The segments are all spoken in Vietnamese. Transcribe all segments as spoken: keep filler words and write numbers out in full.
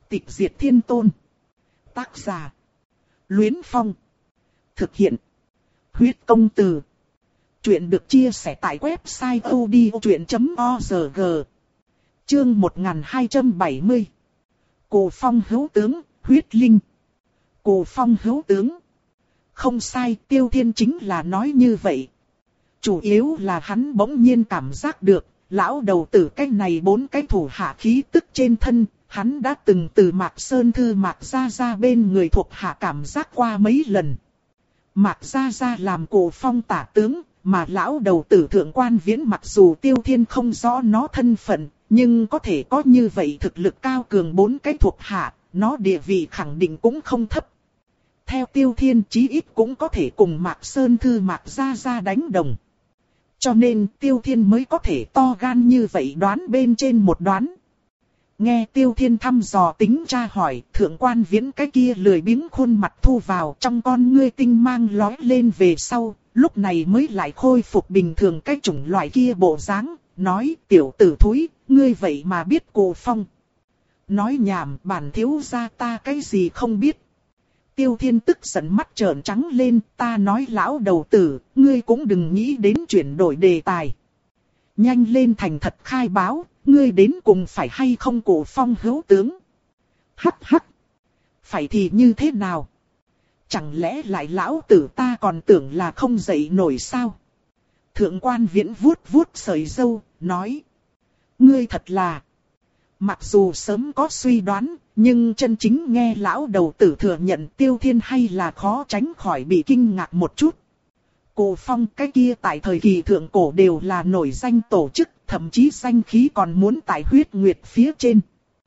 Tịch diệt thiên tôn. Tác giả. Luyến Phong. Thực hiện. Huyết công từ. Chuyện được chia sẻ tại website odchuyện chấm org. Chương một nghìn hai trăm bảy mươi. Cổ Phong hữu tướng, huyết linh. Cổ Phong hữu tướng. Không sai, Tiêu Thiên chính là nói như vậy. Chủ yếu là hắn bỗng nhiên cảm giác được, lão đầu tử cái này bốn cái thủ hạ khí tức trên thân, hắn đã từng từ Mạc Sơn Thư Mạc Gia Gia bên người thuộc hạ cảm giác qua mấy lần. Mạc Gia Gia làm Cổ Phong tả tướng, mà lão đầu tử Thượng Quan Viễn mặc dù Tiêu Thiên không rõ nó thân phận, nhưng có thể có như vậy thực lực cao cường bốn cái thuộc hạ, nó địa vị khẳng định cũng không thấp. Theo Tiêu Thiên chí ít cũng có thể cùng Mạc Sơn Thư Mạc Gia Gia đánh đồng. Cho nên Tiêu Thiên mới có thể to gan như vậy đoán bên trên một đoán. Nghe Tiêu Thiên thăm dò tính tra hỏi, Thượng Quan Viễn cái kia lười biếng khuôn mặt thu vào trong con ngươi tinh mang lóe lên về sau, lúc này mới lại khôi phục bình thường cái chủng loại kia bộ dáng, nói tiểu tử thúi, ngươi vậy mà biết Cổ Phong. Nói nhảm, bản thiếu gia ta cái gì không biết. Tiêu Thiên tức giận mắt trợn trắng lên, ta nói lão đầu tử, ngươi cũng đừng nghĩ đến chuyển đổi đề tài. Nhanh lên thành thật khai báo, ngươi đến cùng phải hay không Cổ Phong hữu tướng. Hắc hắc. Phải thì như thế nào? Chẳng lẽ lại lão tử ta còn tưởng là không dậy nổi sao? Thượng Quan Viễn vuốt vuốt sợi râu, nói. Ngươi thật là. Mặc dù sớm có suy đoán, nhưng chân chính nghe lão đầu tử thừa nhận Tiêu Thiên hay là khó tránh khỏi bị kinh ngạc một chút. Cổ Phong cái kia tại thời kỳ thượng cổ đều là nổi danh tổ chức, thậm chí danh khí còn muốn tại huyết nguyệt phía trên.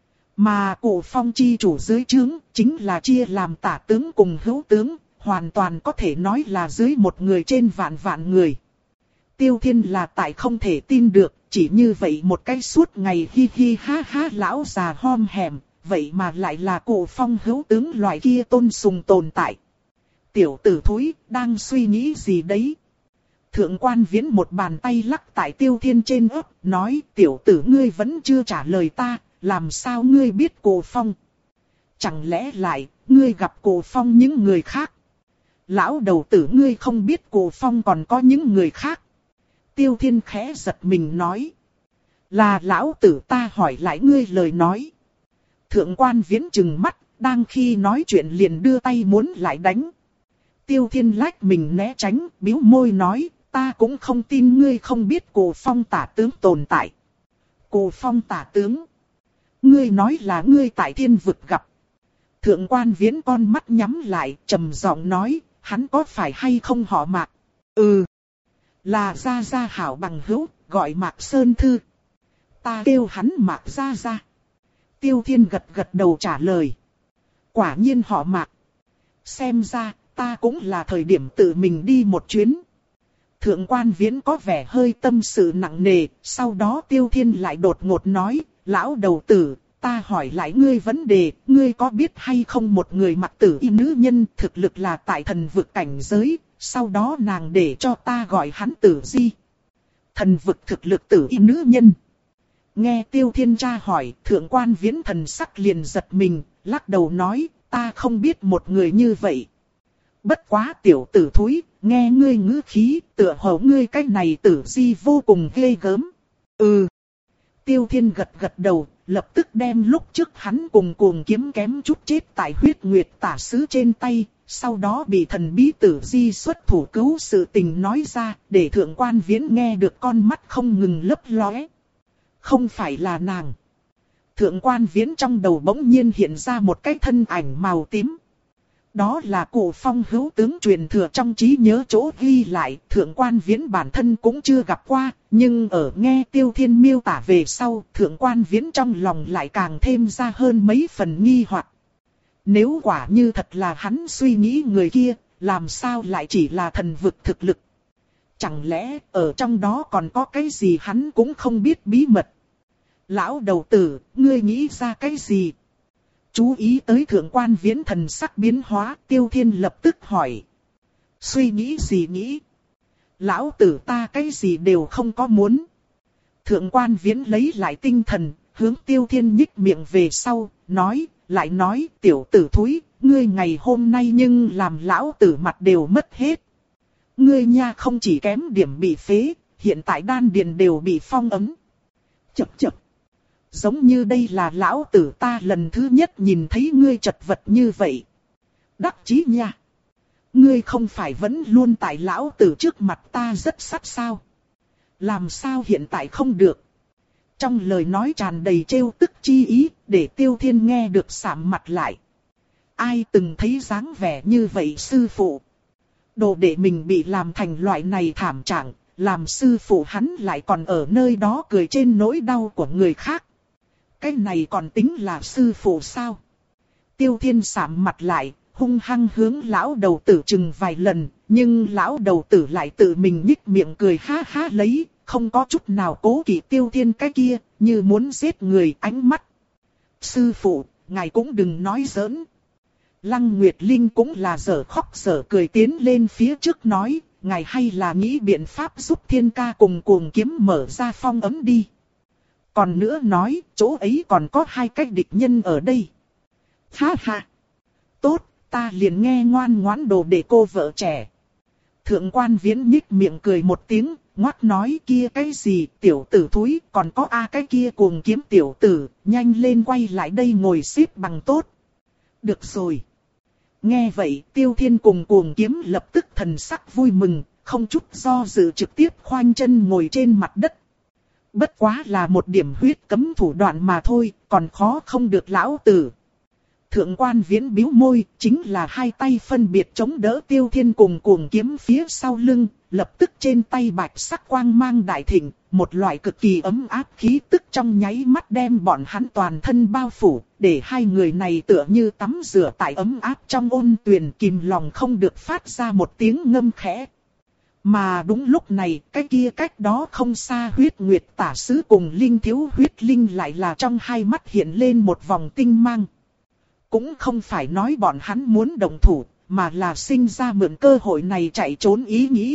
Mà Cổ Phong chi chủ dưới trướng, chính là chia làm tả tướng cùng hữu tướng, hoàn toàn có thể nói là dưới một người trên vạn vạn người. Tiêu Thiên là tại không thể tin được, chỉ như vậy một cái suốt ngày hi hi ha ha lão già hom hèm, vậy mà lại là Cổ Phong hữu tướng loại kia tôn sùng tồn tại. Tiểu tử thúi, đang suy nghĩ gì đấy? Thượng Quan Viễn một bàn tay lắc tại Tiêu Thiên trên ớt, nói tiểu tử ngươi vẫn chưa trả lời ta, làm sao ngươi biết Cổ Phong? Chẳng lẽ lại, ngươi gặp Cổ Phong những người khác? Lão đầu tử ngươi không biết Cổ Phong còn có những người khác. Tiêu Thiên khẽ giật mình nói. Là lão tử ta hỏi lại ngươi lời nói. Thượng Quan Viễn trừng mắt, đang khi nói chuyện liền đưa tay muốn lại đánh. Tiêu Thiên lách mình né tránh, bĩu môi nói, ta cũng không tin ngươi không biết Cổ Phong tả tướng tồn tại. Cổ Phong tả tướng. Ngươi nói là ngươi tại thiên vực gặp. Thượng Quan Viễn con mắt nhắm lại, trầm giọng nói, hắn có phải hay không họ Mạc? Ừ. Là Gia Gia hảo bằng hữu, gọi Mạc Sơn Thư. Ta kêu hắn Mạc Gia Gia. Tiêu Thiên gật gật đầu trả lời. Quả nhiên họ Mạc. Xem ra, ta cũng là thời điểm tự mình đi một chuyến. Thượng Quan Viễn có vẻ hơi tâm sự nặng nề, sau đó Tiêu Thiên lại đột ngột nói, lão đầu tử, ta hỏi lại ngươi vấn đề, ngươi có biết hay không một người mặc tử y nữ nhân thực lực là tại thần vực cảnh giới, sau đó nàng để cho ta gọi hắn Tử Di. Thần vực thực lực tử y nữ nhân. Nghe Tiêu Thiên tra hỏi, Thượng Quan Viễn thần sắc liền giật mình, lắc đầu nói, ta không biết một người như vậy. Bất quá tiểu tử thúi, nghe ngươi ngữ khí, tựa hồ ngươi cái này Tử Di vô cùng ghê gớm. Ừ. Tiêu Thiên gật gật đầu, lập tức đem lúc trước hắn cùng cuồng kiếm kém chút chết tại huyết nguyệt tả sứ trên tay, sau đó bị thần bí Tử Di xuất thủ cứu sự tình nói ra, để Thượng Quan Viễn nghe được con mắt không ngừng lấp lóe. Không phải là nàng. Thượng Quan Viễn trong đầu bỗng nhiên hiện ra một cái thân ảnh màu tím. Đó là Cổ Phong hữu tướng truyền thừa trong trí nhớ chỗ ghi lại, Thượng Quan Viễn bản thân cũng chưa gặp qua, nhưng ở nghe Tiêu Thiên miêu tả về sau, Thượng Quan Viễn trong lòng lại càng thêm ra hơn mấy phần nghi hoặc. Nếu quả như thật là hắn suy nghĩ người kia, làm sao lại chỉ là thần vực thực lực? Chẳng lẽ ở trong đó còn có cái gì hắn cũng không biết bí mật? Lão đầu tử, ngươi nghĩ ra cái gì? Chú ý tới Thượng Quan Viễn thần sắc biến hóa, Tiêu Thiên lập tức hỏi. Suy nghĩ gì nghĩ? Lão tử ta cái gì đều không có muốn. Thượng Quan Viễn lấy lại tinh thần, hướng Tiêu Thiên nhích miệng về sau, nói, lại nói tiểu tử thúi, ngươi ngày hôm nay nhưng làm lão tử mặt đều mất hết. Ngươi nha không chỉ kém điểm bị phế, hiện tại đan điền đều bị phong ấn. Chậc chậc. Giống như đây là lão tử ta lần thứ nhất nhìn thấy ngươi chật vật như vậy. Đắc chí nha. Ngươi không phải vẫn luôn tại lão tử trước mặt ta rất sắt sao? Làm sao hiện tại không được? Trong lời nói tràn đầy trêu tức chi ý, để Tiêu Thiên nghe được sạm mặt lại. Ai từng thấy dáng vẻ như vậy sư phụ? Đồ đệ mình bị làm thành loại này thảm trạng, làm sư phụ hắn lại còn ở nơi đó cười trên nỗi đau của người khác. Cái này còn tính là sư phụ sao? Tiêu Thiên sạm mặt lại, hung hăng hướng lão đầu tử chừng vài lần, nhưng lão đầu tử lại tự mình nhích miệng cười ha ha lấy, không có chút nào cố kỵ Tiêu Thiên cái kia, như muốn giết người ánh mắt. Sư phụ, ngài cũng đừng nói giỡn. Lăng Nguyệt Linh cũng là dở khóc dở cười tiến lên phía trước nói, ngài hay là nghĩ biện pháp giúp Thiên ca cùng Cuồng Kiếm mở ra phong ấm đi. Còn nữa nói, chỗ ấy còn có hai cái địch nhân ở đây. Ha ha! Tốt, ta liền nghe ngoan ngoãn đồ để cô vợ trẻ. Thượng quan Viễn nhích miệng cười một tiếng, ngoắc nói kia cái gì tiểu tử thúi, còn có a cái kia Cuồng Kiếm tiểu tử, nhanh lên quay lại đây ngồi xếp bằng tốt. Được rồi. Nghe vậy Tiêu Thiên cùng Cuồng Kiếm lập tức thần sắc vui mừng, không chút do dự trực tiếp khoanh chân ngồi trên mặt đất. Bất quá là một điểm huyết cấm thủ đoạn mà thôi, còn khó không được lão tử. Thượng quan Viễn bĩu môi, chính là hai tay phân biệt chống đỡ Tiêu Thiên cùng Cuồng Kiếm phía sau lưng, lập tức trên tay bạch sắc quang mang đại thịnh, một loại cực kỳ ấm áp khí tức trong nháy mắt đem bọn hắn toàn thân bao phủ, để hai người này tựa như tắm rửa tại ấm áp trong ôn tuyền, kìm lòng không được phát ra một tiếng ngâm khẽ. Mà đúng lúc này, cái kia cách đó không xa Huyết Nguyệt Tả Sứ cùng Linh Thiếu Huyết Linh lại là trong hai mắt hiện lên một vòng tinh mang. Cũng không phải nói bọn hắn muốn đồng thủ, mà là sinh ra mượn cơ hội này chạy trốn ý nghĩ.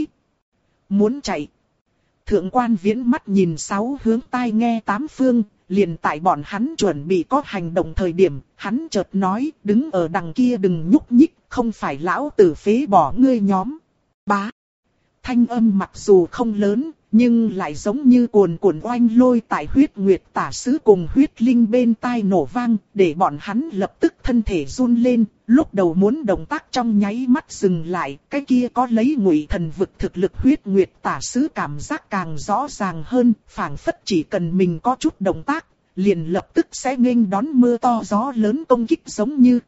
Muốn chạy. Thượng quan Viễn mắt nhìn sáu hướng tai nghe tám phương, liền tại bọn hắn chuẩn bị có hành động thời điểm, hắn chợt nói, đứng ở đằng kia đừng nhúc nhích, không phải lão tử phế bỏ ngươi nhóm. Bá. Thanh âm mặc dù không lớn, nhưng lại giống như cuồn cuộn oanh lôi tại Huyết Nguyệt Tả Sứ cùng Huyết Linh bên tai nổ vang, để bọn hắn lập tức thân thể run lên, lúc đầu muốn động tác trong nháy mắt dừng lại, cái kia có lấy Ngụy Thần vực thực lực Huyết Nguyệt Tả Sứ cảm giác càng rõ ràng hơn, phảng phất chỉ cần mình có chút động tác, liền lập tức sẽ nghênh đón mưa to gió lớn công kích giống như.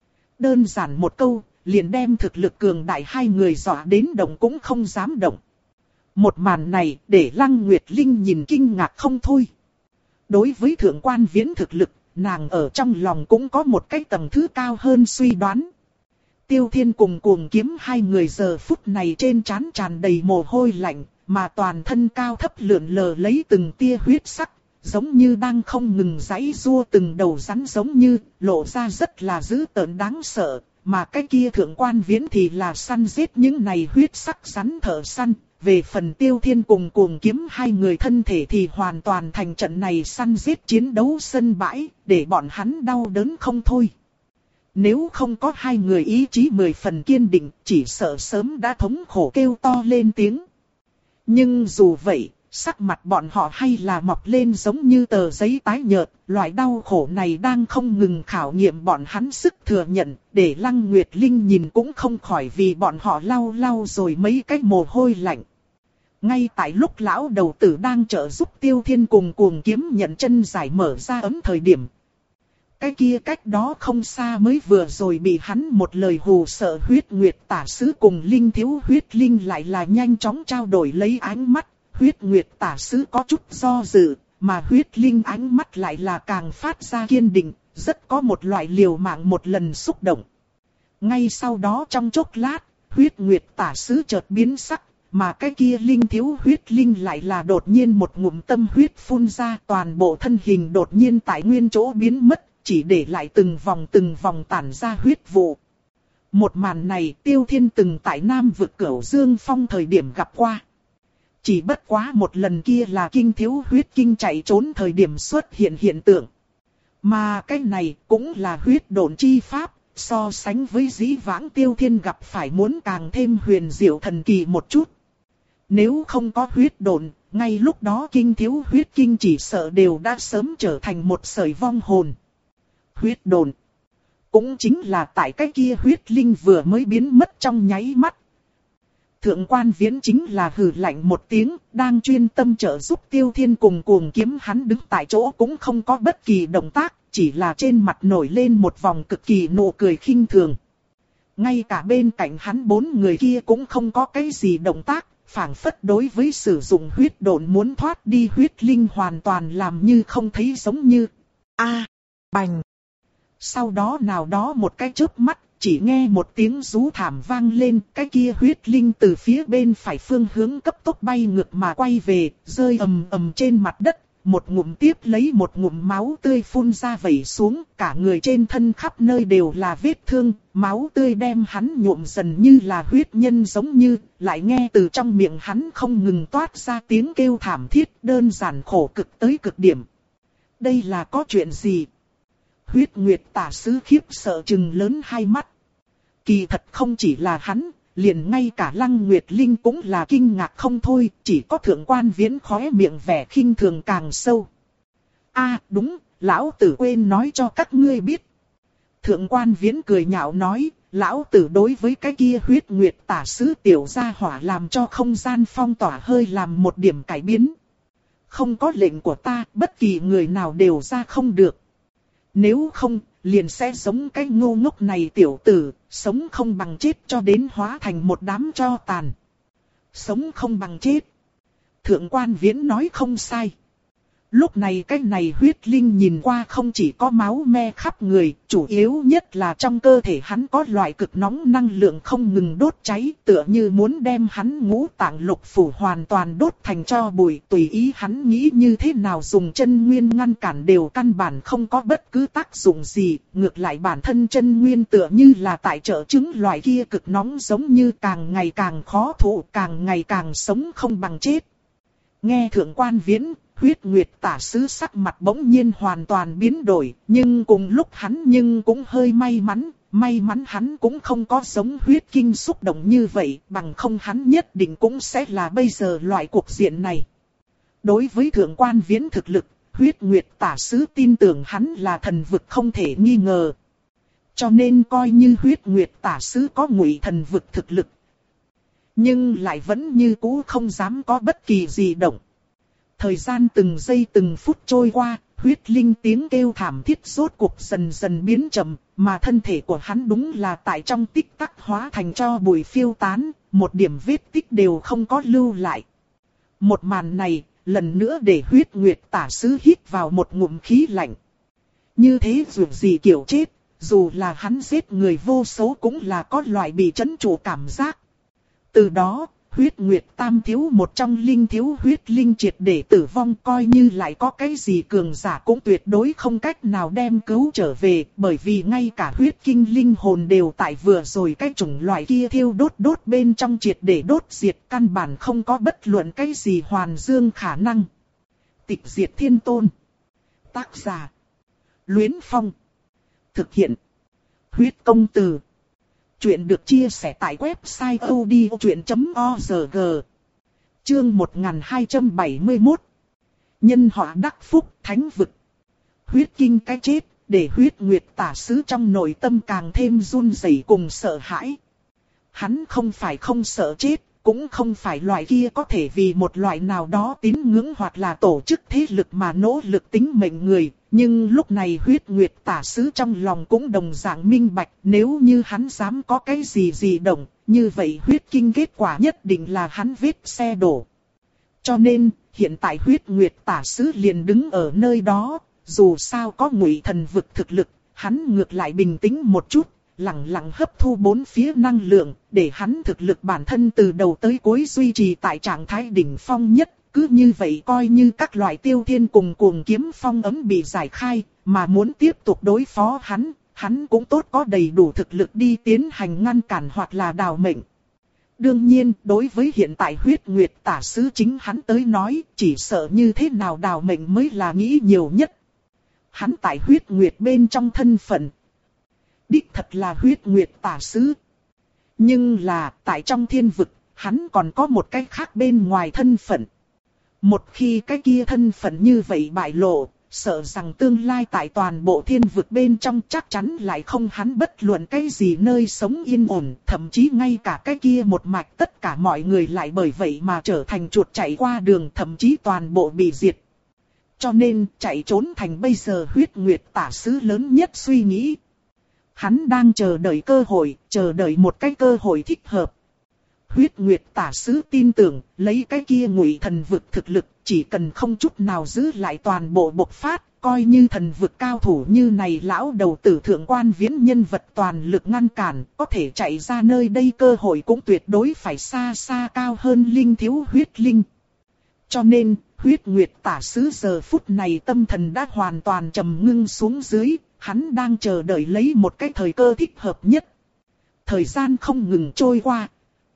Đơn giản một câu, liền đem thực lực cường đại hai người dọa đến động cũng không dám động. Một màn này để Lăng Nguyệt Linh nhìn kinh ngạc không thôi. Đối với Thượng quan Viễn thực lực, nàng ở trong lòng cũng có một cái tầng thứ cao hơn suy đoán. Tiêu Thiên cùng Cuồng Kiếm hai người giờ phút này trên trán tràn đầy mồ hôi lạnh, mà toàn thân cao thấp lượn lờ lấy từng tia huyết sắc, giống như đang không ngừng giãy giụa từng đầu rắn giống như, lộ ra rất là dữ tợn đáng sợ. Mà cái kia Thượng quan Viễn thì là săn giết những này huyết sắc rắn thợ săn. Về phần Tiêu Thiên cùng Cuồng Kiếm hai người thân thể thì hoàn toàn thành trận này săn giết chiến đấu sân bãi, để bọn hắn đau đớn không thôi. Nếu không có hai người ý chí mười phần kiên định, chỉ sợ sớm đã thống khổ kêu to lên tiếng. Nhưng dù vậy, sắc mặt bọn họ hay là mọc lên giống như tờ giấy tái nhợt, loại đau khổ này đang không ngừng khảo nghiệm bọn hắn sức thừa nhận, để Lăng Nguyệt Linh nhìn cũng không khỏi vì bọn họ lau lau rồi mấy cái mồ hôi lạnh. Ngay tại lúc lão đầu tử đang trợ giúp Tiêu Thiên cùng Cuồng Kiếm nhận chân giải mở ra ấm thời điểm. Cái kia cách đó không xa mới vừa rồi bị hắn một lời hù sợ Huyết Nguyệt Tả Sứ cùng Linh Thiếu Huyết Linh lại là nhanh chóng trao đổi lấy ánh mắt. Huyết Nguyệt Tả Sứ có chút do dự, mà Huyết Linh ánh mắt lại là càng phát ra kiên định, rất có một loại liều mạng một lần xúc động. Ngay sau đó trong chốc lát, Huyết Nguyệt Tả Sứ chợt biến sắc, mà cái kia Linh Thiếu Huyết Linh lại là đột nhiên một ngụm tâm huyết phun ra, toàn bộ thân hình đột nhiên tại nguyên chỗ biến mất, chỉ để lại từng vòng từng vòng tản ra huyết vụ. Một màn này Tiêu Thiên từng tại Nam vực Cửu Dương Phong thời điểm gặp qua. Chỉ bất quá một lần kia là kinh thiếu huyết kinh chạy trốn thời điểm xuất hiện hiện tượng. Mà cái này cũng là huyết độn chi pháp, so sánh với dĩ vãng Tiêu Thiên gặp phải muốn càng thêm huyền diệu thần kỳ một chút. Nếu không có huyết độn, ngay lúc đó kinh thiếu huyết kinh chỉ sợ đều đã sớm trở thành một sợi vong hồn. Huyết độn cũng chính là tại cái kia huyết linh vừa mới biến mất trong nháy mắt. Thượng quan Viễn chính là hừ lạnh một tiếng, đang chuyên tâm trợ giúp Tiêu Thiên cùng cuồng kiếm hắn đứng tại chỗ cũng không có bất kỳ động tác, chỉ là trên mặt nổi lên một vòng cực kỳ nụ cười khinh thường. Ngay cả bên cạnh hắn bốn người kia cũng không có cái gì động tác, phảng phất đối với sử dụng huyết độn muốn thoát đi huyết linh hoàn toàn làm như không thấy giống như. A, bành. Sau đó nào đó một cái chớp mắt, chỉ nghe một tiếng rú thảm vang lên, cái kia huyết linh từ phía bên phải phương hướng cấp tốc bay ngược mà quay về, rơi ầm ầm trên mặt đất, một ngụm tiếp lấy một ngụm máu tươi phun ra vẩy xuống, cả người trên thân khắp nơi đều là vết thương, máu tươi đem hắn nhuộm dần như là huyết nhân giống như, lại nghe từ trong miệng hắn không ngừng toát ra tiếng kêu thảm thiết, đơn giản khổ cực tới cực điểm. Đây là có chuyện gì? Huyết Nguyệt tả sứ khiếp sợ trừng lớn hai mắt. Kỳ thật không chỉ là hắn, liền ngay cả Lăng Nguyệt Linh cũng là kinh ngạc không thôi, chỉ có Thượng quan Viễn khóe miệng vẻ khinh thường càng sâu. A, à, đúng, lão tử quên nói cho các ngươi biết. Thượng quan Viễn cười nhạo nói, lão tử đối với cái kia Huyết Nguyệt tả sứ tiểu gia hỏa làm cho không gian phong tỏa hơi làm một điểm cải biến. Không có lệnh của ta, bất kỳ người nào đều ra không được. Nếu không, liền sẽ giống cái ngu ngốc này tiểu tử, sống không bằng chết cho đến hóa thành một đám tro tàn. Sống không bằng chết. Thượng quan Viễn nói không sai. Lúc này cái này huyết linh nhìn qua không chỉ có máu me khắp người, chủ yếu nhất là trong cơ thể hắn có loại cực nóng năng lượng không ngừng đốt cháy, tựa như muốn đem hắn ngũ tạng lục phủ hoàn toàn đốt thành tro bụi, tùy ý hắn nghĩ như thế nào dùng chân nguyên ngăn cản đều căn bản không có bất cứ tác dụng gì, ngược lại bản thân chân nguyên tựa như là tại trợ chứng loại kia cực nóng giống như càng ngày càng khó thụ, càng ngày càng sống không bằng chết. Nghe Thượng quan Viễn, Huyết Nguyệt tả sứ sắc mặt bỗng nhiên hoàn toàn biến đổi, nhưng cùng lúc hắn nhưng cũng hơi may mắn, may mắn hắn cũng không có giống huyết kinh xúc động như vậy, bằng không hắn nhất định cũng sẽ là bây giờ loại cuộc diện này. Đối với Thượng quan Viễn thực lực, Huyết Nguyệt tả sứ tin tưởng hắn là thần vực không thể nghi ngờ. Cho nên coi như Huyết Nguyệt tả sứ có ngụy thần vực thực lực, nhưng lại vẫn như cũ không dám có bất kỳ gì động. Thời gian từng giây từng phút trôi qua, huyết linh tiếng kêu thảm thiết rốt cuộc dần dần biến chậm, mà thân thể của hắn đúng là tại trong tích tắc hóa thành tro bụi phiêu tán, một điểm vết tích đều không có lưu lại. Một màn này, lần nữa để Huyết Nguyệt tả sứ hít vào một ngụm khí lạnh. Như thế dù gì kiểu chết, dù là hắn giết người vô số cũng là có loại bị trấn trụ cảm giác. Từ đó, Huyết Nguyệt tam thiếu một trong linh thiếu huyết linh triệt để tử vong, coi như lại có cái gì cường giả cũng tuyệt đối không cách nào đem cứu trở về, bởi vì ngay cả huyết kinh linh hồn đều tại vừa rồi cái chủng loại kia thiêu đốt đốt bên trong triệt để đốt diệt, căn bản không có bất luận cái gì hoàn dương khả năng. Tịch diệt thiên tôn. Tác giả: Luyến Phong. Thực hiện: Huyết công từ. Chuyện được chia sẻ tại website odchuyện chấm org. Chương một nghìn hai trăm bảy mươi mốt. Nhân họa đắc phúc, thánh vực. Huyết kinh cái chết, để Huyết Nguyệt tả sứ trong nội tâm càng thêm run rẩy cùng sợ hãi. Hắn không phải không sợ chết, cũng không phải loại kia có thể vì một loại nào đó tín ngưỡng hoặc là tổ chức thế lực mà nỗ lực tính mệnh người. Nhưng lúc này Huyết Nguyệt tả sứ trong lòng cũng đồng dạng minh bạch, nếu như hắn dám có cái gì gì động, như vậy huyết kinh kết quả nhất định là hắn vết xe đổ. Cho nên, hiện tại Huyết Nguyệt tả sứ liền đứng ở nơi đó, dù sao có ngụy thần vực thực lực, hắn ngược lại bình tĩnh một chút, lặng lặng hấp thu bốn phía năng lượng, để hắn thực lực bản thân từ đầu tới cuối duy trì tại trạng thái đỉnh phong nhất. Cứ như vậy coi như các loại Tiêu Thiên cùng cuồng kiếm phong ấm bị giải khai, mà muốn tiếp tục đối phó hắn, hắn cũng tốt có đầy đủ thực lực đi tiến hành ngăn cản hoặc là đào mệnh. Đương nhiên, đối với hiện tại Huyết Nguyệt tả sứ chính hắn tới nói, chỉ sợ như thế nào đào mệnh mới là nghĩ nhiều nhất. hắn tại huyết nguyệt bên trong thân phận. Đích thật là huyết nguyệt tả sứ. Nhưng là tại trong thiên vực, hắn còn có một cái khác bên ngoài thân phận. Một khi cái kia thân phận như vậy bại lộ, sợ rằng tương lai tại toàn bộ thiên vực bên trong chắc chắn lại không hắn bất luận cái gì nơi sống yên ổn, thậm chí ngay cả cái kia một mạch tất cả mọi người lại bởi vậy mà trở thành chuột chạy qua đường, thậm chí toàn bộ bị diệt. Cho nên chạy trốn thành bây giờ huyết nguyệt tả sứ lớn nhất suy nghĩ. Hắn đang chờ đợi cơ hội, chờ đợi một cái cơ hội thích hợp. Huyết nguyệt tả sứ tin tưởng, lấy cái kia ngụy thần vực thực lực, chỉ cần không chút nào giữ lại toàn bộ bộc phát, coi như thần vực cao thủ như này lão đầu tử thượng quan viễn nhân vật toàn lực ngăn cản, có thể chạy ra nơi đây cơ hội cũng tuyệt đối phải xa xa cao hơn linh thiếu huyết linh. Cho nên, huyết nguyệt tả sứ giờ phút này tâm thần đã hoàn toàn trầm ngưng xuống dưới, hắn đang chờ đợi lấy một cái thời cơ thích hợp nhất. Thời gian không ngừng trôi qua.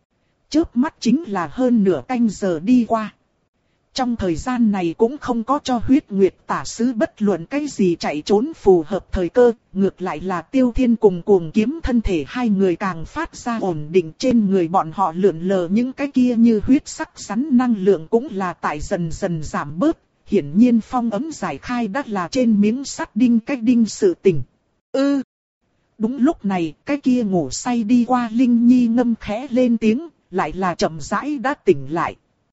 Chớp mắt chính là hơn nửa canh giờ đi qua. Trong thời gian này cũng không có cho huyết nguyệt tả sứ bất luận cái gì chạy trốn phù hợp thời cơ, ngược lại là Tiêu Thiên cùng Cuồng Kiếm thân thể hai người càng phát ra ổn định, trên người bọn họ lượn lờ những cái kia như huyết sắc rắn năng lượng cũng là tại dần dần giảm bớt, hiển nhiên phong ấm giải khai đã là trên miếng sắt đinh cách đinh sự tình. Ư! Ừ. Đúng lúc này, cái kia ngủ say đi qua Linh Nhi ngâm khẽ lên tiếng, lại là chậm rãi đã tỉnh lại.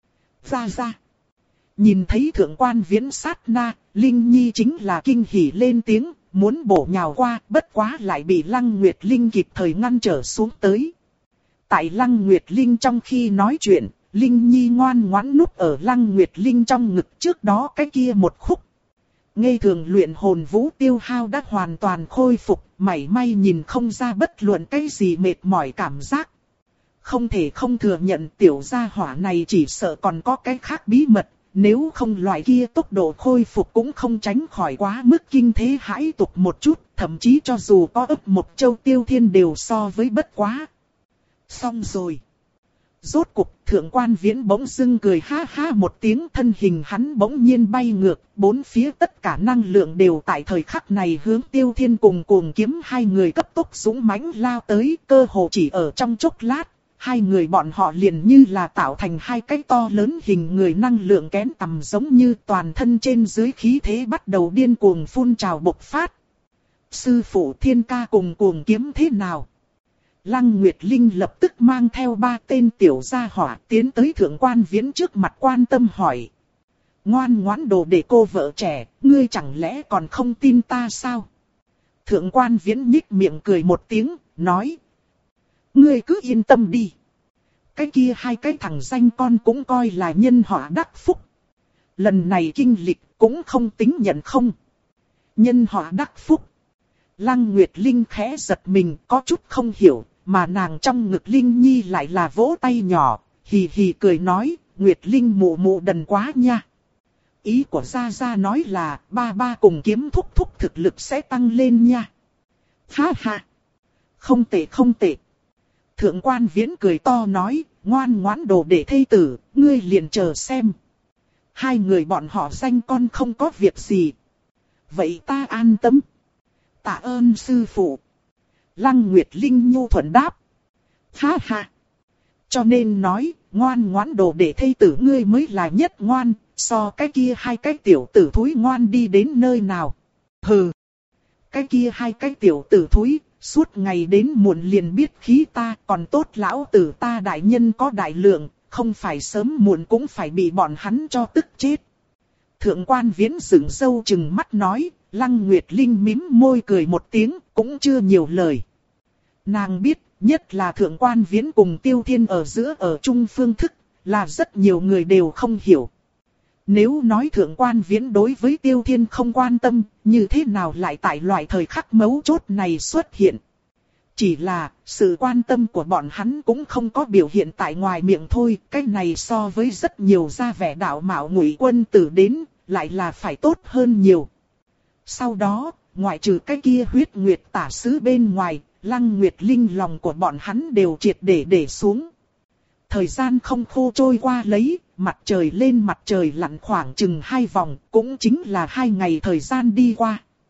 Ra ra! Nhìn thấy thượng quan viễn sát na, Linh Nhi chính là kinh hỉ lên tiếng, muốn bổ nhào qua, bất quá lại bị Lăng Nguyệt Linh kịp thời ngăn trở xuống tới. Tại Lăng Nguyệt Linh trong khi nói chuyện, Linh Nhi ngoan ngoãn núp ở Lăng Nguyệt Linh trong ngực trước đó cái kia một khúc. Ngây thường luyện hồn vũ tiêu hao đã hoàn toàn khôi phục, mảy may nhìn không ra bất luận cái gì mệt mỏi cảm giác. Không thể không thừa nhận tiểu gia hỏa này chỉ sợ còn có cái khác bí mật. Nếu không loại kia tốc độ khôi phục cũng không tránh khỏi quá mức kinh thế hãi tục một chút, thậm chí cho dù có ấp một châu Tiêu Thiên đều so với bất quá. Xong rồi. Rốt cục thượng quan viễn bỗng dưng cười ha ha một tiếng, thân hình hắn bỗng nhiên bay ngược, bốn phía tất cả năng lượng đều tại thời khắc này hướng Tiêu Thiên cùng Cuồng Kiếm hai người cấp tốc dũng mãnh lao tới, cơ hồ chỉ ở trong chốc lát. Hai người bọn họ liền như là tạo thành hai cái to lớn hình người năng lượng kén tầm, giống như toàn thân trên dưới khí thế bắt đầu điên cuồng phun trào bộc phát. Sư phụ Thiên Ca cùng Cuồng Kiếm thế nào? Lăng Nguyệt Linh lập tức mang theo ba tên tiểu gia hỏa tiến tới thượng quan viễn trước mặt quan tâm hỏi. Ngoan ngoãn đồ để cô vợ trẻ, ngươi chẳng lẽ còn không tin ta sao? Thượng quan viễn nhích miệng cười một tiếng, nói. Ngươi cứ yên tâm đi. Cái kia hai cái thằng danh con cũng coi là nhân họa đắc phúc. Lần này kinh lịch cũng không tính nhận không. Nhân họa đắc phúc. Lăng Nguyệt Linh khẽ giật mình có chút không hiểu, mà nàng trong ngực Linh Nhi lại là vỗ tay nhỏ, hì hì cười nói, Nguyệt Linh mụ mụ đần quá nha. Ý của Gia Gia nói là ba ba cùng Kiếm thúc thúc thực lực sẽ tăng lên nha. Ha ha. Không tệ không tệ. Thượng quan viễn cười to nói, ngoan ngoãn đồ để thây tử, ngươi liền chờ xem. Hai người bọn họ danh con không có việc gì. Vậy ta an tâm. Tạ ơn sư phụ. Lăng Nguyệt Linh nhu thuận đáp. Ha ha. Cho nên nói, ngoan ngoãn đồ để thây tử ngươi mới là nhất ngoan, so cái kia hai cái tiểu tử thúi ngoan đi đến nơi nào. Hừ. Cái kia hai cái tiểu tử thúi. Suốt ngày đến muộn liền biết khí ta, còn tốt lão tử ta đại nhân có đại lượng, không phải sớm muộn cũng phải bị bọn hắn cho tức chết. Thượng quan viễn dựng sâu chừng mắt nói, Lăng Nguyệt Linh mím môi cười một tiếng, cũng chưa nhiều lời. Nàng biết, nhất là thượng quan viễn cùng Tiêu Thiên ở giữa ở chung phương thức, là rất nhiều người đều không hiểu. Nếu nói thượng quan viễn đối với Tiêu Thiên không quan tâm, như thế nào lại tại loại thời khắc mấu chốt này xuất hiện? Chỉ là, sự quan tâm của bọn hắn cũng không có biểu hiện tại ngoài miệng thôi, cái này so với rất nhiều ra vẻ đạo mạo ngụy quân tử đến, lại là phải tốt hơn nhiều. Sau đó, ngoại trừ cái kia huyết nguyệt tả sứ bên ngoài, Lăng Nguyệt Linh lòng của bọn hắn đều triệt để để xuống. Thời gian không khô trôi qua lấy, mặt trời lên mặt trời lặn khoảng chừng hai vòng, cũng chính là hai ngày thời gian đi qua.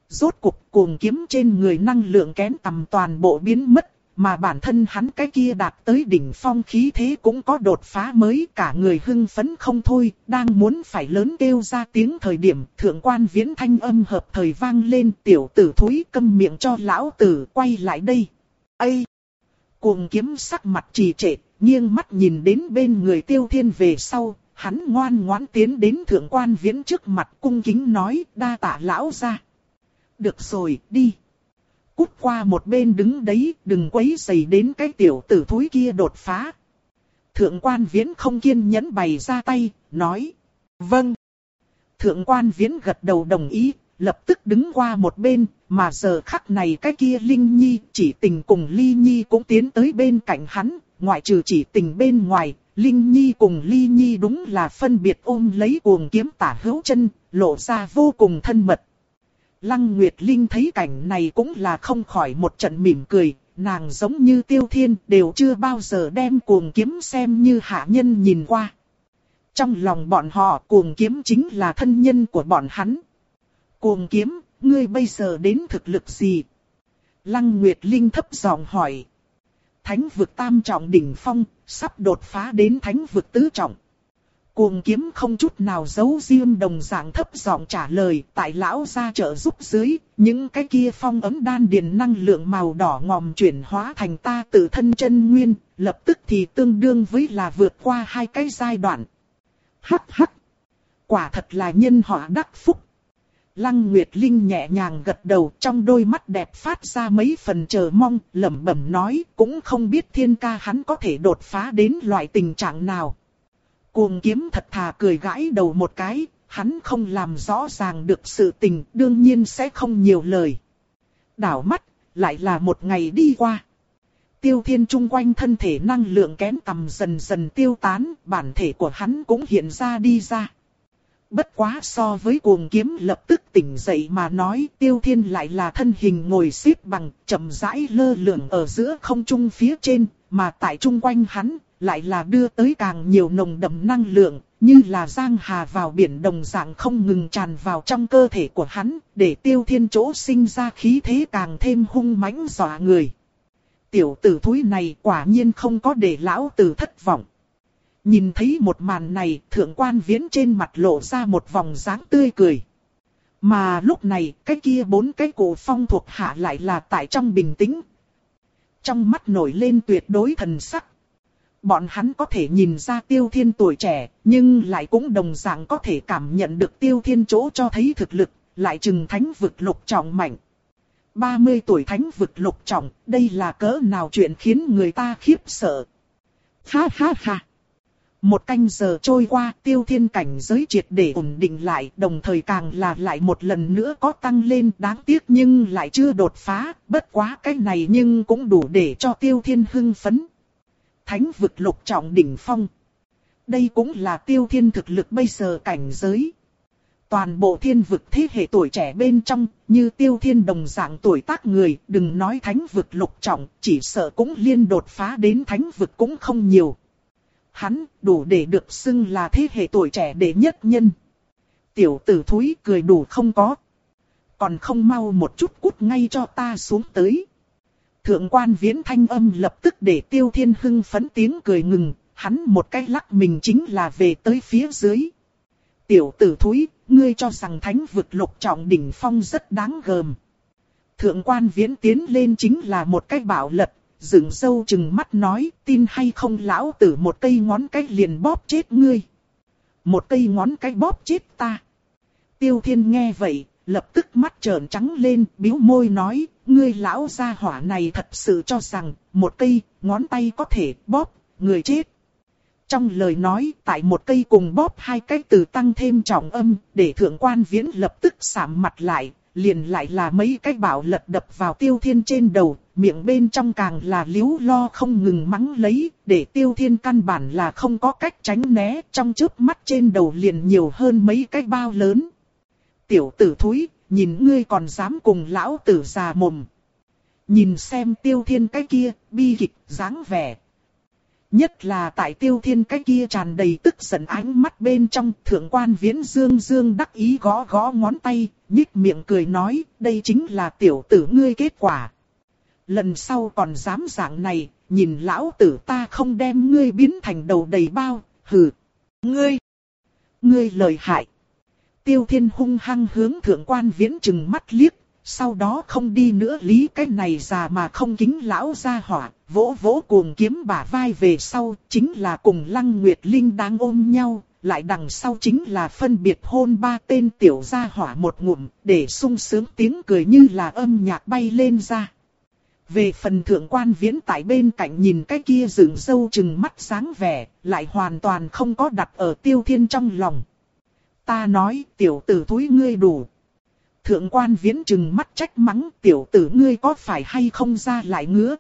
Rốt cục cuồng kiếm trên người năng lượng kén tầm toàn bộ biến mất, mà bản thân hắn cái kia đạt tới đỉnh phong khí thế cũng có đột phá mới, cả người hưng phấn không thôi, đang muốn phải lớn kêu ra tiếng thời điểm, thượng quan viễn thanh âm hợp thời vang lên, tiểu tử thúi câm miệng cho lão tử, quay lại đây. Ây! Cuồng kiếm sắc mặt trì trệ, nghiêng mắt nhìn đến bên người Tiêu Thiên về sau, hắn ngoan ngoãn tiến đến thượng quan viễn trước mặt cung kính nói, đa tạ lão gia. Được rồi, đi. Cút qua một bên đứng đấy, đừng quấy rầy đến cái tiểu tử thúi kia đột phá. Thượng quan viễn không kiên nhẫn bày ra tay, nói. Vâng. Thượng quan viễn gật đầu đồng ý, lập tức đứng qua một bên, mà giờ khắc này cái kia Linh Nhi, Chỉ Tình cùng Ly Nhi cũng tiến tới bên cạnh hắn, ngoại trừ Chỉ Tình bên ngoài, Linh Nhi cùng Ly Nhi đúng là phân biệt ôm lấy cuồng kiếm tả hữu chân, lộ ra vô cùng thân mật. Lăng Nguyệt Linh thấy cảnh này cũng là không khỏi một trận mỉm cười, nàng giống như Tiêu Thiên đều chưa bao giờ đem cuồng kiếm xem như hạ nhân nhìn qua. Trong lòng bọn họ cuồng kiếm chính là thân nhân của bọn hắn. Cuồng kiếm, ngươi bây giờ đến thực lực gì? Lăng Nguyệt Linh thấp giọng hỏi. Thánh vực tam trọng đỉnh phong, sắp đột phá đến thánh vực tứ trọng. Cuồng kiếm không chút nào giấu riêng đồng dạng thấp giọng trả lời, tại lão gia trợ giúp dưới, những cái kia phong ấm đan điền năng lượng màu đỏ ngòm chuyển hóa thành ta tự thân chân nguyên, lập tức thì tương đương với là vượt qua hai cái giai đoạn. Hắc hắc! Quả thật là nhân họa đắc phúc. Lăng Nguyệt Linh nhẹ nhàng gật đầu, trong đôi mắt đẹp phát ra mấy phần chờ mong, lẩm bẩm nói, cũng không biết Thiên ca hắn có thể đột phá đến loại tình trạng nào. Cuồng kiếm thật thà cười gãi đầu một cái, hắn không làm rõ ràng được sự tình, đương nhiên sẽ không nhiều lời. Đảo mắt, lại là một ngày đi qua. Tiêu Thiên chung quanh thân thể năng lượng kén tầm dần dần tiêu tán, bản thể của hắn cũng hiện ra đi ra. Bất quá so với cuồng kiếm lập tức tỉnh dậy mà nói, Tiêu Thiên lại là thân hình ngồi xếp bằng, chậm rãi lơ lửng ở giữa không trung phía trên, mà tại chung quanh hắn, lại là đưa tới càng nhiều nồng đậm năng lượng, như là giang hà vào biển đồng dạng không ngừng tràn vào trong cơ thể của hắn, để Tiêu Thiên chỗ sinh ra khí thế càng thêm hung mãnh dọa người. Tiểu tử thúi này quả nhiên không có để lão tử thất vọng. Nhìn thấy một màn này, thượng quan viễn trên mặt lộ ra một vòng dáng tươi cười. Mà lúc này, cái kia bốn cái cổ phong thuộc hạ lại là tại trong bình tĩnh. Trong mắt nổi lên tuyệt đối thần sắc. Bọn hắn có thể nhìn ra Tiêu Thiên tuổi trẻ, nhưng lại cũng đồng dạng có thể cảm nhận được Tiêu Thiên chỗ cho thấy thực lực, lại chừng thánh vực lục trọng mạnh. ba mươi tuổi thánh vực lục trọng, đây là cỡ nào chuyện khiến người ta khiếp sợ. Ha ha ha. Một canh giờ trôi qua, Tiêu Thiên cảnh giới triệt để ổn định lại, đồng thời càng là lại một lần nữa có tăng lên, đáng tiếc nhưng lại chưa đột phá, bất quá cái này nhưng cũng đủ để cho Tiêu Thiên hưng phấn. Thánh vực lục trọng đỉnh phong. Đây cũng là Tiêu Thiên thực lực bây giờ cảnh giới. Toàn bộ thiên vực thế hệ tuổi trẻ bên trong, như Tiêu Thiên đồng dạng tuổi tác người, đừng nói thánh vực lục trọng, chỉ sợ cũng liên đột phá đến thánh vực cũng không nhiều. Hắn đủ để được xưng là thế hệ tuổi trẻ đệ nhất nhân. Tiểu tử thúi cười đủ không có. Còn không mau một chút cút ngay cho ta xuống tới. Thượng quan viễn thanh âm lập tức để Tiêu Thiên hưng phấn tiếng cười ngừng, hắn một cái lắc mình chính là về tới phía dưới. Tiểu tử thúi, ngươi cho rằng thánh vực lục trọng đỉnh phong rất đáng gờm. Thượng quan viễn tiến lên chính là một cái bạo lật, dựng sâu chừng mắt nói, tin hay không lão tử một cây ngón cái liền bóp chết ngươi. Một cây ngón cái bóp chết ta. Tiêu Thiên nghe vậy, lập tức mắt trợn trắng lên, bĩu môi nói, ngươi lão gia hỏa này thật sự cho rằng, một cây, ngón tay có thể bóp, người chết. Trong lời nói, tại một cây cùng bóp hai cái từ tăng thêm trọng âm, để thượng quan viễn lập tức sạm mặt lại, liền lại là mấy cái bạo lật đập vào Tiêu Thiên trên đầu, miệng bên trong càng là líu lo không ngừng mắng lấy, để Tiêu Thiên căn bản là không có cách tránh né, trong chớp mắt trên đầu liền nhiều hơn mấy cái bao lớn. Tiểu tử thúi, nhìn ngươi còn dám cùng lão tử già mồm. Nhìn xem Tiêu Thiên cái kia, bi kịch, dáng vẻ. Nhất là tại Tiêu Thiên cái kia tràn đầy tức giận ánh mắt bên trong, Thượng quan Viễn dương dương đắc ý gõ gõ ngón tay, nhích miệng cười nói, đây chính là tiểu tử ngươi kết quả. Lần sau còn dám dạng này, nhìn lão tử ta không đem ngươi biến thành đầu đầy bao, hừ. Ngươi, ngươi lợi hại. Tiêu Thiên hung hăng hướng Thượng quan Viễn trừng mắt liếc, sau đó không đi nữa lý cái này già mà không kính lão gia hỏa, vỗ vỗ cuồng kiếm bả vai về sau, chính là cùng Lăng Nguyệt Linh đang ôm nhau, lại đằng sau chính là phân biệt hôn ba tên tiểu gia hỏa một ngụm, để sung sướng tiếng cười như là âm nhạc bay lên ra. Về phần Thượng quan Viễn tại bên cạnh nhìn cái kia dựng râu trừng mắt sáng vẻ, lại hoàn toàn không có đặt ở Tiêu Thiên trong lòng. Ta nói, tiểu tử thúi ngươi đủ. Thượng quan Viễn trừng mắt trách mắng, tiểu tử ngươi có phải hay không ra lại ngứa.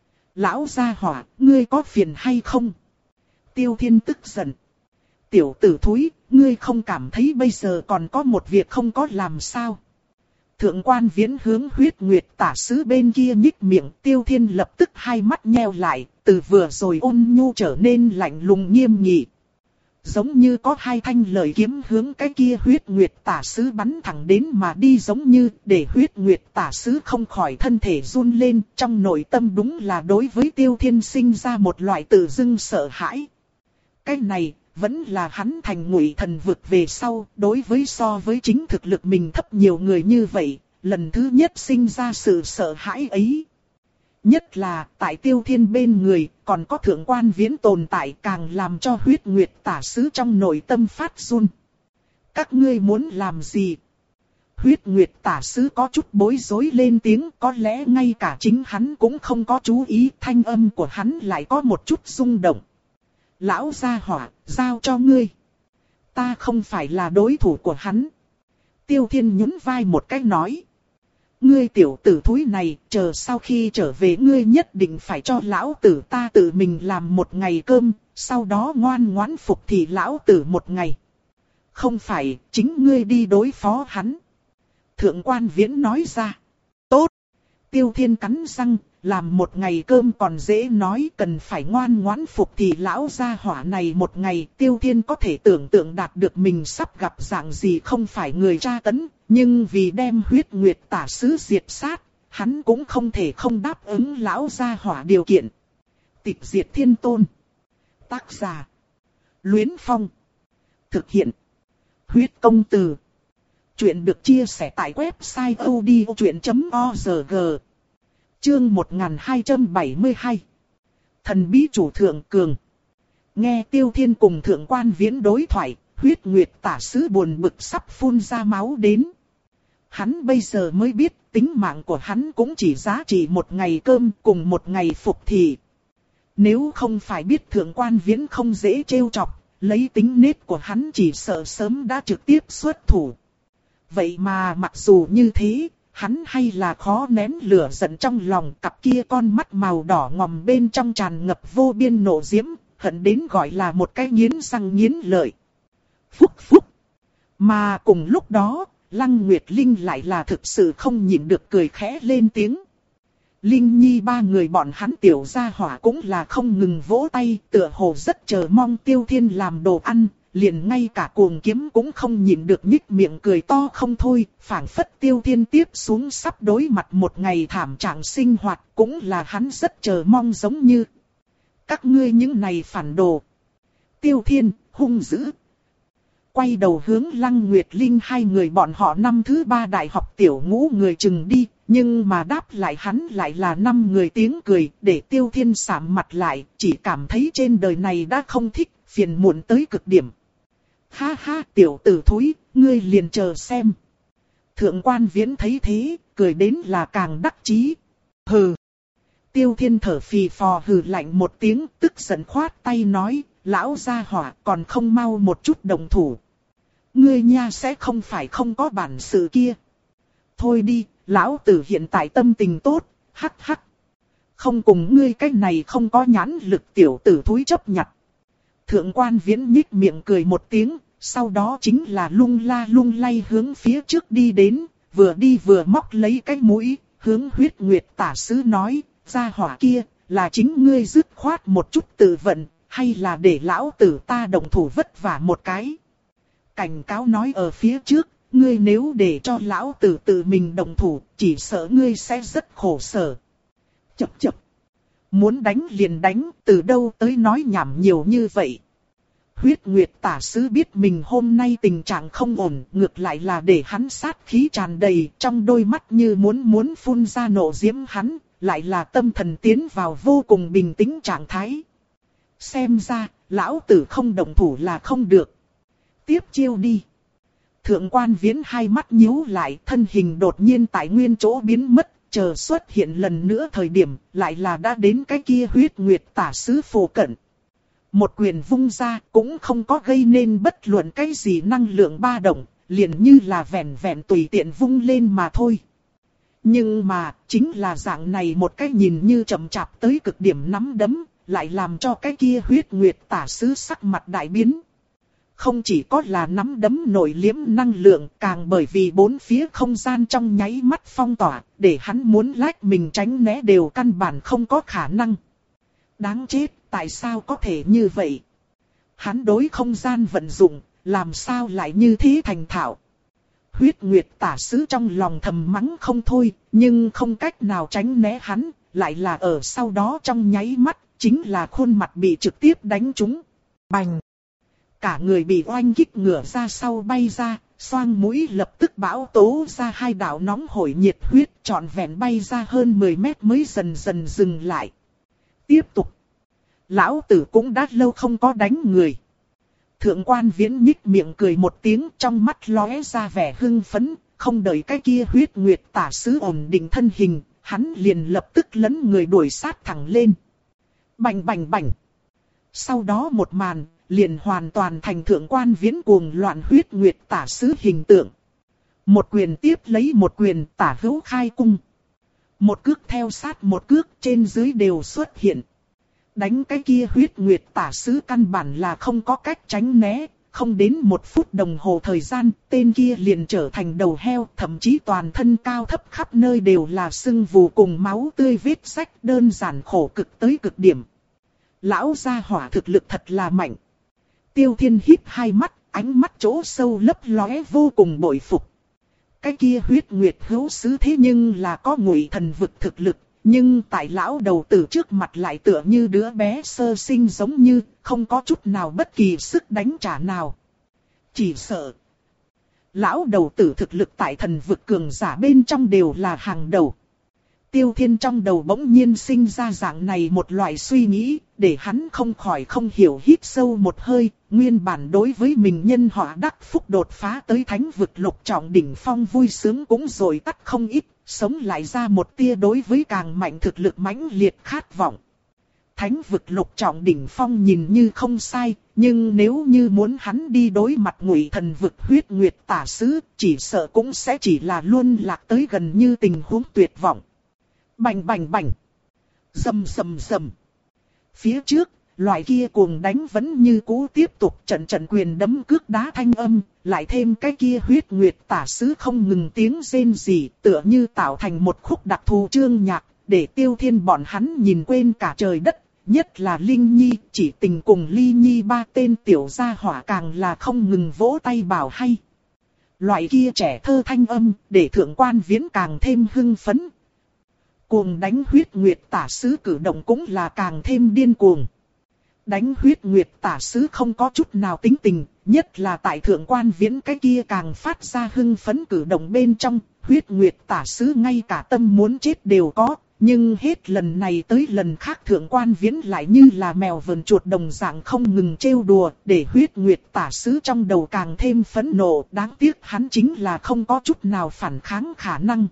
Lão gia hỏa, ngươi có phiền hay không? Tiêu Thiên tức giận. Tiểu tử thúi, ngươi không cảm thấy bây giờ còn có một việc không có làm sao? Thượng quan Viễn hướng Huyết Nguyệt tả sứ bên kia nhích miệng, Tiêu Thiên lập tức hai mắt nheo lại, từ vừa rồi ôn nhu trở nên lạnh lùng nghiêm nghị. Giống như có hai thanh lợi kiếm hướng cái kia Huyết Nguyệt tả sứ bắn thẳng đến mà đi, giống như để Huyết Nguyệt tả sứ không khỏi thân thể run lên, trong nội tâm đúng là đối với Tiêu Thiên sinh ra một loại tự dưng sợ hãi. Cái này vẫn là hắn thành Ngụy Thần vực về sau, đối với so với chính thực lực mình thấp nhiều người như vậy, lần thứ nhất sinh ra sự sợ hãi ấy. Nhất là tại Tiêu Thiên bên người, còn có Thượng quan Viễn tồn tại, càng làm cho Huyết Nguyệt tả sứ trong nội tâm phát run. Các ngươi muốn làm gì? Huyết Nguyệt tả sứ có chút bối rối lên tiếng, có lẽ ngay cả chính hắn cũng không có chú ý, thanh âm của hắn lại có một chút rung động. Lão gia hỏa, giao cho ngươi. Ta không phải là đối thủ của hắn. Tiêu Thiên nhún vai một cái nói. Ngươi tiểu tử thúi này, chờ sau khi trở về ngươi nhất định phải cho lão tử ta tự mình làm một ngày cơm, sau đó ngoan ngoãn phục thì lão tử một ngày. Không phải, chính ngươi đi đối phó hắn. Thượng quan Viễn nói ra. Tốt. Tiêu Thiên cắn răng, làm một ngày cơm còn dễ nói, cần phải ngoan ngoãn phục thì lão gia hỏa này một ngày. Tiêu Thiên có thể tưởng tượng đạt được mình sắp gặp dạng gì không phải người tra tấn, nhưng vì đem Huyết Nguyệt tả sứ diệt sát, hắn cũng không thể không đáp ứng lão gia hỏa điều kiện. Tịch diệt thiên tôn. Tác giả. Luyến Phong. Thực hiện. Huyết công từ. Chuyện được chia sẻ tại website odchuyện chấm org. Chương một nghìn hai trăm bảy mươi hai. Thần bí chủ Thượng Cường. Nghe Tiêu Thiên cùng Thượng quan Viễn đối thoại, Huyết Nguyệt tả sứ buồn bực sắp phun ra máu đến. Hắn bây giờ mới biết tính mạng của hắn cũng chỉ giá trị một ngày cơm cùng một ngày phục thị. Nếu không phải biết Thượng quan Viễn không dễ trêu chọc, lấy tính nết của hắn chỉ sợ sớm đã trực tiếp xuất thủ. Vậy mà mặc dù như thế, hắn hay là khó nén lửa giận trong lòng, cặp kia con mắt màu đỏ ngòm bên trong tràn ngập vô biên nộ diễm, hận đến gọi là một cái nghiến răng nghiến lợi. Phúc phúc. Mà cùng lúc đó, Lăng Nguyệt Linh lại là thực sự không nhịn được cười khẽ lên tiếng. Linh Nhi ba người bọn hắn tiểu gia hỏa cũng là không ngừng vỗ tay, tựa hồ rất chờ mong Tiêu Thiên làm đồ ăn, liền ngay cả cuồng kiếm cũng không nhịn được nhích miệng cười to không thôi, phảng phất Tiêu Thiên tiếp xuống sắp đối mặt một ngày thảm trạng sinh hoạt, cũng là hắn rất chờ mong giống như. Các ngươi những này phản đồ. Tiêu Thiên, hung dữ. Quay đầu hướng Lăng Nguyệt Linh hai người bọn họ năm thứ ba đại học tiểu ngũ người chừng đi, nhưng mà đáp lại hắn lại là năm người tiếng cười, để Tiêu Thiên sạm mặt lại, chỉ cảm thấy trên đời này đã không thích, phiền muộn tới cực điểm. Ha ha, tiểu tử thúi, ngươi liền chờ xem. Thượng quan Viễn thấy thế, cười đến là càng đắc chí. Hừ. Tiêu Thiên thở phì phò hừ lạnh một tiếng, tức giận khoát tay nói, lão gia hỏa còn không mau một chút đồng thủ. Ngươi nha sẽ không phải không có bản sự kia. Thôi đi, lão tử hiện tại tâm tình tốt, hắc hắc. Không cùng ngươi cái này không có nhãn lực tiểu tử thúi chấp nhặt. Thượng quan Viễn nhích miệng cười một tiếng, sau đó chính là lung la lung lay hướng phía trước đi đến, vừa đi vừa móc lấy cái mũi, hướng Huyết Nguyệt tả sứ nói, gia hỏa kia, là chính ngươi dứt khoát một chút tự vận, hay là để lão tử ta động thủ vất vả một cái. Cảnh cáo nói ở phía trước, ngươi nếu để cho lão tử tự mình động thủ, chỉ sợ ngươi sẽ rất khổ sở. Chập chập. Muốn đánh liền đánh, từ đâu tới nói nhảm nhiều như vậy. Huyết Nguyệt tả sứ biết mình hôm nay tình trạng không ổn, ngược lại là để hắn sát khí tràn đầy, trong đôi mắt như muốn muốn phun ra nộ diễm hắn, lại là tâm thần tiến vào vô cùng bình tĩnh trạng thái. Xem ra, lão tử không động thủ là không được. Tiếp chiêu đi. Thượng quan Viễn hai mắt nhíu lại, thân hình đột nhiên tại nguyên chỗ biến mất, chờ xuất hiện lần nữa thời điểm, lại là đã đến cái kia Huyết Nguyệt tả sứ phổ cận. Một quyền vung ra cũng không có gây nên bất luận cái gì năng lượng ba động, liền như là vẹn vẹn tùy tiện vung lên mà thôi. Nhưng mà, chính là dạng này một cái nhìn như chậm chạp tới cực điểm nắm đấm, lại làm cho cái kia Huyết Nguyệt tả sứ sắc mặt đại biến. Không chỉ có là nắm đấm nổi liếm năng lượng, càng bởi vì bốn phía không gian trong nháy mắt phong tỏa, để hắn muốn lách mình tránh né đều căn bản không có khả năng. Đáng chết, tại sao có thể như vậy? Hắn đối không gian vận dụng, làm sao lại như thế thành thạo? Huyết Nguyệt tả sứ trong lòng thầm mắng không thôi, nhưng không cách nào tránh né hắn, lại là ở sau đó trong nháy mắt, chính là khuôn mặt bị trực tiếp đánh trúng. Bành! Cả người bị oanh kích ngửa ra sau bay ra, xoang mũi lập tức bão tố ra hai đạo nóng hổi nhiệt huyết, trọn vẹn bay ra hơn mười mét mới dần dần dừng lại. Tiếp tục. Lão tử cũng đã lâu không có đánh người. Thượng quan Viễn nhích miệng cười một tiếng, trong mắt lóe ra vẻ hưng phấn, không đợi cái kia Huyết Nguyệt tả sứ ổn định thân hình, hắn liền lập tức lấn người đuổi sát thẳng lên. Bành bành bành. Sau đó một màn, liền hoàn toàn thành thượng quan Viễn cuồng loạn Huyết Nguyệt tả sứ hình tượng. Một quyền tiếp lấy một quyền, tả hữu khai cung. Một cước theo sát một cước, trên dưới đều xuất hiện. Đánh cái kia Huyết Nguyệt tả sứ căn bản là không có cách tránh né, không đến một phút đồng hồ thời gian, tên kia liền trở thành đầu heo, thậm chí toàn thân cao thấp khắp nơi đều là sưng vù cùng máu tươi vết rách, đơn giản khổ cực tới cực điểm. Lão gia hỏa thực lực thật là mạnh. Tiêu Thiên híp hai mắt, ánh mắt chỗ sâu lấp lóe vô cùng bội phục. Cái kia Huyết Nguyệt hữu sứ thế nhưng là có Ngụy Thần vực thực lực, nhưng tại lão đầu tử trước mặt lại tựa như đứa bé sơ sinh giống như, không có chút nào bất kỳ sức đánh trả nào. Chỉ sợ, lão đầu tử thực lực tại thần vực cường giả bên trong đều là hàng đầu. Tiêu Thiên trong đầu bỗng nhiên sinh ra dạng này một loại suy nghĩ, để hắn không khỏi không hiểu hít sâu một hơi, nguyên bản đối với mình nhân họa đắc phúc đột phá tới thánh vực lục trọng đỉnh phong vui sướng cũng rồi tắt không ít, sống lại ra một tia đối với càng mạnh thực lực mãnh liệt khát vọng. Thánh vực lục trọng đỉnh phong nhìn như không sai, nhưng nếu như muốn hắn đi đối mặt Ngụy Thần vực Huyết Nguyệt tả sứ, chỉ sợ cũng sẽ chỉ là luôn lạc tới gần như tình huống tuyệt vọng. Bành bành bành. Rầm rầm rầm. Phía trước, loại kia cuồng đánh vẫn như cũ tiếp tục trận trận quyền đấm cước đá thanh âm, lại thêm cái kia Huyết Nguyệt tả sứ không ngừng tiếng rên rỉ, tựa như tạo thành một khúc đặc thù chương nhạc, để Tiêu Thiên bọn hắn nhìn quên cả trời đất, nhất là Linh Nhi, Chỉ Tình cùng Ly Nhi ba tên tiểu gia hỏa càng là không ngừng vỗ tay bảo hay. Loại kia trẻ thơ thanh âm, để Thượng quan Viễn càng thêm hưng phấn. Cuồng đánh Huyết Nguyệt tả sứ cử động cũng là càng thêm điên cuồng. Đánh Huyết Nguyệt tả sứ không có chút nào tính tình, nhất là tại Thượng quan Viễn cái kia càng phát ra hưng phấn cử động bên trong, Huyết Nguyệt tả sứ ngay cả tâm muốn chết đều có, nhưng hết lần này tới lần khác Thượng quan Viễn lại như là mèo vờn chuột đồng dạng không ngừng trêu đùa, để Huyết Nguyệt tả sứ trong đầu càng thêm phẫn nộ, đáng tiếc hắn chính là không có chút nào phản kháng khả năng.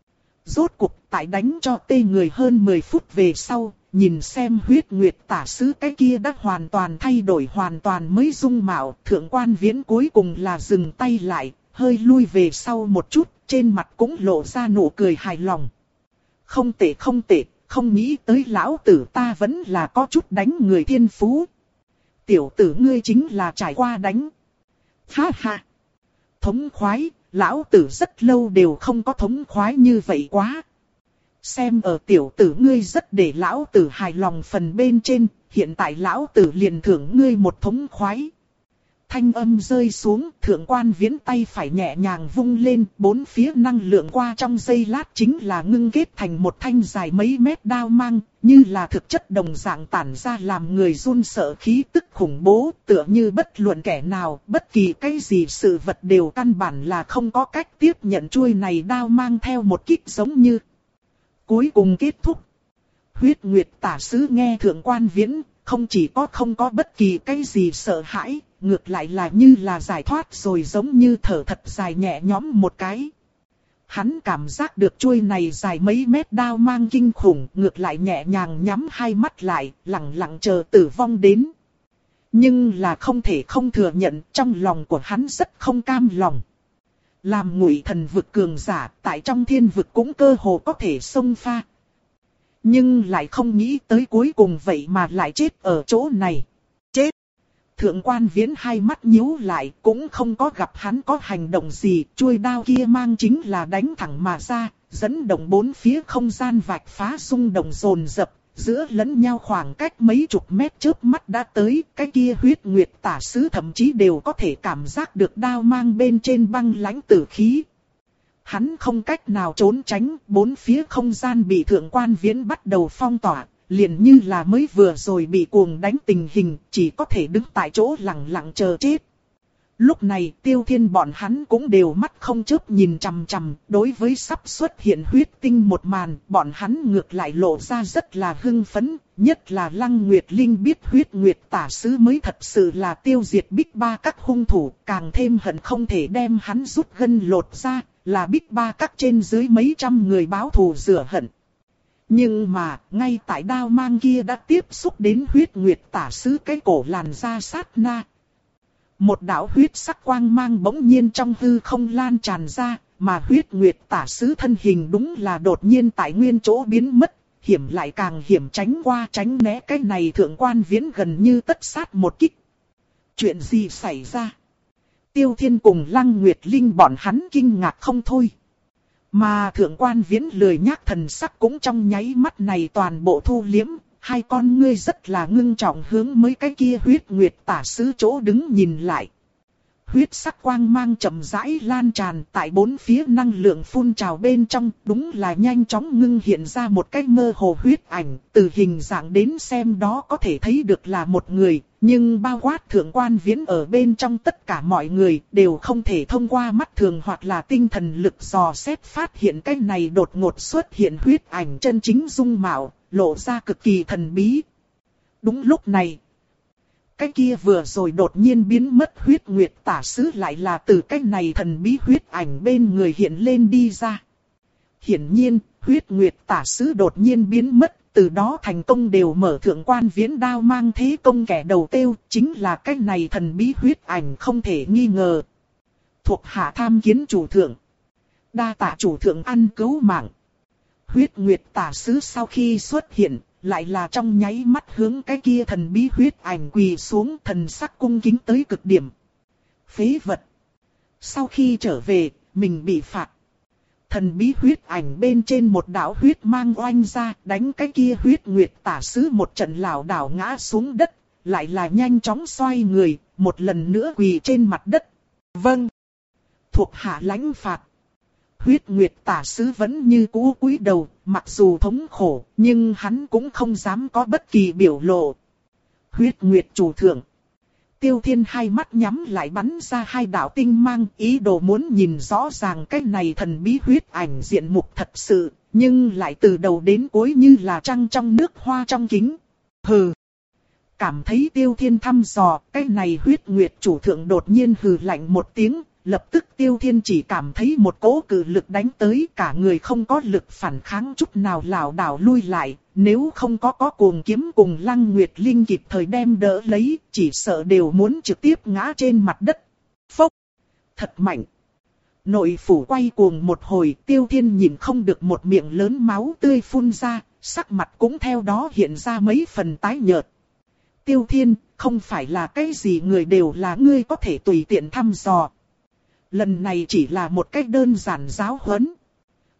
Rốt cuộc tại đánh cho tê người hơn mười phút về sau, nhìn xem Huyết Nguyệt tả sứ cái kia đã hoàn toàn thay đổi hoàn toàn mới dung mạo, Thượng quan Viễn cuối cùng là dừng tay lại, hơi lui về sau một chút, trên mặt cũng lộ ra nụ cười hài lòng. Không tệ không tệ, không nghĩ tới lão tử ta vẫn là có chút đánh người thiên phú. Tiểu tử ngươi chính là trải qua đánh. Ha ha. Thống khoái, lão tử rất lâu đều không có thống khoái như vậy quá. xem ở tiểu tử ngươi rất để lão tử hài lòng phần bên trên, hiện tại lão tử liền thưởng ngươi một thống khoái. Thanh âm rơi xuống, thượng quan viễn tay phải nhẹ nhàng vung lên, bốn phía năng lượng qua trong giây lát chính là ngưng kết thành một thanh dài mấy mét đao mang, như là thực chất đồng dạng tản ra làm người run sợ khí tức khủng bố, tựa như bất luận kẻ nào, bất kỳ cái gì sự vật đều căn bản là không có cách tiếp nhận chuôi này đao mang theo một kích giống như. Cuối cùng kết thúc. Huyết Nguyệt tả sứ nghe thượng quan viễn, không chỉ có không có bất kỳ cái gì sợ hãi, ngược lại là như là giải thoát rồi, giống như thở thật dài nhẹ nhõm một cái. Hắn cảm giác được chuôi này dài mấy mét đao mang kinh khủng, ngược lại nhẹ nhàng nhắm hai mắt lại, lặng lặng chờ tử vong đến. Nhưng là không thể không thừa nhận, trong lòng của hắn rất không cam lòng. Làm Ngụy Thần vực cường giả, tại trong thiên vực cũng cơ hồ có thể xông pha. Nhưng lại không nghĩ tới cuối cùng vậy mà lại chết ở chỗ này. Chết! Thượng quan viễn hai mắt nhíu lại, cũng không có gặp hắn có hành động gì, chuôi đao kia mang chính là đánh thẳng mà ra, dẫn động bốn phía không gian vạch phá xung động dồn dập, giữa lẫn nhau khoảng cách mấy chục mét chớp mắt đã tới, cái kia huyết nguyệt tả sứ thậm chí đều có thể cảm giác được đao mang bên trên băng lãnh tử khí. Hắn không cách nào trốn tránh, bốn phía không gian bị thượng quan viễn bắt đầu phong tỏa, liền như là mới vừa rồi bị cuồng đánh tình hình, chỉ có thể đứng tại chỗ lặng lặng chờ chết. Lúc này Tiêu Thiên bọn hắn cũng đều mắt không chớp nhìn chằm chằm, đối với sắp xuất hiện huyết tinh một màn, bọn hắn ngược lại lộ ra rất là hưng phấn, nhất là Lăng Nguyệt Linh biết huyết nguyệt tả sứ mới thật sự là tiêu diệt Bích Ba các hung thủ, càng thêm hận không thể đem hắn rút gân lột ra, là Bích Ba các trên dưới mấy trăm người báo thù rửa hận. Nhưng mà, ngay tại đao mang kia đã tiếp xúc đến huyết nguyệt tả sứ cái cổ làn da sát na. Một đạo huyết sắc quang mang bỗng nhiên trong hư không lan tràn ra, mà huyết nguyệt tả sứ thân hình đúng là đột nhiên tại nguyên chỗ biến mất, hiểm lại càng hiểm, tránh qua tránh né cái này thượng quan viễn gần như tất sát một kích. Chuyện gì xảy ra? Tiêu Thiên cùng Lăng Nguyệt Linh bọn hắn kinh ngạc không thôi. Mà thượng quan viễn lười nhác thần sắc cũng trong nháy mắt này toàn bộ thu liếm, hai con ngươi rất là ngưng trọng hướng mấy cái kia huyết nguyệt tả sứ chỗ đứng nhìn lại. Huyết sắc quang mang chậm rãi lan tràn tại bốn phía năng lượng phun trào bên trong, đúng là nhanh chóng ngưng hiện ra một cái mơ hồ huyết ảnh, từ hình dạng đến xem đó có thể thấy được là một người, nhưng bao quát thượng quan viễn ở bên trong tất cả mọi người đều không thể thông qua mắt thường hoặc là tinh thần lực dò xét phát hiện cái này đột ngột xuất hiện huyết ảnh chân chính dung mạo, lộ ra cực kỳ thần bí. Đúng lúc này, cái kia vừa rồi đột nhiên biến mất huyết nguyệt tả sứ lại là từ cái này thần bí huyết ảnh bên người hiện lên đi ra. Hiển nhiên, huyết nguyệt tả sứ đột nhiên biến mất, từ đó thành công đều mở thượng quan viễn đao mang thế công kẻ đầu tiêu, chính là cái này thần bí huyết ảnh không thể nghi ngờ. Thuộc hạ tham kiến chủ thượng. Đa tạ chủ thượng ăn cứu mạng. Huyết nguyệt tả sứ sau khi xuất hiện, lại là trong nháy mắt hướng cái kia thần bí huyết ảnh quỳ xuống, thần sắc cung kính tới cực điểm. Phế vật. Sau khi trở về, mình bị phạt. Thần bí huyết ảnh bên trên một đạo huyết mang oanh ra, đánh cái kia huyết nguyệt tả sứ một trận lảo đảo ngã xuống đất, lại là nhanh chóng xoay người, một lần nữa quỳ trên mặt đất. Vâng. Thuộc hạ lãnh phạt. Huyết nguyệt tả sứ vẫn như cũ cúi đầu, mặc dù thống khổ, nhưng hắn cũng không dám có bất kỳ biểu lộ. Huyết nguyệt chủ thượng. Tiêu Thiên hai mắt nhắm lại bắn ra hai đạo tinh mang, ý đồ muốn nhìn rõ ràng cái này thần bí huyết ảnh diện mục thật sự, nhưng lại từ đầu đến cuối như là trăng trong nước hoa trong kính. Hừ. Cảm thấy Tiêu Thiên thăm dò, cái này huyết nguyệt chủ thượng đột nhiên hừ lạnh một tiếng. Lập tức Tiêu Thiên chỉ cảm thấy một cỗ cự lực đánh tới, cả người không có lực phản kháng chút nào, lảo đảo lui lại, nếu không có có cuồng kiếm cùng Lăng Nguyệt Linh kịp thời đem đỡ lấy, chỉ sợ đều muốn trực tiếp ngã trên mặt đất. Phốc! Thật mạnh! Nội phủ quay cuồng một hồi, Tiêu Thiên nhìn không được một miệng lớn máu tươi phun ra, sắc mặt cũng theo đó hiện ra mấy phần tái nhợt. Tiêu Thiên, không phải là cái gì người đều là ngươi có thể tùy tiện thăm dò. Lần này chỉ là một cách đơn giản giáo huấn.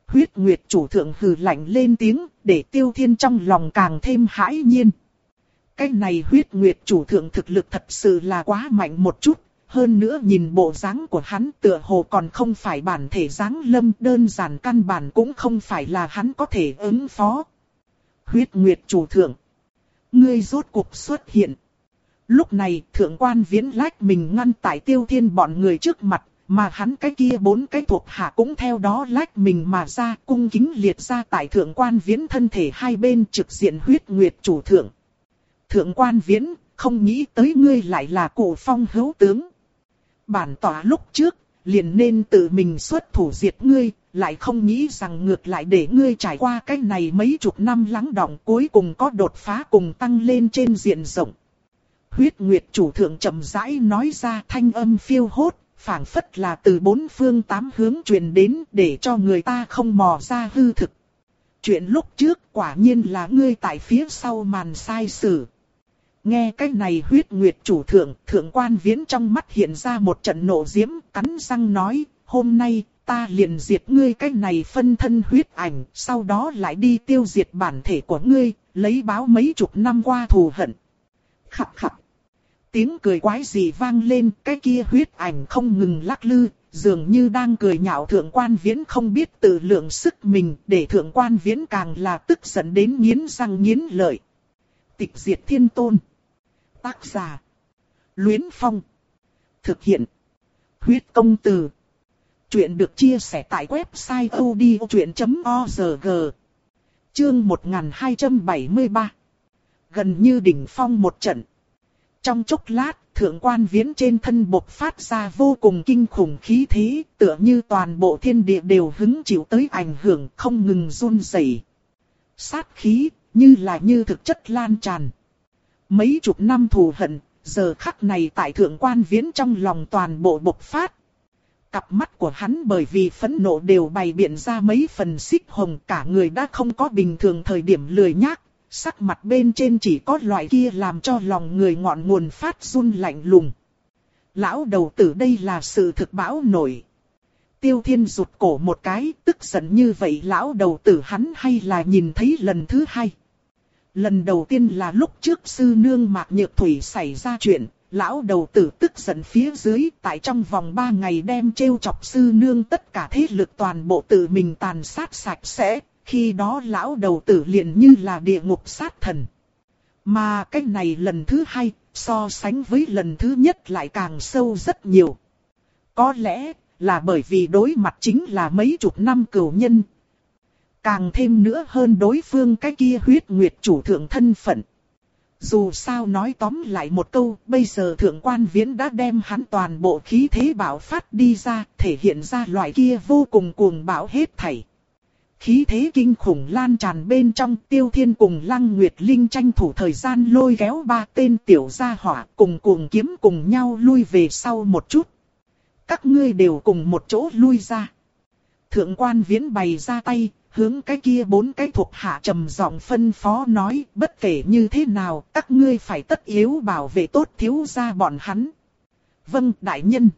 Huyết Nguyệt chủ thượng hừ lạnh lên tiếng, để Tiêu Thiên trong lòng càng thêm hãi nhiên. Cái này Huyết Nguyệt chủ thượng thực lực thật sự là quá mạnh một chút, hơn nữa nhìn bộ dáng của hắn tựa hồ còn không phải bản thể dáng lâm, đơn giản căn bản cũng không phải là hắn có thể ứng phó. Huyết Nguyệt chủ thượng, ngươi rốt cuộc xuất hiện. Lúc này thượng quan Viễn lách mình ngăn tại Tiêu Thiên bọn người trước mặt, mà hắn cái kia bốn cái thuộc hạ cũng theo đó lách mình mà ra, cung kính liệt ra tại thượng quan Viễn thân thể hai bên trực diện Huyết Nguyệt chủ thượng. Thượng quan Viễn, không nghĩ tới ngươi lại là Cụ Phong hữu tướng. Bản tỏa lúc trước, liền nên tự mình xuất thủ diệt ngươi, lại không nghĩ rằng ngược lại để ngươi trải qua cái này mấy chục năm lắng đọng cuối cùng có đột phá cùng tăng lên trên diện rộng. Huyết Nguyệt chủ thượng chậm rãi nói ra, thanh âm phiêu hốt, phảng phất là từ bốn phương tám hướng truyền đến để cho người ta không mò ra hư thực. Chuyện lúc trước quả nhiên là ngươi tại phía sau màn sai sử. Nghe cái này Huyết Nguyệt chủ thượng, thượng quan Viễn trong mắt hiện ra một trận nộ diễm, cắn răng nói, hôm nay ta liền diệt ngươi cái này phân thân huyết ảnh, sau đó lại đi tiêu diệt bản thể của ngươi, lấy báo mấy chục năm qua thù hận. Khập khập. Tiếng cười quái gì vang lên, cái kia huyết ảnh không ngừng lắc lư, dường như đang cười nhạo thượng quan Viễn không biết tự lượng sức mình, để thượng quan Viễn càng là tức giận đến nghiến răng nghiến lợi. Tịch diệt thiên tôn. Tác giả: Luyến Phong. Thực hiện: Huyết Công Từ. Chuyện được chia sẻ tại website odchuyện chấm org. Chương một nghìn hai trăm bảy mươi ba. Gần như đỉnh phong một trận. Trong chốc lát, thượng quan Viễn trên thân bộc phát ra vô cùng kinh khủng khí thế, tựa như toàn bộ thiên địa đều hứng chịu tới ảnh hưởng, không ngừng run rẩy. Sát khí, như là như thực chất lan tràn. Mấy chục năm thù hận, giờ khắc này tại thượng quan Viễn trong lòng toàn bộ bộc phát. Cặp mắt của hắn bởi vì phẫn nộ đều bày biện ra mấy phần xích hồng, cả người đã không có bình thường thời điểm lười nhác. Sắc mặt bên trên chỉ có loại kia làm cho lòng người ngọn nguồn phát run lạnh lùng. Lão đầu tử, đây là sự thực bão nổi. Tiêu Thiên rụt cổ một cái, tức giận như vậy lão đầu tử hắn hay là nhìn thấy lần thứ hai. Lần đầu tiên là lúc trước sư nương Mạc Nhược Thủy xảy ra chuyện, lão đầu tử tức giận phía dưới, tại trong vòng ba ngày đem trêu chọc sư nương tất cả thế lực toàn bộ tự mình tàn sát sạch sẽ. Khi đó lão đầu tử liền như là địa ngục sát thần. Mà cái này lần thứ hai, so sánh với lần thứ nhất lại càng sâu rất nhiều. Có lẽ là bởi vì đối mặt chính là mấy chục năm cửu nhân. Càng thêm nữa hơn đối phương cái kia Huyết Nguyệt chủ thượng thân phận. Dù sao nói tóm lại một câu, bây giờ thượng quan Viễn đã đem hắn toàn bộ khí thế bạo phát đi ra, thể hiện ra loại kia vô cùng cuồng bạo hết thảy. Khí thế kinh khủng lan tràn bên trong, Tiêu Thiên cùng Lăng Nguyệt Linh tranh thủ thời gian lôi kéo ba tên tiểu gia hỏa cùng cuồng kiếm cùng nhau lui về sau một chút. Các ngươi đều cùng một chỗ lui ra. Thượng quan Viễn bày ra tay, hướng cái kia bốn cái thuộc hạ trầm giọng phân phó nói, bất kể như thế nào, các ngươi phải tất yếu bảo vệ tốt thiếu gia bọn hắn. Vâng, đại nhân.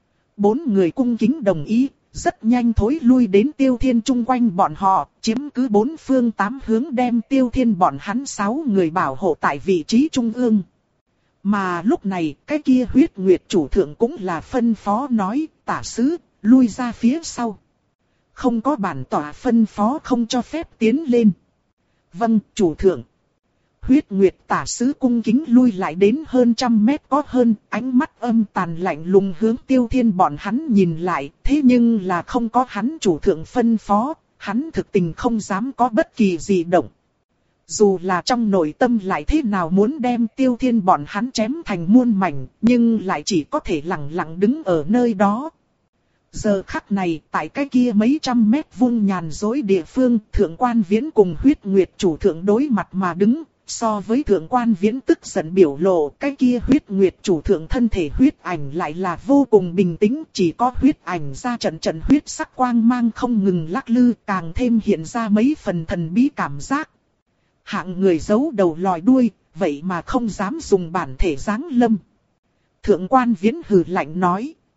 Bốn người cung kính đồng ý. Rất nhanh thối lui đến Tiêu Thiên chung quanh bọn họ, chiếm cứ bốn phương tám hướng đem Tiêu Thiên bọn hắn sáu người bảo hộ tại vị trí trung ương. Mà lúc này, cái kia Huyết Nguyệt chủ thượng cũng là phân phó nói, tả sứ, lui ra phía sau. Không có bản tỏa phân phó không cho phép tiến lên. Vâng, chủ thượng. Huyết Nguyệt tả sứ cung kính lui lại đến hơn trăm mét có hơn, ánh mắt âm tàn lạnh lùng hướng Tiêu Thiên bọn hắn nhìn lại, thế nhưng là không có hắn chủ thượng phân phó, hắn thực tình không dám có bất kỳ gì động. Dù là trong nội tâm lại thế nào muốn đem Tiêu Thiên bọn hắn chém thành muôn mảnh, nhưng lại chỉ có thể lặng lặng đứng ở nơi đó. Giờ khắc này, tại cái kia mấy trăm mét vuông nhàn dối địa phương, thượng quan Viễn cùng Huyết Nguyệt chủ thượng đối mặt mà đứng. So với thượng quan Viễn tức giận biểu lộ, cái kia Huyết Nguyệt chủ thượng thân thể huyết ảnh lại là vô cùng bình tĩnh, chỉ có huyết ảnh ra trận trận huyết sắc quang mang không ngừng lắc lư, càng thêm hiện ra mấy phần thần bí cảm giác. Hạng người giấu đầu lòi đuôi, vậy mà không dám dùng bản thể giáng lâm. Thượng quan Viễn hừ lạnh nói.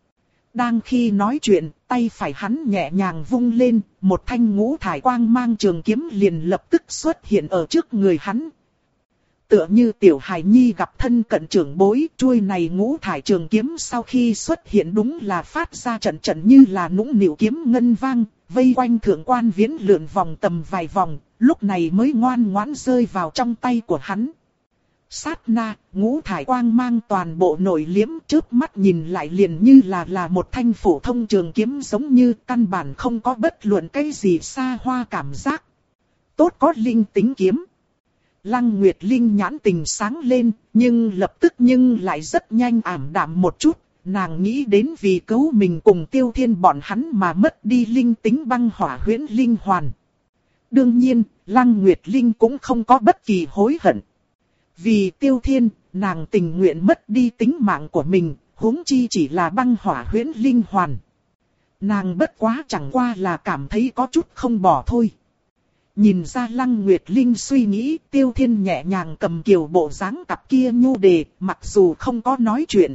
Đang khi nói chuyện, tay phải hắn nhẹ nhàng vung lên, một thanh ngũ thải quang mang trường kiếm liền lập tức xuất hiện ở trước người hắn. Tựa như tiểu hài nhi gặp thân cận trưởng bối, chuôi này ngũ thải trường kiếm sau khi xuất hiện đúng là phát ra trận trận như là nũng nịu kiếm ngân vang, vây quanh thượng quan viễn lượn vòng tầm vài vòng, lúc này mới ngoan ngoãn rơi vào trong tay của hắn. Sát na, ngũ thải quang mang toàn bộ nổi liếm, chớp mắt nhìn lại liền như là là một thanh phổ thông trường kiếm, giống như căn bản không có bất luận cái gì xa hoa cảm giác. Tốt có linh tính kiếm. Lăng Nguyệt Linh nhãn tình sáng lên, nhưng lập tức nhưng lại rất nhanh ảm đạm một chút. Nàng nghĩ đến vì cứu mình cùng Tiêu Thiên bọn hắn mà mất đi linh tính băng hỏa huyễn linh hoàn. Đương nhiên, Lăng Nguyệt Linh cũng không có bất kỳ hối hận. Vì Tiêu Thiên, nàng tình nguyện mất đi tính mạng của mình, huống chi chỉ là băng hỏa huyễn linh hoàn. Nàng bất quá chẳng qua là cảm thấy có chút không bỏ thôi. Nhìn ra Lăng Nguyệt Linh suy nghĩ, Tiêu Thiên nhẹ nhàng cầm kiều bộ dáng cặp kia nhu đề, mặc dù không có nói chuyện.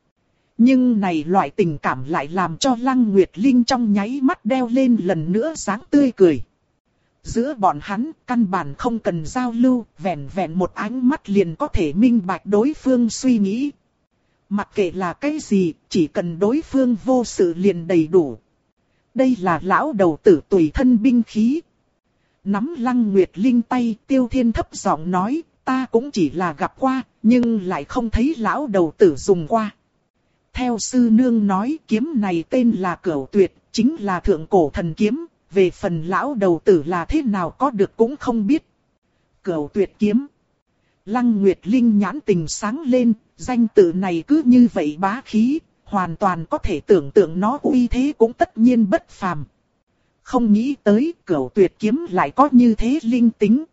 Nhưng này loại tình cảm lại làm cho Lăng Nguyệt Linh trong nháy mắt đeo lên lần nữa dáng tươi cười. Giữa bọn hắn, căn bản không cần giao lưu, vẹn vẹn một ánh mắt liền có thể minh bạch đối phương suy nghĩ. Mặc kệ là cái gì, chỉ cần đối phương vô sự liền đầy đủ. Đây là lão đầu tử tùy thân binh khí. Nắm Lăng Nguyệt Linh tay, Tiêu Thiên thấp giọng nói, ta cũng chỉ là gặp qua, nhưng lại không thấy lão đầu tử dùng qua. Theo sư nương nói, kiếm này tên là Cửu Tuyệt, chính là thượng cổ thần kiếm, về phần lão đầu tử là thế nào có được cũng không biết. Cửu Tuyệt kiếm. Lăng Nguyệt Linh nhãn tình sáng lên, danh tự này cứ như vậy bá khí, hoàn toàn có thể tưởng tượng nó uy thế cũng tất nhiên bất phàm. Không nghĩ tới Cửu Tuyệt kiếm lại có như thế linh tính.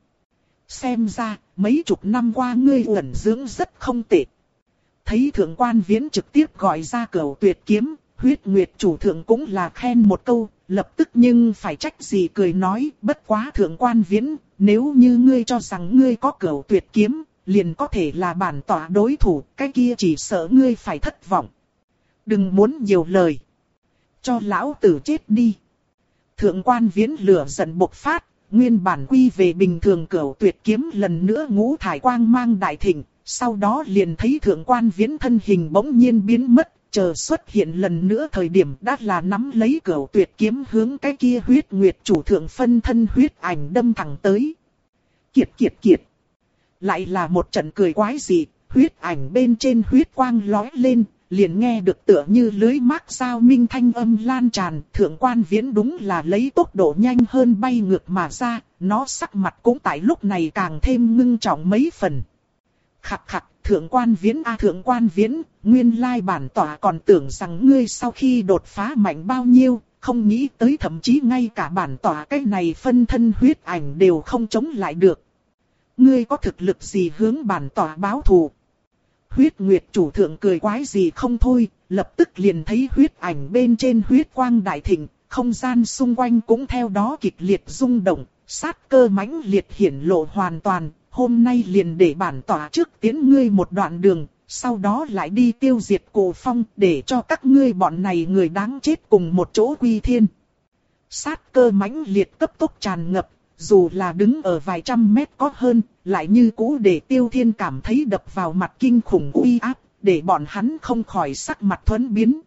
Xem ra, mấy chục năm qua ngươi ẩn dưỡng rất không tệ. Thấy thượng quan viễn trực tiếp gọi ra Cửu Tuyệt kiếm, Huyết Nguyệt chủ thượng cũng là khen một câu, lập tức nhưng phải trách gì cười nói, bất quá thượng quan viễn, nếu như ngươi cho rằng ngươi có Cửu Tuyệt kiếm, liền có thể là bản tọa đối thủ, cái kia chỉ sợ ngươi phải thất vọng. Đừng muốn nhiều lời. Cho lão tử chết đi. Thượng quan viễn lửa giận bộc phát, nguyên bản quy về bình thường Cửu Tuyệt kiếm lần nữa ngũ thải quang mang đại thịnh, sau đó liền thấy thượng quan viễn thân hình bỗng nhiên biến mất, chờ xuất hiện lần nữa thời điểm đã là nắm lấy Cửu Tuyệt kiếm hướng cái kia Huyết Nguyệt chủ thượng phân thân huyết ảnh đâm thẳng tới. Kiệt kiệt kiệt. Lại là một trận cười quái dị, huyết ảnh bên trên huyết quang lói lên, liền nghe được tựa như lưới mác sao minh thanh âm lan tràn, thượng quan viễn đúng là lấy tốc độ nhanh hơn bay ngược mà ra, nó sắc mặt cũng tại lúc này càng thêm ngưng trọng mấy phần. Khặt khặt, thượng quan viễn a à, thượng quan viễn, nguyên lai bản tỏa còn tưởng rằng ngươi sau khi đột phá mạnh bao nhiêu, không nghĩ tới thậm chí ngay cả bản tỏa cái này phân thân huyết ảnh đều không chống lại được. Ngươi có thực lực gì hướng bản tỏa báo thù? Huyết Nguyệt chủ thượng cười quái gì không thôi, lập tức liền thấy huyết ảnh bên trên huyết quang đại thịnh, không gian xung quanh cũng theo đó kịch liệt rung động, sát cơ mãnh liệt hiển lộ hoàn toàn, hôm nay liền để bản tỏa trước tiến ngươi một đoạn đường, sau đó lại đi tiêu diệt Cổ Phong để cho các ngươi bọn này người đáng chết cùng một chỗ quy thiên. Sát cơ mãnh liệt cấp tốc tràn ngập, dù là đứng ở vài trăm mét có hơn, lại như cũ để Tiêu Thiên cảm thấy đập vào mặt kinh khủng uy áp, để bọn hắn không khỏi sắc mặt thuẫn biến.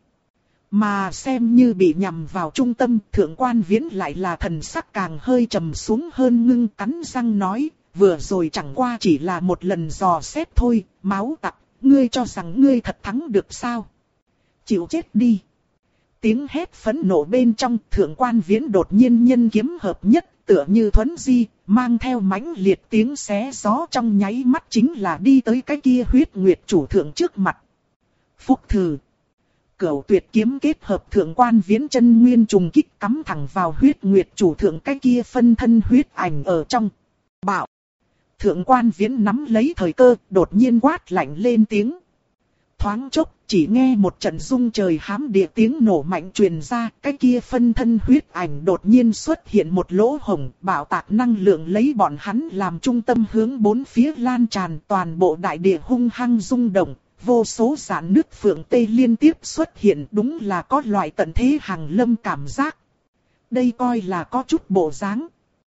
Mà xem như bị nhằm vào trung tâm, thượng quan viễn lại là thần sắc càng hơi trầm xuống hơn, ngưng cắn răng nói, vừa rồi chẳng qua chỉ là một lần dò xét thôi, máu tặc, ngươi cho rằng ngươi thật thắng được sao? Chịu chết đi! Tiếng hét phẫn nộ bên trong, thượng quan viễn đột nhiên nhân kiếm hợp nhất, tựa như thuấn di, mang theo mãnh liệt tiếng xé gió trong nháy mắt chính là đi tới cái kia Huyết Nguyệt chủ thượng trước mặt. Phúc thử. Cửu Tuyệt kiếm kết hợp thượng quan viễn chân nguyên trùng kích cắm thẳng vào Huyết Nguyệt chủ thượng cái kia phân thân huyết ảnh ở trong. Bạo. Thượng quan viễn nắm lấy thời cơ, đột nhiên quát lạnh lên tiếng. Thoáng chốc, chỉ nghe một trận rung trời hám địa tiếng nổ mạnh truyền ra, cái kia phân thân huyết ảnh đột nhiên xuất hiện một lỗ hổng, bạo tạc năng lượng lấy bọn hắn làm trung tâm hướng bốn phía lan tràn, toàn bộ đại địa hung hăng rung động, vô số rạn nứt phượng tê liên tiếp xuất hiện, đúng là có loại tận thế hàng lâm cảm giác. Đây coi là có chút bộ dáng.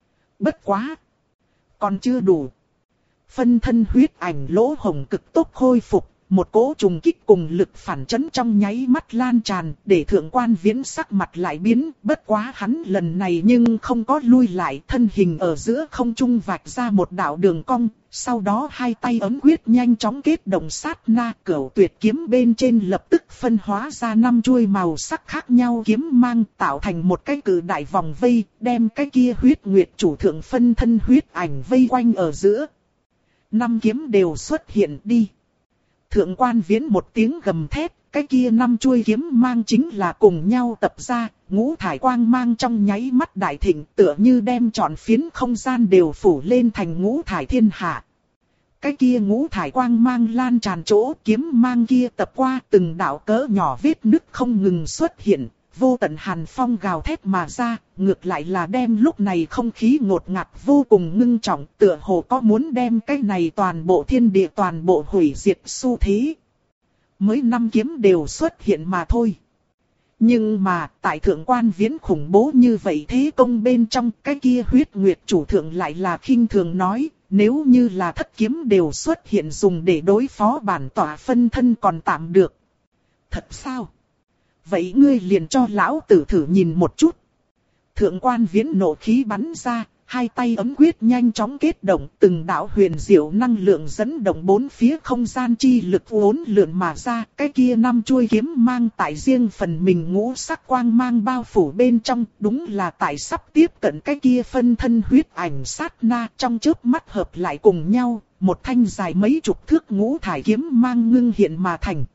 Bất quá, còn chưa đủ. Phân thân huyết ảnh lỗ hồng cực tốc khôi phục, một cỗ trùng kích cùng lực phản chấn trong nháy mắt lan tràn, để Thượng Quan Viễn sắc mặt lại biến. Bất quá hắn lần này nhưng không có lui lại, thân hình ở giữa không trung vạch ra một đạo đường cong, sau đó hai tay ấm quyết nhanh chóng kết động sát na, cửu tuyệt kiếm bên trên lập tức phân hóa ra năm chuôi màu sắc khác nhau kiếm mang, tạo thành một cái cự đại vòng vây, đem cái kia huyết nguyệt chủ thượng phân thân huyết ảnh vây quanh ở giữa. Năm kiếm đều xuất hiện đi. Thượng Quan Viễn một tiếng gầm thét, cái kia năm chuôi kiếm mang chính là cùng nhau tập ra, ngũ thải quang mang trong nháy mắt đại thịnh, tựa như đem trọn phiến không gian đều phủ lên thành ngũ thải thiên hạ. Cái kia ngũ thải quang mang lan tràn chỗ kiếm mang kia tập qua, từng đạo cỡ nhỏ vết nứt không ngừng xuất hiện, vô tận hàn phong gào thét mà ra, ngược lại là đem lúc này không khí ngột ngạt vô cùng ngưng trọng, tựa hồ có muốn đem cái này toàn bộ thiên địa toàn bộ hủy diệt xu thế. Mới năm kiếm đều xuất hiện mà thôi. Nhưng mà, tại Thượng Quan Viễn khủng bố như vậy thế công bên trong, cái kia huyết nguyệt chủ thượng lại là khinh thường nói, nếu như là thất kiếm đều xuất hiện dùng để đối phó bản tỏa phân thân còn tạm được. Thật sao? Vậy ngươi liền cho lão tử thử nhìn một chút. Thượng Quan Viễn nộ khí bắn ra, hai tay ấm quyết nhanh chóng kết động, từng đạo huyền diệu năng lượng dẫn động bốn phía không gian chi lực uốn lượn mà ra, cái kia năm chuôi kiếm mang tại riêng phần mình ngũ sắc quang mang bao phủ bên trong, đúng là tại sắp tiếp cận cái kia phân thân huyết ảnh sát na, trong chớp mắt hợp lại cùng nhau, một thanh dài mấy chục thước ngũ thải kiếm mang ngưng hiện mà thành.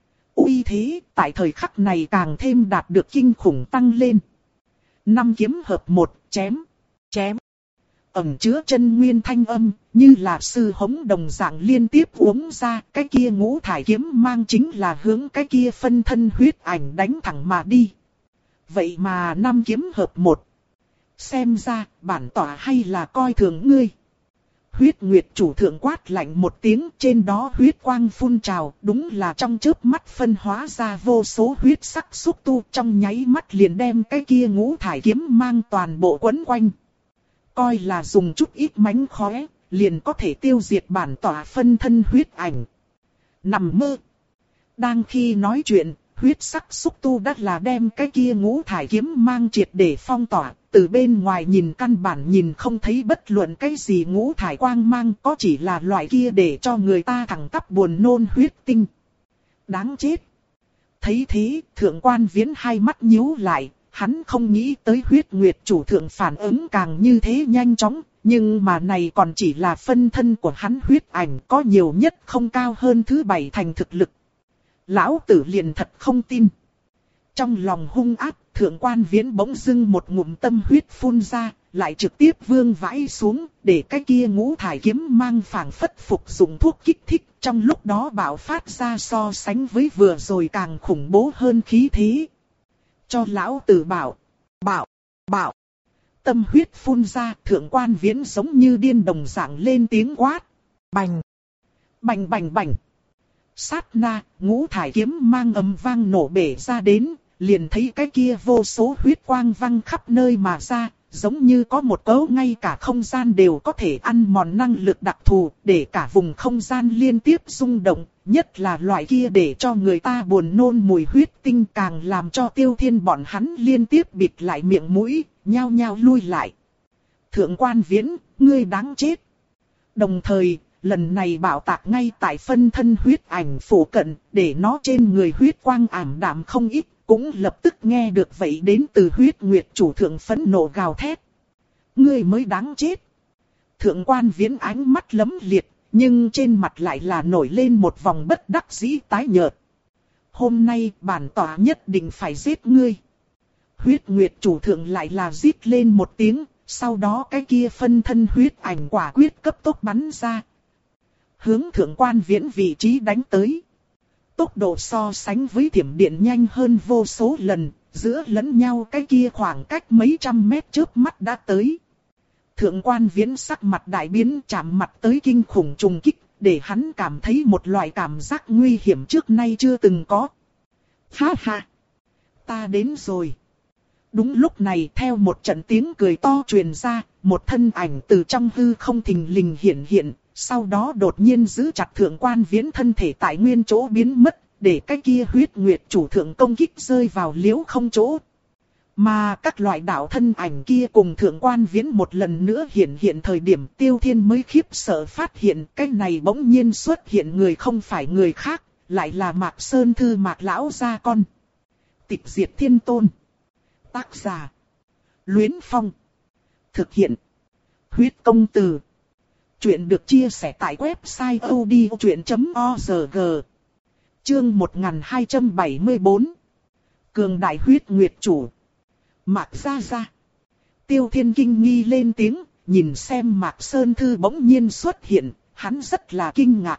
Uy thế, tại thời khắc này càng thêm đạt được kinh khủng tăng lên. Năm kiếm hợp một, chém, chém. Ẩn chứa chân nguyên thanh âm, như là sư hống đồng dạng liên tiếp uống ra, cái kia ngũ thải kiếm mang chính là hướng cái kia phân thân huyết ảnh đánh thẳng mà đi. Vậy mà năm kiếm hợp một. Xem ra, bản tỏa hay là coi thường ngươi. Huyết nguyệt chủ thượng quát lạnh một tiếng, trên đó huyết quang phun trào, đúng là trong chớp mắt phân hóa ra vô số huyết sắc xúc tu, trong nháy mắt liền đem cái kia ngũ thải kiếm mang toàn bộ quấn quanh. Coi là dùng chút ít mánh khóe, liền có thể tiêu diệt bản tỏa phân thân huyết ảnh. Nằm mơ. Đang khi nói chuyện, huyết sắc xúc tu đắt là đem cái kia ngũ thải kiếm mang triệt để phong tỏa. Từ bên ngoài nhìn căn bản nhìn không thấy bất luận cái gì ngũ thải quang mang, có chỉ là loại kia để cho người ta thẳng tắp buồn nôn huyết tinh. Đáng chết. Thấy thế, Thượng Quan Viễn hai mắt nhíu lại, hắn không nghĩ tới huyết nguyệt chủ thượng phản ứng càng như thế nhanh chóng, nhưng mà này còn chỉ là phân thân của hắn huyết ảnh, có nhiều nhất không cao hơn thứ bảy thành thực lực. Lão tử liền thật không tin. Trong lòng hung ác, Thượng Quan Viễn bỗng dưng một ngụm tâm huyết phun ra, lại trực tiếp vương vãi xuống, để cái kia ngũ thải kiếm mang phảng phất phục dụng thuốc kích thích, trong lúc đó bạo phát ra so sánh với vừa rồi càng khủng bố hơn khí thế. Cho lão tử bảo, bảo, bảo. Tâm huyết phun ra, Thượng Quan Viễn giống như điên đồng dạng lên tiếng quát. Bành, bành bành bành. Sát na, ngũ thải kiếm mang ầm vang nổ bể ra đến, liền thấy cái kia vô số huyết quang văng khắp nơi mà ra, giống như có một cấu ngay cả không gian đều có thể ăn mòn năng lực đặc thù, để cả vùng không gian liên tiếp rung động, nhất là loại kia để cho người ta buồn nôn mùi huyết tinh càng làm cho Tiêu Thiên bọn hắn liên tiếp bịt lại miệng mũi, nhao nhao lui lại. Thượng Quan Viễn, ngươi đáng chết. Đồng thời, lần này bạo tạc ngay tại phân thân huyết ảnh phủ cận, để nó trên người huyết quang ảm đạm không ít. Cũng lập tức nghe được vậy đến từ huyết nguyệt chủ thượng phẫn nộ gào thét. Ngươi mới đáng chết. Thượng Quan Viễn ánh mắt lấm liệt, nhưng trên mặt lại là nổi lên một vòng bất đắc dĩ tái nhợt. Hôm nay bản tỏa nhất định phải giết ngươi. Huyết nguyệt chủ thượng lại là rít lên một tiếng, sau đó cái kia phân thân huyết ảnh quả quyết cấp tốc bắn ra. Hướng Thượng Quan Viễn vị trí đánh tới. Tốc độ so sánh với thiểm điện nhanh hơn vô số lần, giữa lẫn nhau cái kia khoảng cách mấy trăm mét trước mắt đã tới. Thượng Quan Viễn sắc mặt đại biến chạm mặt tới kinh khủng trùng kích, để hắn cảm thấy một loại cảm giác nguy hiểm trước nay chưa từng có. Ha ha! Ta đến rồi. Đúng lúc này theo một trận tiếng cười to truyền ra, một thân ảnh từ trong hư không thình lình hiện hiện, sau đó đột nhiên giữ chặt Thượng Quan Viễn thân thể tại nguyên chỗ biến mất, để cái kia huyết nguyệt chủ thượng công kích rơi vào liễu không chỗ. Mà các loại đạo thân ảnh kia cùng Thượng Quan Viễn một lần nữa hiện hiện thời điểm Tiêu Thiên mới khiếp sợ phát hiện cái này bỗng nhiên xuất hiện người không phải người khác, lại là Mạc Sơn Thư Mạc Lão gia con. Tịch diệt thiên tôn. Tác giả. Luyến Phong. Thực hiện. Huyết công từ. Chuyện được chia sẻ tại website odchuyện chấm org. Chương một nghìn hai trăm bảy mươi tư. Cường đại huyết nguyệt chủ. Mạc gia gia. Tiêu Thiên kinh nghi lên tiếng, nhìn xem Mạc Sơn Thư bỗng nhiên xuất hiện, hắn rất là kinh ngạc.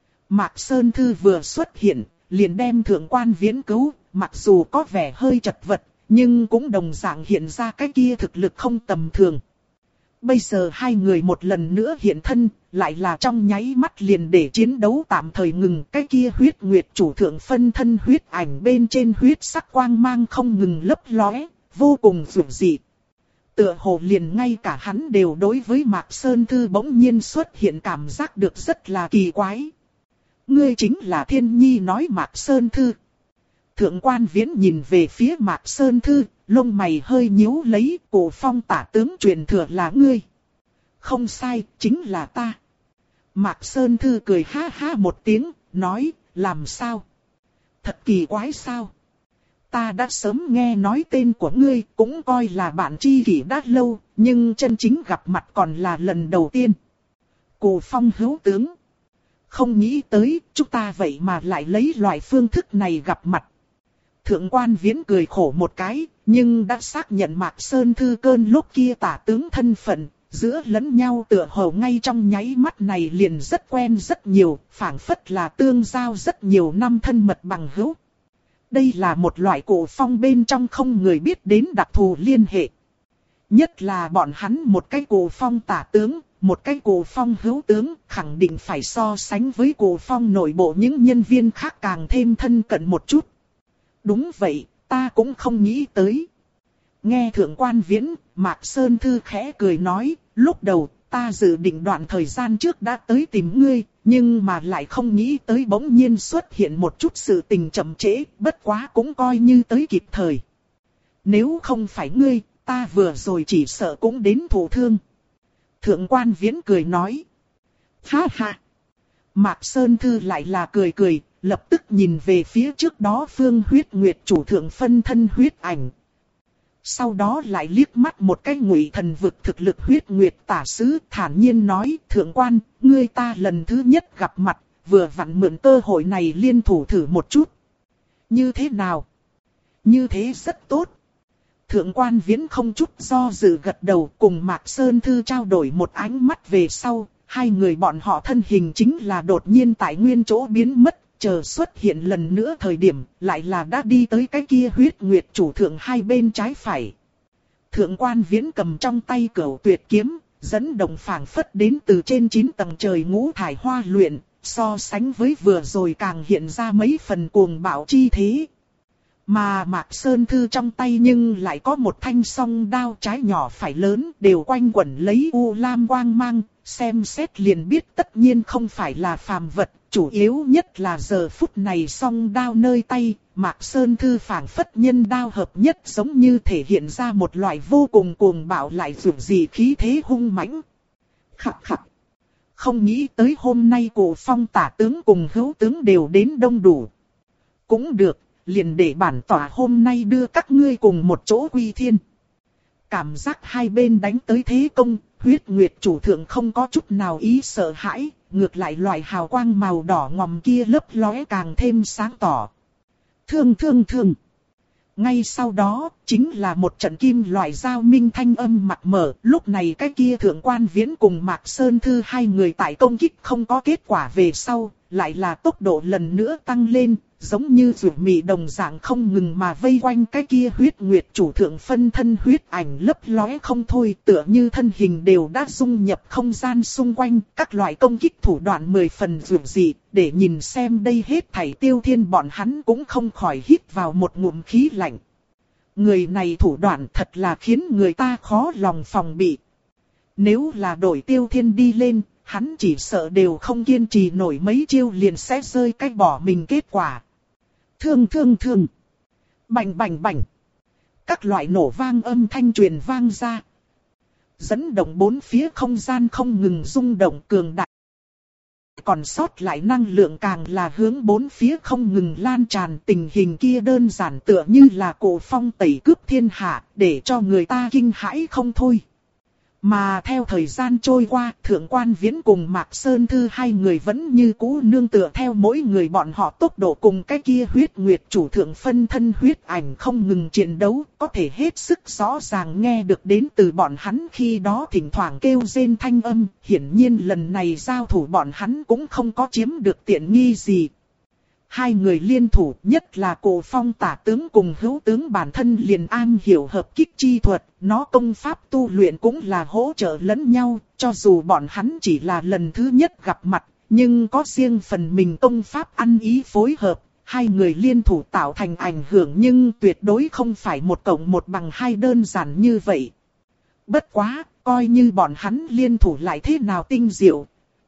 Mạc Sơn Thư vừa xuất hiện, liền đem Thượng Quan Viễn cứu, mặc dù có vẻ hơi chật vật, nhưng cũng đồng dạng hiện ra cái kia thực lực không tầm thường. Bây giờ hai người một lần nữa hiện thân, lại là trong nháy mắt liền để chiến đấu tạm thời ngừng. Cái kia huyết nguyệt chủ thượng phân thân huyết ảnh bên trên huyết sắc quang mang không ngừng lấp lóe, vô cùng dữ dị. Tựa hồ liền ngay cả hắn đều đối với Mạc Sơn Thư bỗng nhiên xuất hiện cảm giác được rất là kỳ quái. Ngươi chính là Thiên Nhi nói Mạc Sơn Thư. Thượng Quan Viễn nhìn về phía Mạc Sơn Thư, lông mày hơi nhíu lấy, Cổ Phong tả tướng truyền thừa là ngươi. Không sai, chính là ta. Mạc Sơn Thư cười ha ha một tiếng, nói, làm sao? Thật kỳ quái sao? Ta đã sớm nghe nói tên của ngươi, cũng coi là bạn tri kỷ đã lâu, nhưng chân chính gặp mặt còn là lần đầu tiên. Cổ Phong hữu tướng. Không nghĩ tới, chúng ta vậy mà lại lấy loại phương thức này gặp mặt. Thượng Quan Viễn cười khổ một cái, nhưng đã xác nhận Mạc Sơn Thư cơn lúc kia tả tướng thân phận, giữa lẫn nhau tựa hồ ngay trong nháy mắt này liền rất quen rất nhiều, phảng phất là tương giao rất nhiều năm thân mật bằng hữu. Đây là một loại Cổ Phong bên trong không người biết đến đặc thù liên hệ. Nhất là bọn hắn một cái Cổ Phong tả tướng, một cái Cổ Phong hữu tướng, khẳng định phải so sánh với Cổ Phong nội bộ những nhân viên khác càng thêm thân cận một chút. Đúng vậy, ta cũng không nghĩ tới. Nghe Thượng Quan Viễn, Mạc Sơn Thư khẽ cười nói, lúc đầu ta dự định đoạn thời gian trước đã tới tìm ngươi, nhưng mà lại không nghĩ tới bỗng nhiên xuất hiện một chút sự tình chậm trễ, bất quá cũng coi như tới kịp thời. Nếu không phải ngươi, ta vừa rồi chỉ sợ cũng đến thụ thương. Thượng Quan Viễn cười nói. Ha ha. Mạc Sơn Thư lại là cười cười, lập tức nhìn về phía trước đó Phương Huyết Nguyệt chủ thượng phân thân huyết ảnh. Sau đó lại liếc mắt một cái Ngụy Thần vực thực lực Huyết Nguyệt tả sứ, thản nhiên nói, Thượng Quan, ngươi ta lần thứ nhất gặp mặt, vừa vặn mượn cơ hội này liên thủ thử một chút. Như thế nào? Như thế rất tốt. Thượng Quan Viễn không chút do dự gật đầu, cùng Mạc Sơn Thư trao đổi một ánh mắt về sau, hai người bọn họ thân hình chính là đột nhiên tại nguyên chỗ biến mất. Chờ xuất hiện lần nữa thời điểm, lại là đã đi tới cái kia huyết nguyệt chủ thượng hai bên trái phải. Thượng Quan Viễn cầm trong tay cửu tuyệt kiếm, dẫn động phảng phất đến từ trên chín tầng trời ngũ thải hoa luyện, so sánh với vừa rồi càng hiện ra mấy phần cuồng bạo chi thế. Mà Mạc Sơn Thư trong tay nhưng lại có một thanh song đao trái nhỏ phải lớn, đều quanh quẩn lấy u lam quang mang, xem xét liền biết tất nhiên không phải là phàm vật. Chủ yếu nhất là giờ phút này song đao nơi tay, Mạc Sơn Thư phảng phất nhân đao hợp nhất, giống như thể hiện ra một loại vô cùng cuồng bạo lại dữ dị khí thế hung mãnh. Khắc khắc. Không nghĩ tới hôm nay Cổ Phong tả tướng cùng hữu tướng đều đến đông đủ. Cũng được, liền để bản tỏa hôm nay đưa các ngươi cùng một chỗ quy thiên. Cảm giác hai bên đánh tới thế công, huyết nguyệt chủ thượng không có chút nào ý sợ hãi. Ngược lại loại hào quang màu đỏ ngòm kia lấp lóe càng thêm sáng tỏ. Thương thương thương. Ngay sau đó, chính là một trận kim loại giao minh thanh âm mặt mở. Lúc này cái kia Thượng Quan Viễn cùng Mạc Sơn Thư hai người tại công kích không có kết quả về sau, lại là tốc độ lần nữa tăng lên. giống như rượu mị đồng dạng không ngừng mà vây quanh cái kia huyết nguyệt chủ thượng phân thân huyết ảnh lấp lóe không thôi, tựa như thân hình đều đã dung nhập không gian xung quanh, các loại công kích thủ đoạn mười phần rượu dị, để nhìn xem đây hết thảy Tiêu Thiên bọn hắn cũng không khỏi hít vào một ngụm khí lạnh. Người này thủ đoạn thật là khiến người ta khó lòng phòng bị. Nếu là đổi Tiêu Thiên đi lên, hắn chỉ sợ đều không kiên trì nổi mấy chiêu liền sẽ rơi cách bỏ mình kết quả. Thương thương thương. Bành bành bành. Các loại nổ vang âm thanh truyền vang ra. Dẫn động bốn phía không gian không ngừng rung động cường đại. Còn sót lại năng lượng càng là hướng bốn phía không ngừng lan tràn, tình hình kia đơn giản tựa như là cổ phong tẩy cướp thiên hạ, để cho người ta kinh hãi không thôi. Mà theo thời gian trôi qua, Thượng Quan Viễn cùng Mạc Sơn Thư hai người vẫn như cũ nương tựa theo mỗi người bọn họ tốc độ cùng cái kia huyết nguyệt chủ thượng phân thân huyết ảnh không ngừng chiến đấu, có thể hết sức rõ ràng nghe được đến từ bọn hắn khi đó thỉnh thoảng kêu rên thanh âm, hiển nhiên lần này giao thủ bọn hắn cũng không có chiếm được tiện nghi gì. Hai người liên thủ, nhất là Cổ Phong tả tướng cùng hữu tướng bản thân liền an hiểu hợp kích chi thuật, nó công pháp tu luyện cũng là hỗ trợ lẫn nhau, cho dù bọn hắn chỉ là lần thứ nhất gặp mặt, nhưng có riêng phần mình công pháp ăn ý phối hợp, hai người liên thủ tạo thành ảnh hưởng nhưng tuyệt đối không phải một cộng một bằng hai đơn giản như vậy. Bất quá, coi như bọn hắn liên thủ lại thế nào tinh diệu.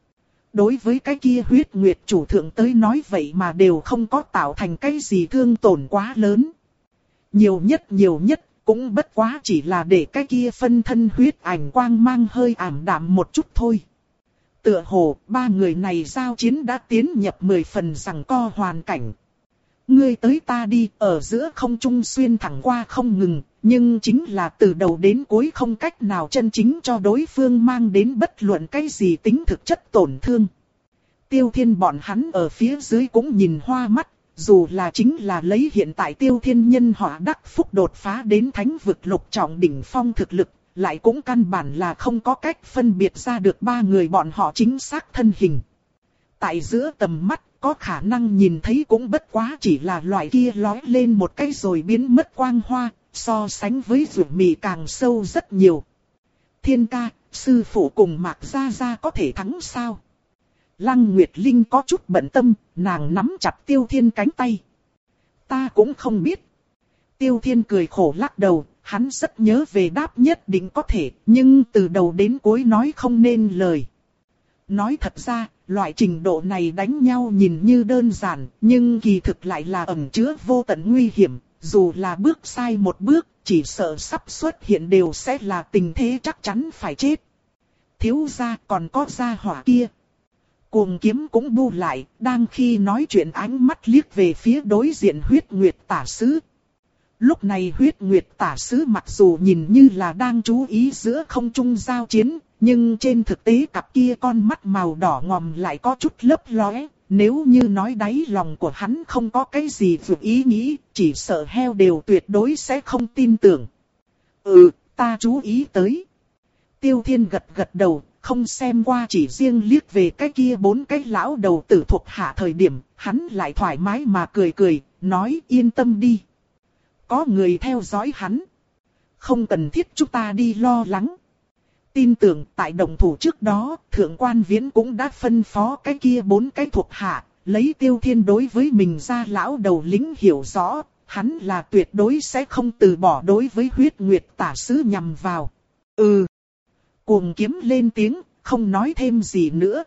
Đối với cái kia huyết nguyệt chủ thượng tới nói vậy mà đều không có tạo thành cái gì thương tổn quá lớn. Nhiều nhất nhiều nhất cũng bất quá chỉ là để cái kia phân thân huyết ảnh quang mang hơi ảm đạm một chút thôi. Tựa hồ ba người này giao chiến đã tiến nhập mười phần giằng co hoàn cảnh. Ngươi tới ta đi, ở giữa không trung xuyên thẳng qua không ngừng, nhưng chính là từ đầu đến cuối không cách nào chân chính cho đối phương mang đến bất luận cái gì tính thực chất tổn thương. Tiêu Thiên bọn hắn ở phía dưới cũng nhìn hoa mắt, dù là chính là lấy hiện tại Tiêu Thiên nhân họa đắc phúc đột phá đến thánh vực lục trọng đỉnh phong thực lực, lại cũng căn bản là không có cách phân biệt ra được ba người bọn họ chính xác thân hình. Tại giữa tầm mắt, có khả năng nhìn thấy cũng bất quá chỉ là loại kia lói lên một cái rồi biến mất quang hoa, so sánh với rượu mì càng sâu rất nhiều. Thiên ca, sư phụ cùng Mạc Gia Gia có thể thắng sao? Lăng Nguyệt Linh có chút bận tâm, nàng nắm chặt Tiêu Thiên cánh tay. Ta cũng không biết. Tiêu Thiên cười khổ lắc đầu, hắn rất nhớ về đáp nhất định có thể, nhưng từ đầu đến cuối nói không nên lời. Nói thật ra, loại trình độ này đánh nhau nhìn như đơn giản, nhưng kỳ thực lại là ẩn chứa vô tận nguy hiểm, dù là bước sai một bước, chỉ sợ sắp xuất hiện đều sẽ là tình thế chắc chắn phải chết. Thiếu gia còn có gia hỏa kia. Cuồng kiếm cũng bu lại, đang khi nói chuyện ánh mắt liếc về phía đối diện huyết nguyệt tả sứ. Lúc này huyết nguyệt tả sứ mặc dù nhìn như là đang chú ý giữa không trung giao chiến, nhưng trên thực tế cặp kia con mắt màu đỏ ngòm lại có chút lấp lóe. Nếu như nói đáy lòng của hắn không có cái gì vượt ý nghĩ, chỉ sợ heo đều tuyệt đối sẽ không tin tưởng. Ừ, ta chú ý tới. Tiêu Thiên gật gật đầu, không xem qua chỉ riêng liếc về cái kia bốn cái lão đầu tử thuộc hạ thời điểm, hắn lại thoải mái mà cười cười, nói yên tâm đi. Có người theo dõi hắn. Không cần thiết chúng ta đi lo lắng. Tin tưởng tại đồng thủ trước đó, Thượng Quan Viễn cũng đã phân phó cái kia bốn cái thuộc hạ, lấy Tiêu Thiên đối với mình ra lão đầu lính hiểu rõ, hắn là tuyệt đối sẽ không từ bỏ đối với huyết nguyệt tả sứ nhằm vào. Ừ. Cuồng kiếm lên tiếng, không nói thêm gì nữa.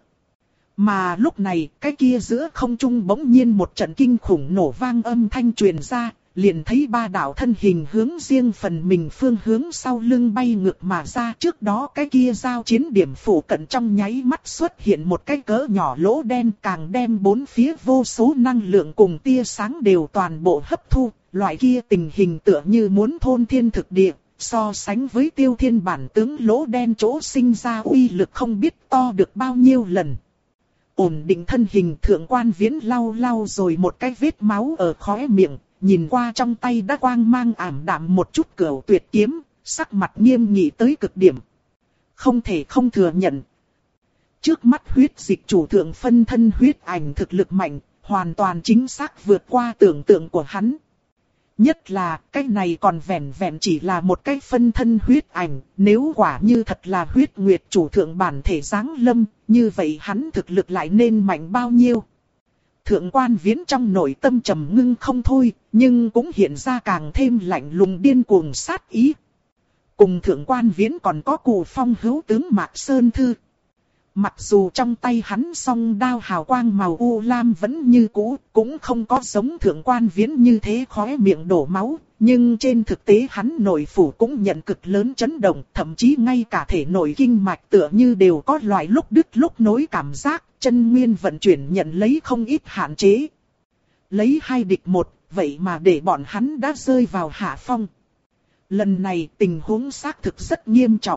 Mà lúc này, cái kia giữa không trung bỗng nhiên một trận kinh khủng nổ vang âm thanh truyền ra, liền thấy ba đạo thân hình hướng riêng phần mình phương hướng sau lưng bay ngược mà ra. Trước đó cái kia giao chiến điểm phủ cận trong nháy mắt xuất hiện một cái cỡ nhỏ lỗ đen, càng đem bốn phía vô số năng lượng cùng tia sáng đều toàn bộ hấp thu. Loại kia tình hình tựa như muốn thôn thiên thực địa, so sánh với Tiêu Thiên bản tướng lỗ đen chỗ sinh ra uy lực không biết to được bao nhiêu lần. Ổn định thân hình, Thượng Quan Viễn lau lau rồi một cái vết máu ở khóe miệng, nhìn qua trong tay đã quang mang ảm đạm một chút cửu tuyệt kiếm, sắc mặt nghiêm nghị tới cực điểm. Không thể không thừa nhận. Trước mắt huyết dịch chủ thượng phân thân huyết ảnh thực lực mạnh, hoàn toàn chính xác vượt qua tưởng tượng của hắn. Nhất là, cái này còn vẹn vẹn chỉ là một cái phân thân huyết ảnh, nếu quả như thật là huyết nguyệt chủ thượng bản thể giáng lâm, như vậy hắn thực lực lại nên mạnh bao nhiêu. Thượng quan Viễn trong nội tâm trầm ngưng không thôi, nhưng cũng hiện ra càng thêm lạnh lùng điên cuồng sát ý. Cùng thượng quan Viễn còn có Cù Phong hữu tướng Mạc Sơn Thư. Mặc dù trong tay hắn song đao hào quang màu u lam vẫn như cũ, cũng không có giống thượng quan Viễn như thế khóe miệng đổ máu, nhưng trên thực tế hắn nội phủ cũng nhận cực lớn chấn động, thậm chí ngay cả thể nội kinh mạch tựa như đều có loại lúc đứt lúc nối cảm giác, chân nguyên vận chuyển nhận lấy không ít hạn chế. Lấy hai địch một, vậy mà để bọn hắn đã rơi vào hạ phong. Lần này tình huống xác thực rất nghiêm trọng.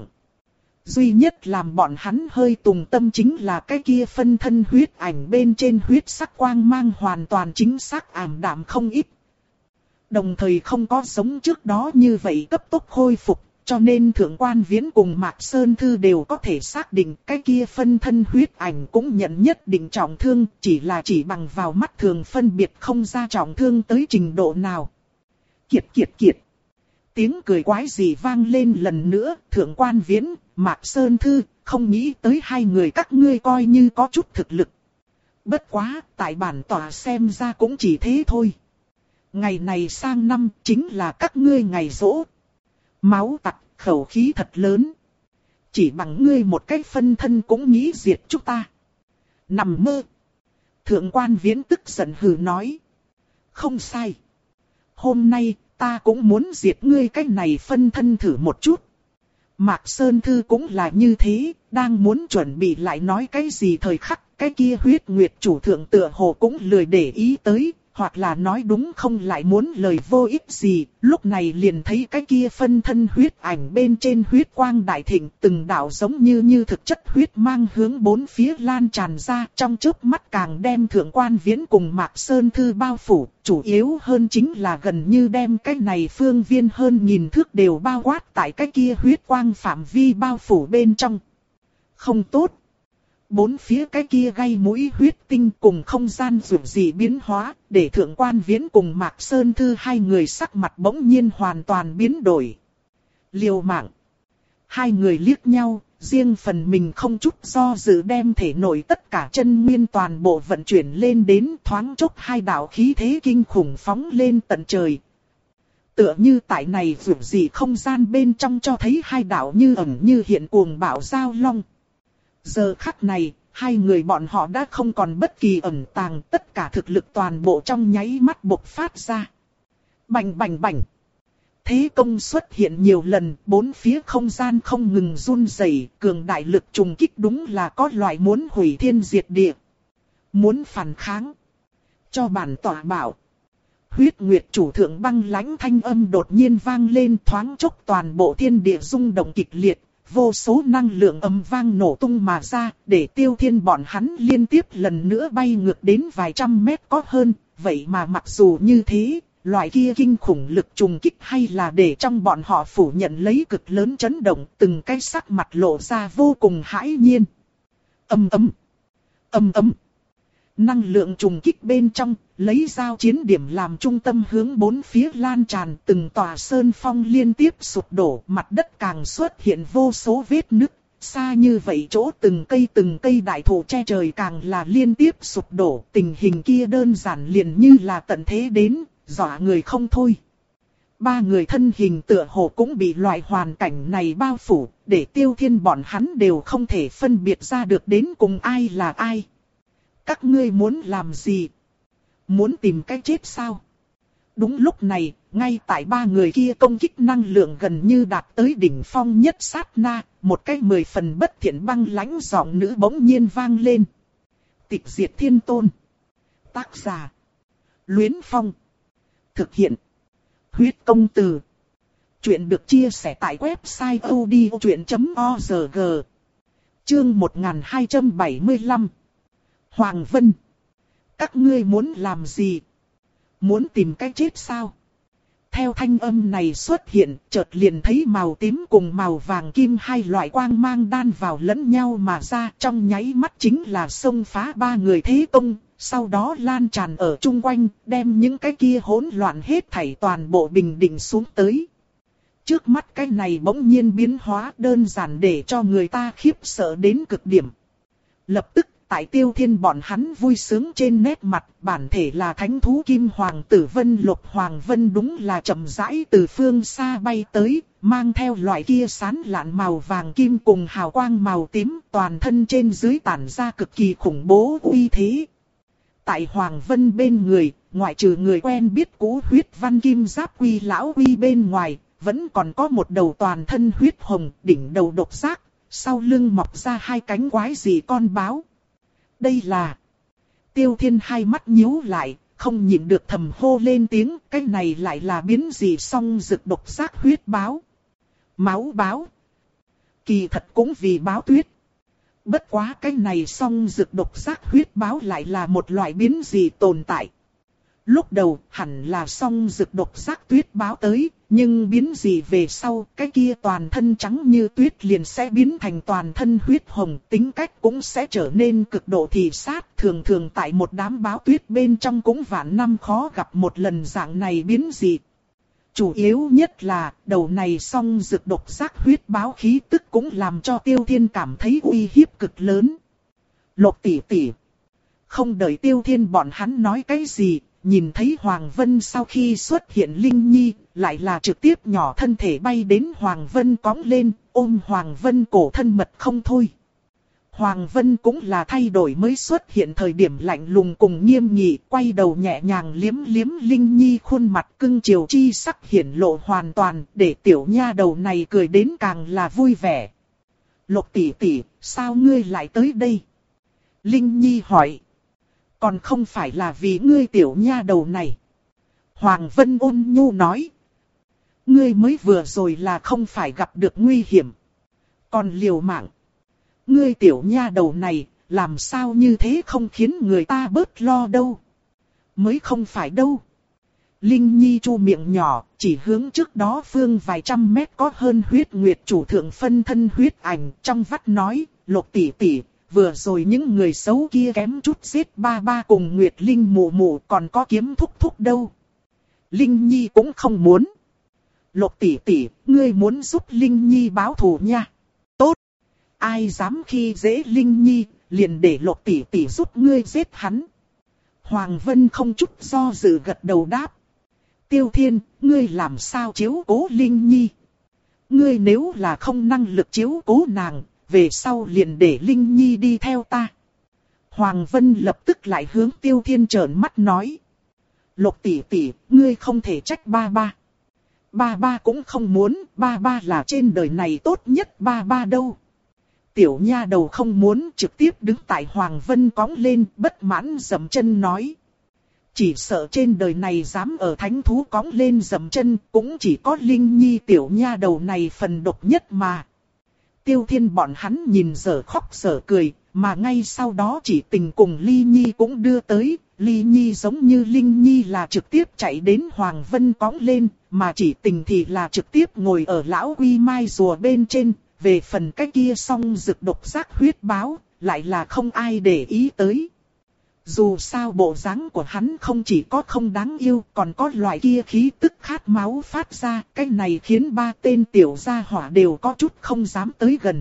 Duy nhất làm bọn hắn hơi tùng tâm chính là cái kia phân thân huyết ảnh bên trên huyết sắc quang mang hoàn toàn chính xác ảm đạm không ít. Đồng thời không có giống trước đó như vậy cấp tốc khôi phục, cho nên thượng quan Viễn cùng Mạc Sơn Thư đều có thể xác định cái kia phân thân huyết ảnh cũng nhận nhất định trọng thương, chỉ là chỉ bằng vào mắt thường phân biệt không ra trọng thương tới trình độ nào. Kiệt kiệt kiệt. Tiếng cười quái gì vang lên lần nữa, thượng quan Viễn, Mạc Sơn Thư, không nghĩ tới hai người các ngươi coi như có chút thực lực. Bất quá, tại bản tòa xem ra cũng chỉ thế thôi. Ngày này sang năm chính là các ngươi ngày giỗ. Máu tặc, khẩu khí thật lớn. Chỉ bằng ngươi một cái phân thân cũng nghĩ diệt chúng ta. Nằm mơ. Thượng quan Viễn tức giận hừ nói. Không sai. Hôm nay, ta cũng muốn diệt ngươi cái này phân thân thử một chút. Mạc Sơn Thư cũng là như thế, đang muốn chuẩn bị lại nói cái gì thời khắc, cái kia huyết nguyệt chủ thượng tựa hồ cũng lười để ý tới, hoặc là nói đúng không lại muốn lời vô ích gì, lúc này liền thấy cái kia phân thân huyết ảnh bên trên huyết quang đại thịnh, từng đạo giống như như thực chất huyết mang hướng bốn phía lan tràn ra, trong chớp mắt càng đem thượng quan Viễn cùng Mạc Sơn Thư bao phủ, chủ yếu hơn chính là gần như đem cái này phương viên hơn nghìn thước đều bao quát tại cái kia huyết quang phạm vi bao phủ bên trong. Không tốt. Bốn phía cái kia gây mũi huyết tinh cùng không gian rủi dị biến hóa, để thượng quan Viễn cùng Mạc Sơn Thư hai người sắc mặt bỗng nhiên hoàn toàn biến đổi. Liều mạng. Hai người liếc nhau, riêng phần mình không chút do dự đem thể nội tất cả chân nguyên toàn bộ vận chuyển lên đến thoáng chốc hai đạo khí thế kinh khủng phóng lên tận trời. Tựa như tại này rủi dị không gian bên trong cho thấy hai đạo như ẩn như hiện cuồng bạo giao long. Giờ khắc này, hai người bọn họ đã không còn bất kỳ ẩn tàng, tất cả thực lực toàn bộ trong nháy mắt bộc phát ra. Bành bành bành. Thế công xuất hiện nhiều lần, bốn phía không gian không ngừng run rẩy, cường đại lực trùng kích đúng là có loại muốn hủy thiên diệt địa. Muốn phản kháng. Cho bản tỏa bảo. Huyết nguyệt chủ thượng băng lãnh thanh âm đột nhiên vang lên, thoáng chốc toàn bộ thiên địa rung động kịch liệt. Vô số năng lượng ầm vang nổ tung mà ra, để Tiêu Thiên bọn hắn liên tiếp lần nữa bay ngược đến vài trăm mét có hơn. Vậy mà mặc dù như thế, loại kia kinh khủng lực trùng kích hay là để trong bọn họ phủ nhận lấy cực lớn chấn động, từng cái sắc mặt lộ ra vô cùng hãi nhiên. Ầm ầm, ầm ầm. Năng lượng trùng kích bên trong, lấy giao chiến điểm làm trung tâm hướng bốn phía lan tràn, từng tòa sơn phong liên tiếp sụp đổ, mặt đất càng xuất hiện vô số vết nứt, xa như vậy chỗ từng cây từng cây đại thụ che trời càng là liên tiếp sụp đổ, tình hình kia đơn giản liền như là tận thế đến, dọa người không thôi. Ba người thân hình tựa hồ cũng bị loại hoàn cảnh này bao phủ, để Tiêu Thiên bọn hắn đều không thể phân biệt ra được đến cùng ai là ai. Các ngươi muốn làm gì? Muốn tìm cách chết sao? Đúng lúc này, ngay tại ba người kia công kích năng lượng gần như đạt tới đỉnh phong nhất sát na, một cái mười phần bất thiện băng lãnh giọng nữ bỗng nhiên vang lên. Tịch diệt thiên tôn. Tác giả. Luyến Phong. Thực hiện. Huyết công từ. Chuyện được chia sẻ tại website odchuyện chấm org. Chương một nghìn hai trăm bảy mươi lăm. Hoàng Vân. Các ngươi muốn làm gì? Muốn tìm cách chết sao? Theo thanh âm này xuất hiện, chợt liền thấy màu tím cùng màu vàng kim hai loại quang mang đan vào lẫn nhau mà ra, trong nháy mắt chính là xông phá ba người thế công, sau đó lan tràn ở chung quanh, đem những cái kia hỗn loạn hết thảy toàn bộ bình định xuống tới. Trước mắt cái này bỗng nhiên biến hóa đơn giản để cho người ta khiếp sợ đến cực điểm. Lập tức, tại Tiêu Thiên bọn hắn vui sướng trên nét mặt, bản thể là thánh thú kim hoàng tử Vân Lục Hoàng Vân đúng là chậm rãi từ phương xa bay tới, mang theo loại kia sán lạn màu vàng kim cùng hào quang màu tím, toàn thân trên dưới tản ra cực kỳ khủng bố uy thế. Tại Hoàng Vân bên người, ngoại trừ người quen biết cũ huyết văn kim giáp quy lão quy bên ngoài, vẫn còn có một đầu toàn thân huyết hồng, đỉnh đầu độc giác, sau lưng mọc ra hai cánh quái dị con báo. Đây là... Tiêu Thiên hai mắt nhíu lại, không nhịn được thầm hô lên tiếng, cái này lại là biến dị song rực độc giác huyết báo. Máu báo. Kỳ thật cũng vì báo tuyết. Bất quá cái này song rực độc giác huyết báo lại là một loại biến dị tồn tại. Lúc đầu hẳn là song rực độc giác tuyết báo tới, nhưng biến dị về sau, cái kia toàn thân trắng như tuyết liền sẽ biến thành toàn thân huyết hồng, tính cách cũng sẽ trở nên cực độ thị sát. Thường thường tại một đám báo tuyết bên trong cũng vạn năm khó gặp một lần dạng này biến dị. Chủ yếu nhất là, đầu này song rực độc giác huyết báo khí tức cũng làm cho Tiêu Thiên cảm thấy uy hiếp cực lớn. Lục tỷ tỷ. Không đợi Tiêu Thiên bọn hắn nói cái gì, nhìn thấy Hoàng Vân sau khi xuất hiện Linh Nhi, lại là trực tiếp nhỏ thân thể bay đến Hoàng Vân cõng lên, ôm Hoàng Vân cổ thân mật không thôi. Hoàng Vân cũng là thay đổi mới xuất hiện thời điểm lạnh lùng cùng nghiêm nghị, quay đầu nhẹ nhàng liếm liếm Linh Nhi khuôn mặt cưng chiều chi sắc hiển lộ hoàn toàn, để tiểu nha đầu này cười đến càng là vui vẻ. Lục tỷ tỷ, sao ngươi lại tới đây? Linh Nhi hỏi. Còn không phải là vì ngươi tiểu nha đầu này. Hoàng Vân ôn nhu nói. Ngươi mới vừa rồi là không phải gặp được nguy hiểm. Còn liều mạng. Ngươi tiểu nha đầu này, làm sao như thế không khiến người ta bớt lo đâu. Mới không phải đâu. Linh Nhi chu miệng nhỏ, chỉ hướng trước đó phương vài trăm mét có hơn huyết nguyệt chủ thượng phân thân huyết ảnh, trong vắt nói, Lục tỷ tỷ, vừa rồi những người xấu kia kém chút giết ba ba cùng Nguyệt Linh mụ mụ, còn có kiếm thúc thúc đâu. Linh Nhi cũng không muốn. Lục tỷ tỷ, ngươi muốn giúp Linh Nhi báo thù nha. Tốt. Ai dám khi dễ Linh Nhi, liền để Lục tỷ tỷ giúp ngươi giết hắn. Hoàng Vân không chút do dự gật đầu đáp. Tiêu Thiên, ngươi làm sao chiếu cố Linh Nhi? Ngươi nếu là không năng lực chiếu cố nàng, về sau liền để Linh Nhi đi theo ta. Hoàng Vân lập tức lại hướng Tiêu Thiên trợn mắt nói. Lục tỷ tỷ, ngươi không thể trách ba ba. Ba ba cũng không muốn, ba ba là trên đời này tốt nhất ba ba đâu. Tiểu nha đầu không muốn, trực tiếp đứng tại Hoàng Vân cõng lên, bất mãn dậm chân nói. Chỉ sợ trên đời này dám ở thánh thú cõng lên dậm chân, cũng chỉ có Linh Nhi tiểu nha đầu này phần độc nhất mà. Tiêu Thiên bọn hắn nhìn dở khóc dở cười, mà ngay sau đó chỉ tình cùng Ly Nhi cũng đưa tới. Ly Nhi giống như Linh Nhi là trực tiếp chạy đến Hoàng Vân cõng lên, mà chỉ tình thì là trực tiếp ngồi ở lão quy mai rùa bên trên. Về phần cái kia song rực độc giác huyết báo, lại là không ai để ý tới. Dù sao bộ dáng của hắn không chỉ có không đáng yêu, còn có loại kia khí tức khát máu phát ra, cái này khiến ba tên tiểu gia hỏa đều có chút không dám tới gần.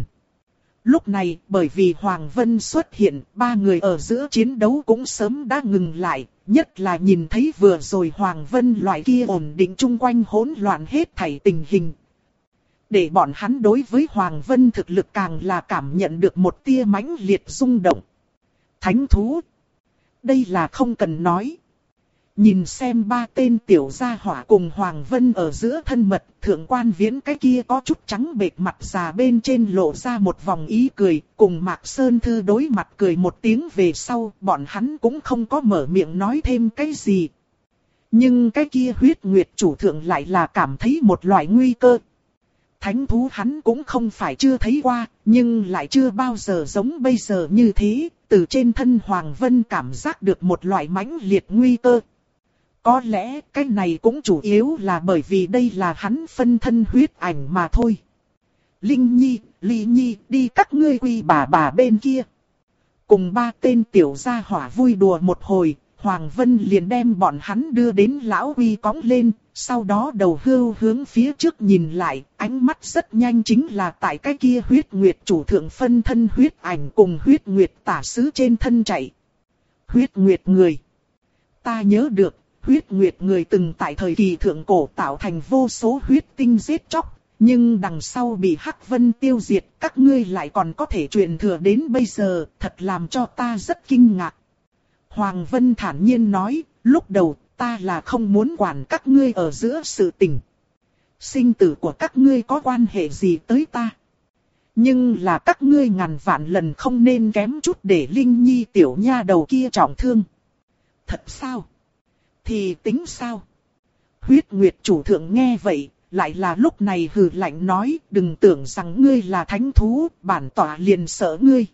Lúc này, bởi vì Hoàng Vân xuất hiện, ba người ở giữa chiến đấu cũng sớm đã ngừng lại, nhất là nhìn thấy vừa rồi Hoàng Vân loại kia ổn định chung quanh hỗn loạn hết thảy tình hình. Để bọn hắn đối với Hoàng Vân thực lực càng là cảm nhận được một tia mãnh liệt rung động. Thánh thú. Đây là không cần nói. Nhìn xem ba tên tiểu gia hỏa cùng Hoàng Vân ở giữa thân mật, thượng quan viễn cái kia có chút trắng bệch mặt già bên trên lộ ra một vòng ý cười, cùng Mạc Sơn Thư đối mặt cười một tiếng về sau, bọn hắn cũng không có mở miệng nói thêm cái gì. Nhưng cái kia huyết nguyệt chủ thượng lại là cảm thấy một loại nguy cơ. Thánh thú hắn cũng không phải chưa thấy qua, nhưng lại chưa bao giờ giống bây giờ như thế, từ trên thân Hoàng Vân cảm giác được một loại mãnh liệt nguy cơ. Có lẽ cái này cũng chủ yếu là bởi vì đây là hắn phân thân huyết ảnh mà thôi. Linh Nhi, Ly Nhi, đi các ngươi quy bà bà bên kia. Cùng ba tên tiểu gia hỏa vui đùa một hồi, Hoàng Vân liền đem bọn hắn đưa đến lão Huy cõng lên, sau đó đầu hưu hướng phía trước nhìn lại, ánh mắt rất nhanh chính là tại cái kia huyết nguyệt chủ thượng phân thân huyết ảnh cùng huyết nguyệt tả sứ trên thân chạy. Huyết nguyệt người. Ta nhớ được, huyết nguyệt người từng tại thời kỳ thượng cổ tạo thành vô số huyết tinh giết chóc, nhưng đằng sau bị Hắc Vân tiêu diệt, các ngươi lại còn có thể truyền thừa đến bây giờ, thật làm cho ta rất kinh ngạc. Hoàng Vân thản nhiên nói, lúc đầu ta là không muốn quản các ngươi ở giữa sự tình. Sinh tử của các ngươi có quan hệ gì tới ta? Nhưng là các ngươi ngàn vạn lần không nên kém chút để Linh Nhi tiểu nha đầu kia trọng thương. Thật sao? Thì tính sao? Huyết Nguyệt chủ thượng nghe vậy, lại là lúc này hừ lạnh nói, đừng tưởng rằng ngươi là thánh thú, bản tọa liền sợ ngươi.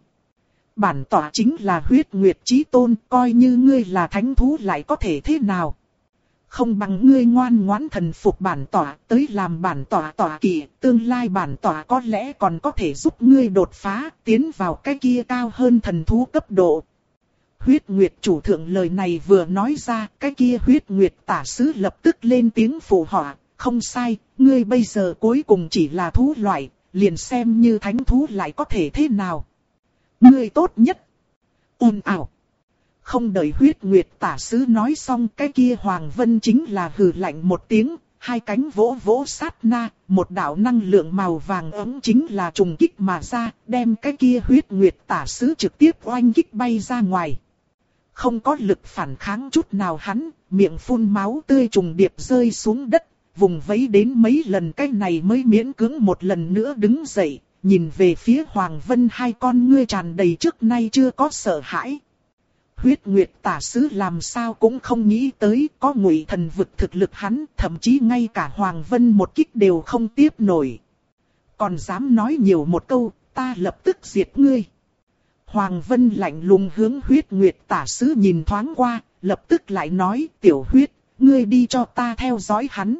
Bản tọa chính là huyết nguyệt chí tôn, coi như ngươi là thánh thú lại có thể thế nào? Không bằng ngươi ngoan ngoãn thần phục bản tọa, tới làm bản tọa tọa kỵ, tương lai bản tọa có lẽ còn có thể giúp ngươi đột phá, tiến vào cái kia cao hơn thần thú cấp độ. Huyết Nguyệt chủ thượng lời này vừa nói ra, cái kia huyết nguyệt tả sứ lập tức lên tiếng phụ họa, không sai, ngươi bây giờ cuối cùng chỉ là thú loại, liền xem như thánh thú lại có thể thế nào? Ngươi tốt nhất. Ồn ào. Không đợi huyết nguyệt tả sứ nói xong, cái kia Hoàng Vân chính là hừ lạnh một tiếng, hai cánh vỗ vỗ sát na, một đạo năng lượng màu vàng ấm chính là trùng kích mà ra, đem cái kia huyết nguyệt tả sứ trực tiếp oanh kích bay ra ngoài. Không có lực phản kháng chút nào hắn, miệng phun máu tươi trùng điệp rơi xuống đất, vùng vẫy đến mấy lần cái này mới miễn cưỡng một lần nữa đứng dậy, nhìn về phía Hoàng Vân, hai con ngươi tràn đầy trước nay chưa có sợ hãi. Huyết Nguyệt tả sứ làm sao cũng không nghĩ tới, có Ngụy Thần vực thực lực hắn, thậm chí ngay cả Hoàng Vân một kích đều không tiếp nổi. Còn dám nói nhiều một câu, ta lập tức diệt ngươi. Hoàng Vân lạnh lùng hướng Huyết Nguyệt tả sứ nhìn thoáng qua, lập tức lại nói, tiểu huyết, ngươi đi cho ta theo dõi hắn.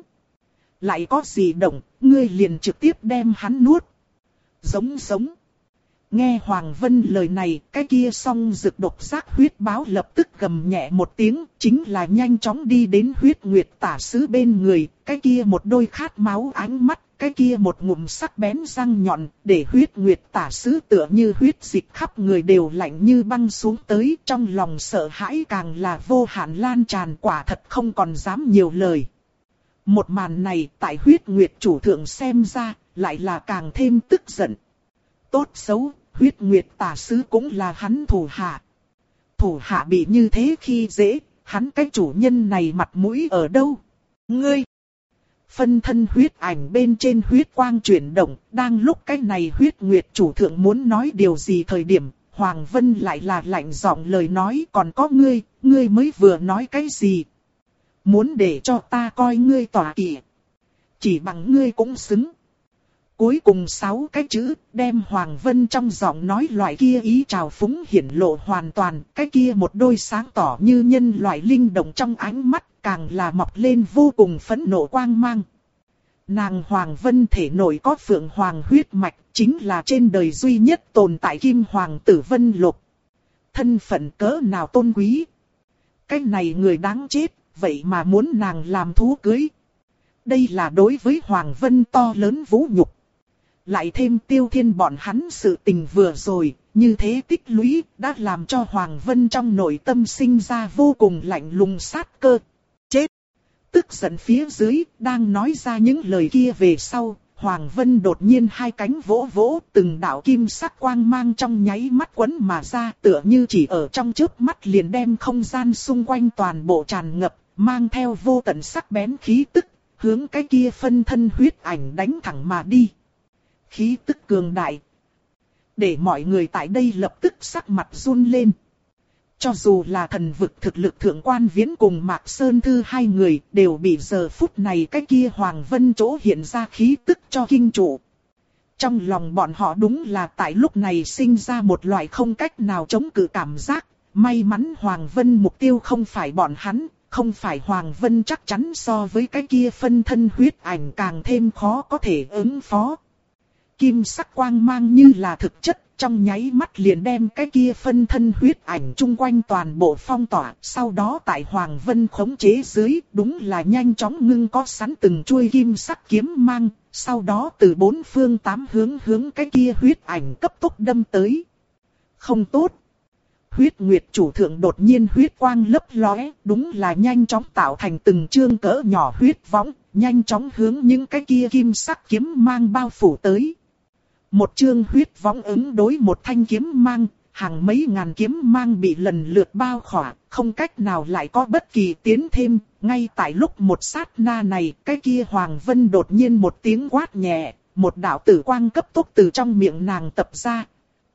Lại có gì động, ngươi liền trực tiếp đem hắn nuốt. Giống giống. Nghe Hoàng Vân lời này, cái kia song rực độc giác huyết báo lập tức gầm nhẹ một tiếng, chính là nhanh chóng đi đến huyết nguyệt tả sứ bên người, cái kia một đôi khát máu ánh mắt, cái kia một ngụm sắc bén răng nhọn, để huyết nguyệt tả sứ tựa như huyết dịch khắp người đều lạnh như băng xuống tới, trong lòng sợ hãi càng là vô hạn lan tràn, quả thật không còn dám nhiều lời. Một màn này tại huyết nguyệt chủ thượng xem ra, lại là càng thêm tức giận. Tốt xấu, huyết nguyệt tả sứ cũng là hắn thủ hạ. Thủ hạ bị như thế khi dễ, hắn cái chủ nhân này mặt mũi ở đâu? Ngươi! Phân thân huyết ảnh bên trên huyết quang chuyển động, đang lúc cái này huyết nguyệt chủ thượng muốn nói điều gì thời điểm, Hoàng Vân lại là lạnh giọng lời nói, còn có ngươi, ngươi mới vừa nói cái gì? Muốn để cho ta coi ngươi tỏa kỵ. Chỉ bằng ngươi cũng xứng. Cuối cùng sáu cái chữ, đem Hoàng Vân trong giọng nói loại kia ý trào phúng hiển lộ hoàn toàn, cái kia một đôi sáng tỏ như nhân loại linh động trong ánh mắt, càng là mọc lên vô cùng phẫn nộ quang mang. Nàng Hoàng Vân thể nội có phượng hoàng huyết mạch, chính là trên đời duy nhất tồn tại kim hoàng tử Vân Lục. Thân phận cỡ nào tôn quý. Cái này người đáng chết, vậy mà muốn nàng làm thú cưới. Đây là đối với Hoàng Vân to lớn vũ nhục. Lại thêm Tiêu Thiên bọn hắn sự tình vừa rồi, như thế tích lũy đã làm cho Hoàng Vân trong nội tâm sinh ra vô cùng lạnh lùng sát cơ. Chết! Tức giận phía dưới, đang nói ra những lời kia về sau, Hoàng Vân đột nhiên hai cánh vỗ vỗ, từng đạo kim sắc quang mang trong nháy mắt quấn mà ra, tựa như chỉ ở trong chớp mắt liền đem không gian xung quanh toàn bộ tràn ngập, mang theo vô tận sắc bén khí tức, hướng cái kia phân thân huyết ảnh đánh thẳng mà đi. Khí tức cường đại, để mọi người tại đây lập tức sắc mặt run lên. Cho dù là thần vực thực lực thượng quan Viễn cùng Mạc Sơn Thư hai người đều bị giờ phút này cái kia Hoàng Vân chỗ hiện ra khí tức cho kinh trụ. Trong lòng bọn họ đúng là tại lúc này sinh ra một loại không cách nào chống cự cảm giác. May mắn Hoàng Vân mục tiêu không phải bọn hắn, không phải Hoàng Vân chắc chắn so với cái kia phân thân huyết ảnh càng thêm khó có thể ứng phó. kim sắc quang mang như là thực chất, trong nháy mắt liền đem cái kia phân thân huyết ảnh chung quanh toàn bộ phong tỏa. Sau đó tại Hoàng Vân khống chế dưới, đúng là nhanh chóng ngưng có sẵn từng chuôi kim sắc kiếm mang, sau đó từ bốn phương tám hướng hướng cái kia huyết ảnh cấp tốc đâm tới. Không tốt! Huyết Nguyệt chủ thượng đột nhiên huyết quang lấp lóe, đúng là nhanh chóng tạo thành từng chương cỡ nhỏ huyết võng, nhanh chóng hướng những cái kia kim sắc kiếm mang bao phủ tới. Một chương huyết võng ứng đối một thanh kiếm mang, hàng mấy ngàn kiếm mang bị lần lượt bao khỏa, không cách nào lại có bất kỳ tiến thêm. Ngay tại lúc một sát na này, cái kia Hoàng Vân đột nhiên một tiếng quát nhẹ, một đạo tử quang cấp tốc từ trong miệng nàng tập ra.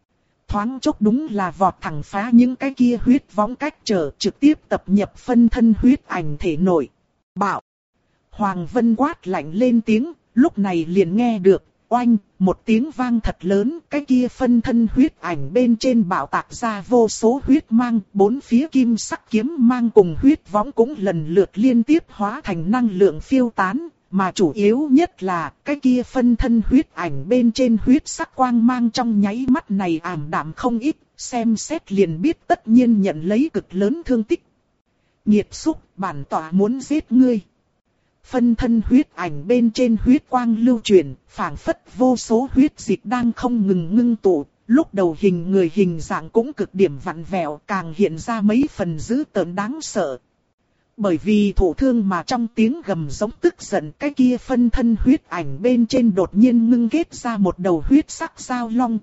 Thoáng chốc đúng là vọt thẳng phá những cái kia huyết võng cách trở, trực tiếp tập nhập phân thân huyết ảnh thể nội. Bạo! Hoàng Vân quát lạnh lên tiếng, lúc này liền nghe được, oanh, một tiếng vang thật lớn, cái kia phân thân huyết ảnh bên trên bạo tạc ra vô số huyết mang, bốn phía kim sắc kiếm mang cùng huyết võng cũng lần lượt liên tiếp hóa thành năng lượng phiêu tán. Mà chủ yếu nhất là cái kia phân thân huyết ảnh bên trên huyết sắc quang mang trong nháy mắt này ảm đạm không ít, xem xét liền biết tất nhiên nhận lấy cực lớn thương tích. Nhiệt xúc, bản tọa muốn giết ngươi. Phân thân huyết ảnh bên trên huyết quang lưu chuyển, phảng phất vô số huyết dịch đang không ngừng ngưng tụ, lúc đầu hình người hình dạng cũng cực điểm vặn vẹo, càng hiện ra mấy phần dữ tợn đáng sợ. Bởi vì thổ thương mà trong tiếng gầm giống tức giận, cái kia phân thân huyết ảnh bên trên đột nhiên ngưng kết ra một đầu huyết sắc dao long.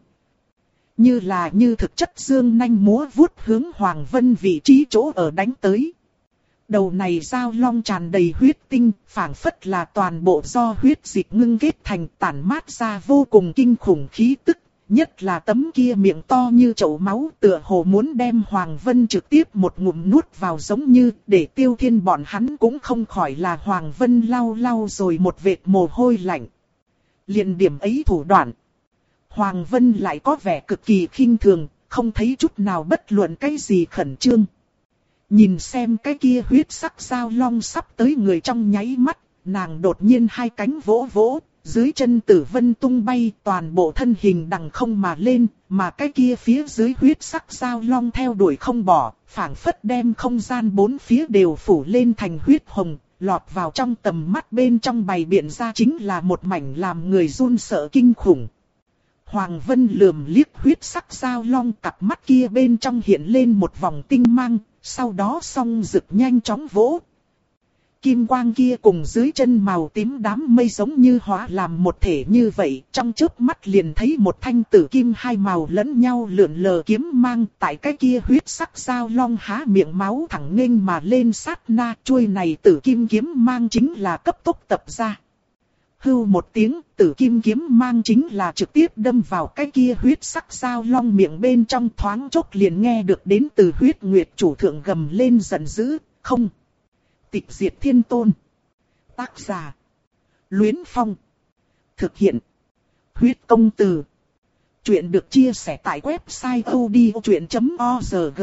Như là như thực chất dương nanh múa vuốt hướng Hoàng Vân vị trí chỗ ở đánh tới. Đầu này dao long tràn đầy huyết tinh, phảng phất là toàn bộ do huyết dịch ngưng kết thành, tản mát ra vô cùng kinh khủng khí tức. Nhất là tấm kia miệng to như chậu máu, tựa hồ muốn đem Hoàng Vân trực tiếp một ngụm nuốt vào, giống như để Tiêu Thiên bọn hắn cũng không khỏi là Hoàng Vân lau lau rồi một vệt mồ hôi lạnh. Liền điểm ấy thủ đoạn, Hoàng Vân lại có vẻ cực kỳ khinh thường, không thấy chút nào bất luận cái gì khẩn trương. Nhìn xem cái kia huyết sắc dao long sắp tới người trong nháy mắt, nàng đột nhiên hai cánh vỗ vỗ. Dưới chân Tử Vân tung bay, toàn bộ thân hình đằng không mà lên, mà cái kia phía dưới huyết sắc dao long theo đuổi không bỏ, phảng phất đem không gian bốn phía đều phủ lên thành huyết hồng, lọt vào trong tầm mắt bên trong bày biện ra chính là một mảnh làm người run sợ kinh khủng. Hoàng Vân lườm liếc huyết sắc dao long, cặp mắt kia bên trong hiện lên một vòng tinh mang, sau đó song rực nhanh chóng vỗ. Kim quang kia cùng dưới chân màu tím đám mây giống như hóa làm một thể như vậy, trong chớp mắt liền thấy một thanh tử kim hai màu lẫn nhau lượn lờ kiếm mang, tại cái kia huyết sắc dao long há miệng máu thẳng nghênh mà lên sát na, chuôi này tử kim kiếm mang chính là cấp tốc tập ra. Hưu một tiếng, tử kim kiếm mang chính là trực tiếp đâm vào cái kia huyết sắc dao long miệng bên trong, thoáng chốc liền nghe được đến từ huyết nguyệt chủ thượng gầm lên giận dữ, không. Tịch diệt thiên tôn. Tác giả: Luyến Phong. Thực hiện: Huyết công từ. Chuyện được chia sẻ tại website odchuyện chấm org.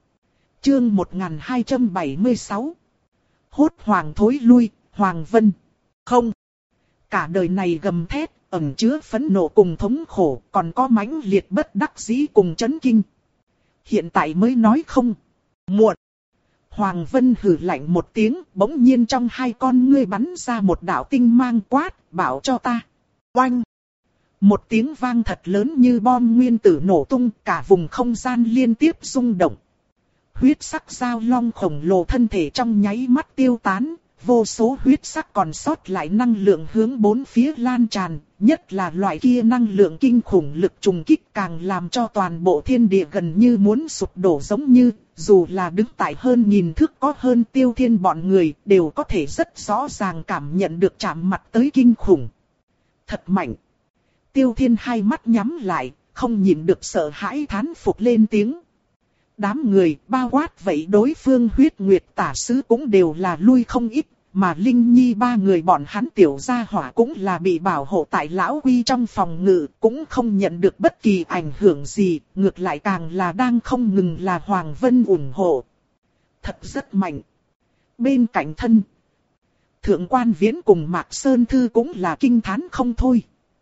Chương một nghìn hai trăm bảy mươi sáu. Hốt hoàng thối lui, Hoàng Vân. Không. Cả đời này gầm thét, ẩn chứa phẫn nộ cùng thống khổ, còn có mãnh liệt bất đắc dĩ cùng chấn kinh. Hiện tại mới nói không. Muộn. Hoàng Vân hừ lạnh một tiếng, bỗng nhiên trong hai con ngươi bắn ra một đạo tinh mang, quát, bảo cho ta. Oanh! Một tiếng vang thật lớn như bom nguyên tử nổ tung, cả vùng không gian liên tiếp rung động. Huyết sắc dao long khổng lồ thân thể trong nháy mắt tiêu tán, vô số huyết sắc còn sót lại năng lượng hướng bốn phía lan tràn, nhất là loại kia năng lượng kinh khủng lực trùng kích càng làm cho toàn bộ thiên địa gần như muốn sụp đổ, giống như dù là đứng tại hơn nghìn thước có hơn Tiêu Thiên bọn người đều có thể rất rõ ràng cảm nhận được chạm mặt tới kinh khủng. Thật mạnh. Tiêu Thiên hai mắt nhắm lại, không nhịn được sợ hãi thán phục lên tiếng. Đám người bao quát vậy đối phương huyết nguyệt tả sứ cũng đều là lui không ít, mà Linh Nhi ba người bọn hắn tiểu gia hỏa cũng là bị bảo hộ tại lão quy trong phòng ngự, cũng không nhận được bất kỳ ảnh hưởng gì, ngược lại càng là đang không ngừng là Hoàng Vân ủng hộ. Thật rất mạnh. Bên cạnh thân, Thượng Quan Viễn cùng Mạc Sơn Thư cũng là kinh thán không thôi.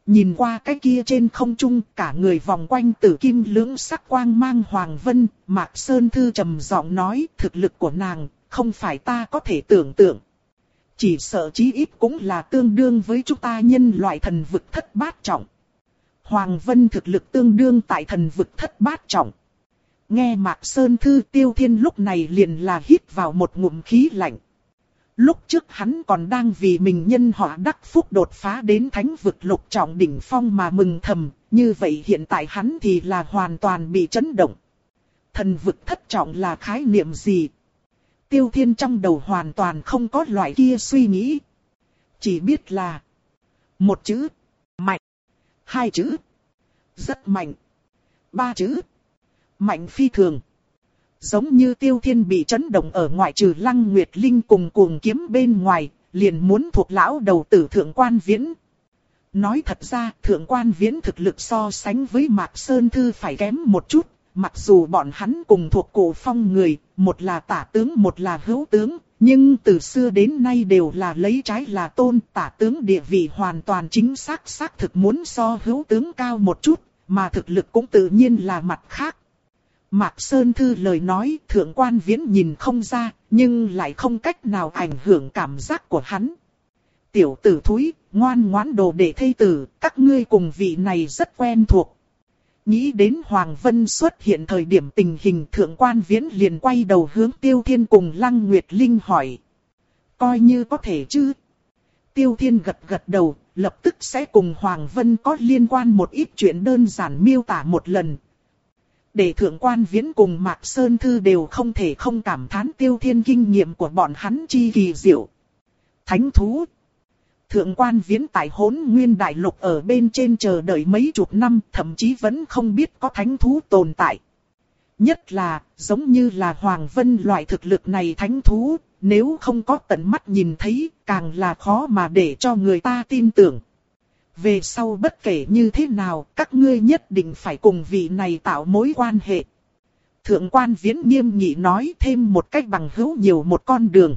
Nhìn qua cái kia trên không trung, cả người vòng quanh tử kim lưỡng sắc quang mang Hoàng Vân, Mạc Sơn Thư trầm giọng nói, thực lực của nàng, không phải ta có thể tưởng tượng. Chỉ sợ chí ít cũng là tương đương với chúng ta nhân loại thần vực thất bát trọng. Hoàng Vân thực lực tương đương tại thần vực thất bát trọng. Nghe Mạc Sơn Thư, Tiêu Thiên lúc này liền là hít vào một ngụm khí lạnh. Lúc trước hắn còn đang vì mình nhân họa đắc phúc đột phá đến thánh vực lục trọng đỉnh phong mà mừng thầm, như vậy hiện tại hắn thì là hoàn toàn bị chấn động. Thần vực thất trọng là khái niệm gì? Tiêu Thiên trong đầu hoàn toàn không có loại kia suy nghĩ. Chỉ biết là một chữ, mạnh. Hai chữ, rất mạnh. Ba chữ, mạnh phi thường. Giống như Tiêu Thiên bị chấn động ở ngoại trừ Lăng Nguyệt Linh cùng cuồng kiếm bên ngoài, liền muốn thuộc lão đầu tử Thượng Quan Viễn. Nói thật ra, Thượng Quan Viễn thực lực so sánh với Mạc Sơn Thư phải kém một chút, mặc dù bọn hắn cùng thuộc cổ phong người, một là tả tướng một là hữu tướng, nhưng từ xưa đến nay đều là lấy trái là tôn, tả tướng địa vị hoàn toàn chính xác xác thực muốn so hữu tướng cao một chút, mà thực lực cũng tự nhiên là mặt khác. Mạc Sơn Thư lời nói Thượng Quan Viễn nhìn không ra, nhưng lại không cách nào ảnh hưởng cảm giác của hắn. Tiểu tử thúi, ngoan ngoãn đồ đệ thây tử, các ngươi cùng vị này rất quen thuộc. Nghĩ đến Hoàng Vân xuất hiện thời điểm tình hình, Thượng Quan Viễn liền quay đầu hướng Tiêu Thiên cùng Lăng Nguyệt Linh hỏi. Coi như có thể chứ. Tiêu Thiên gật gật đầu, lập tức sẽ cùng Hoàng Vân có liên quan một ít chuyện đơn giản miêu tả một lần. Để Thượng Quan Viễn cùng Mạc Sơn Thư đều không thể không cảm thán Tiêu Thiên kinh nghiệm của bọn hắn chi kỳ diệu. Thánh thú. Thượng Quan Viễn tại Hỗn Nguyên Đại Lục ở bên trên chờ đợi mấy chục năm, thậm chí vẫn không biết có thánh thú tồn tại. Nhất là, giống như là Hoàng Vân loại thực lực này thánh thú, nếu không có tận mắt nhìn thấy, càng là khó mà để cho người ta tin tưởng. Về sau bất kể như thế nào, các ngươi nhất định phải cùng vị này tạo mối quan hệ. Thượng Quan Viễn nghiêm nghị nói, thêm một cách bằng hữu nhiều một con đường.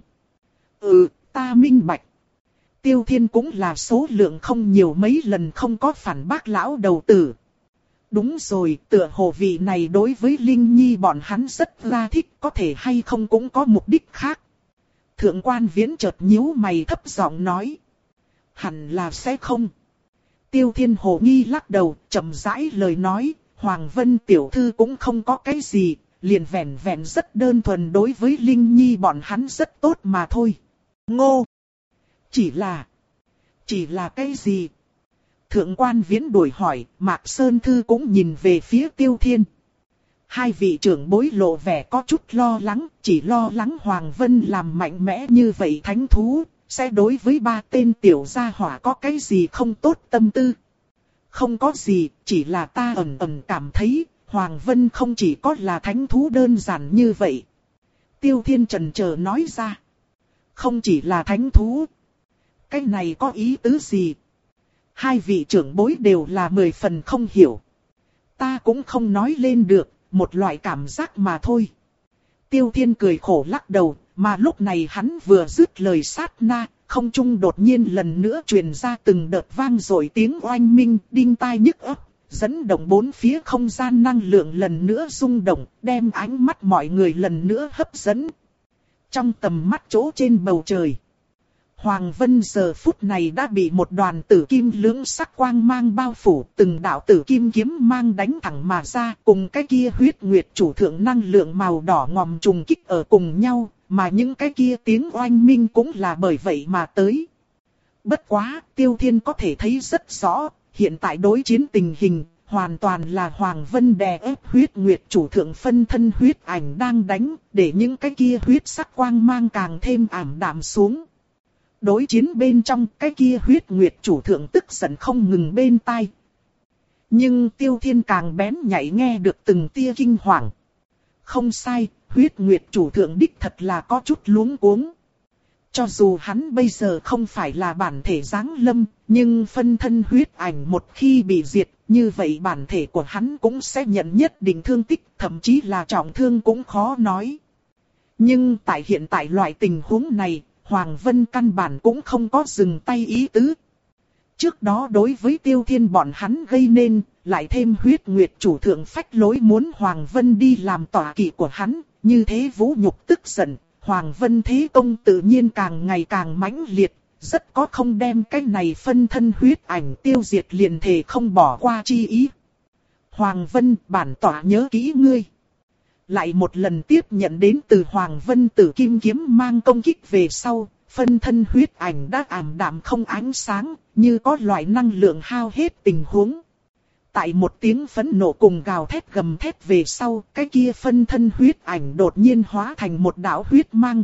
Ừ, ta minh bạch. Tiêu Thiên cũng là số lượng không nhiều mấy lần không có phản bác lão đầu tử. Đúng rồi, tựa hồ vị này đối với Linh Nhi bọn hắn rất ra thích, có thể hay không cũng có mục đích khác. Thượng Quan Viễn chợt nhíu mày thấp giọng nói. Hẳn là sẽ không. Tiêu Thiên hồ nghi lắc đầu, chậm rãi lời nói, Hoàng Vân tiểu thư cũng không có cái gì, liền vẹn vẹn rất đơn thuần đối với Linh Nhi bọn hắn rất tốt mà thôi. Ngô! Chỉ là... Chỉ là cái gì? Thượng Quan Viễn đuổi hỏi, Mạc Sơn Thư cũng nhìn về phía Tiêu Thiên. Hai vị trưởng bối lộ vẻ có chút lo lắng, chỉ lo lắng Hoàng Vân làm mạnh mẽ như vậy thánh thú, sẽ đối với ba tên tiểu gia hỏa có cái gì không tốt tâm tư. Không có gì, chỉ là ta ẩn ẩn cảm thấy, Hoàng Vân không chỉ có là thánh thú đơn giản như vậy. Tiêu Thiên chần chờ nói ra. Không chỉ là thánh thú. Cái này có ý tứ gì? Hai vị trưởng bối đều là mười phần không hiểu. Ta cũng không nói lên được, một loại cảm giác mà thôi. Tiêu Thiên cười khổ lắc đầu, mà lúc này hắn vừa dứt lời sát na, không trung đột nhiên lần nữa truyền ra từng đợt vang dội tiếng oanh minh, đinh tai nhức óc, dẫn động bốn phía không gian năng lượng lần nữa rung động, đem ánh mắt mọi người lần nữa hấp dẫn. Trong tầm mắt chỗ trên bầu trời, Hoàng Vân giờ phút này đã bị một đoàn tử kim lưỡng sắc quang mang bao phủ, từng đạo tử kim kiếm mang đánh thẳng mà ra, cùng cái kia huyết nguyệt chủ thượng năng lượng màu đỏ ngòm trùng kích ở cùng nhau, mà những cái kia tiếng oanh minh cũng là bởi vậy mà tới. Bất quá, Tiêu Thiên có thể thấy rất rõ, hiện tại đối chiến tình hình, hoàn toàn là Hoàng Vân đè ép huyết nguyệt chủ thượng phân thân huyết ảnh đang đánh, để những cái kia huyết sắc quang mang càng thêm ảm đạm xuống. Đối chiến bên trong cái kia huyết nguyệt chủ thượng tức giận không ngừng bên tai. Nhưng Tiêu Thiên càng bén nhạy nghe được từng tia kinh hoàng. Không sai, huyết nguyệt chủ thượng đích thật là có chút luống cuống. Cho dù hắn bây giờ không phải là bản thể giáng lâm, nhưng phân thân huyết ảnh một khi bị diệt, như vậy bản thể của hắn cũng sẽ nhận nhất định thương tích, thậm chí là trọng thương cũng khó nói. Nhưng tại hiện tại loại tình huống này, Hoàng Vân căn bản cũng không có dừng tay ý tứ. Trước đó đối với Tiêu Thiên bọn hắn gây nên, lại thêm huyết nguyệt chủ thượng phách lối muốn Hoàng Vân đi làm tọa kỵ của hắn, như thế vũ nhục tức giận, Hoàng Vân thế công tự nhiên càng ngày càng mãnh liệt, rất có không đem cái này phân thân huyết ảnh tiêu diệt liền thể không bỏ qua chi ý. Hoàng Vân, bản tọa nhớ kỹ ngươi. Lại một lần tiếp nhận đến từ Hoàng Vân Tử Kim kiếm mang công kích về sau, phân thân huyết ảnh đã ảm đạm không ánh sáng, như có loại năng lượng hao hết tình huống. Tại một tiếng phẫn nộ cùng gào thét gầm thét về sau, cái kia phân thân huyết ảnh đột nhiên hóa thành một đạo huyết mang.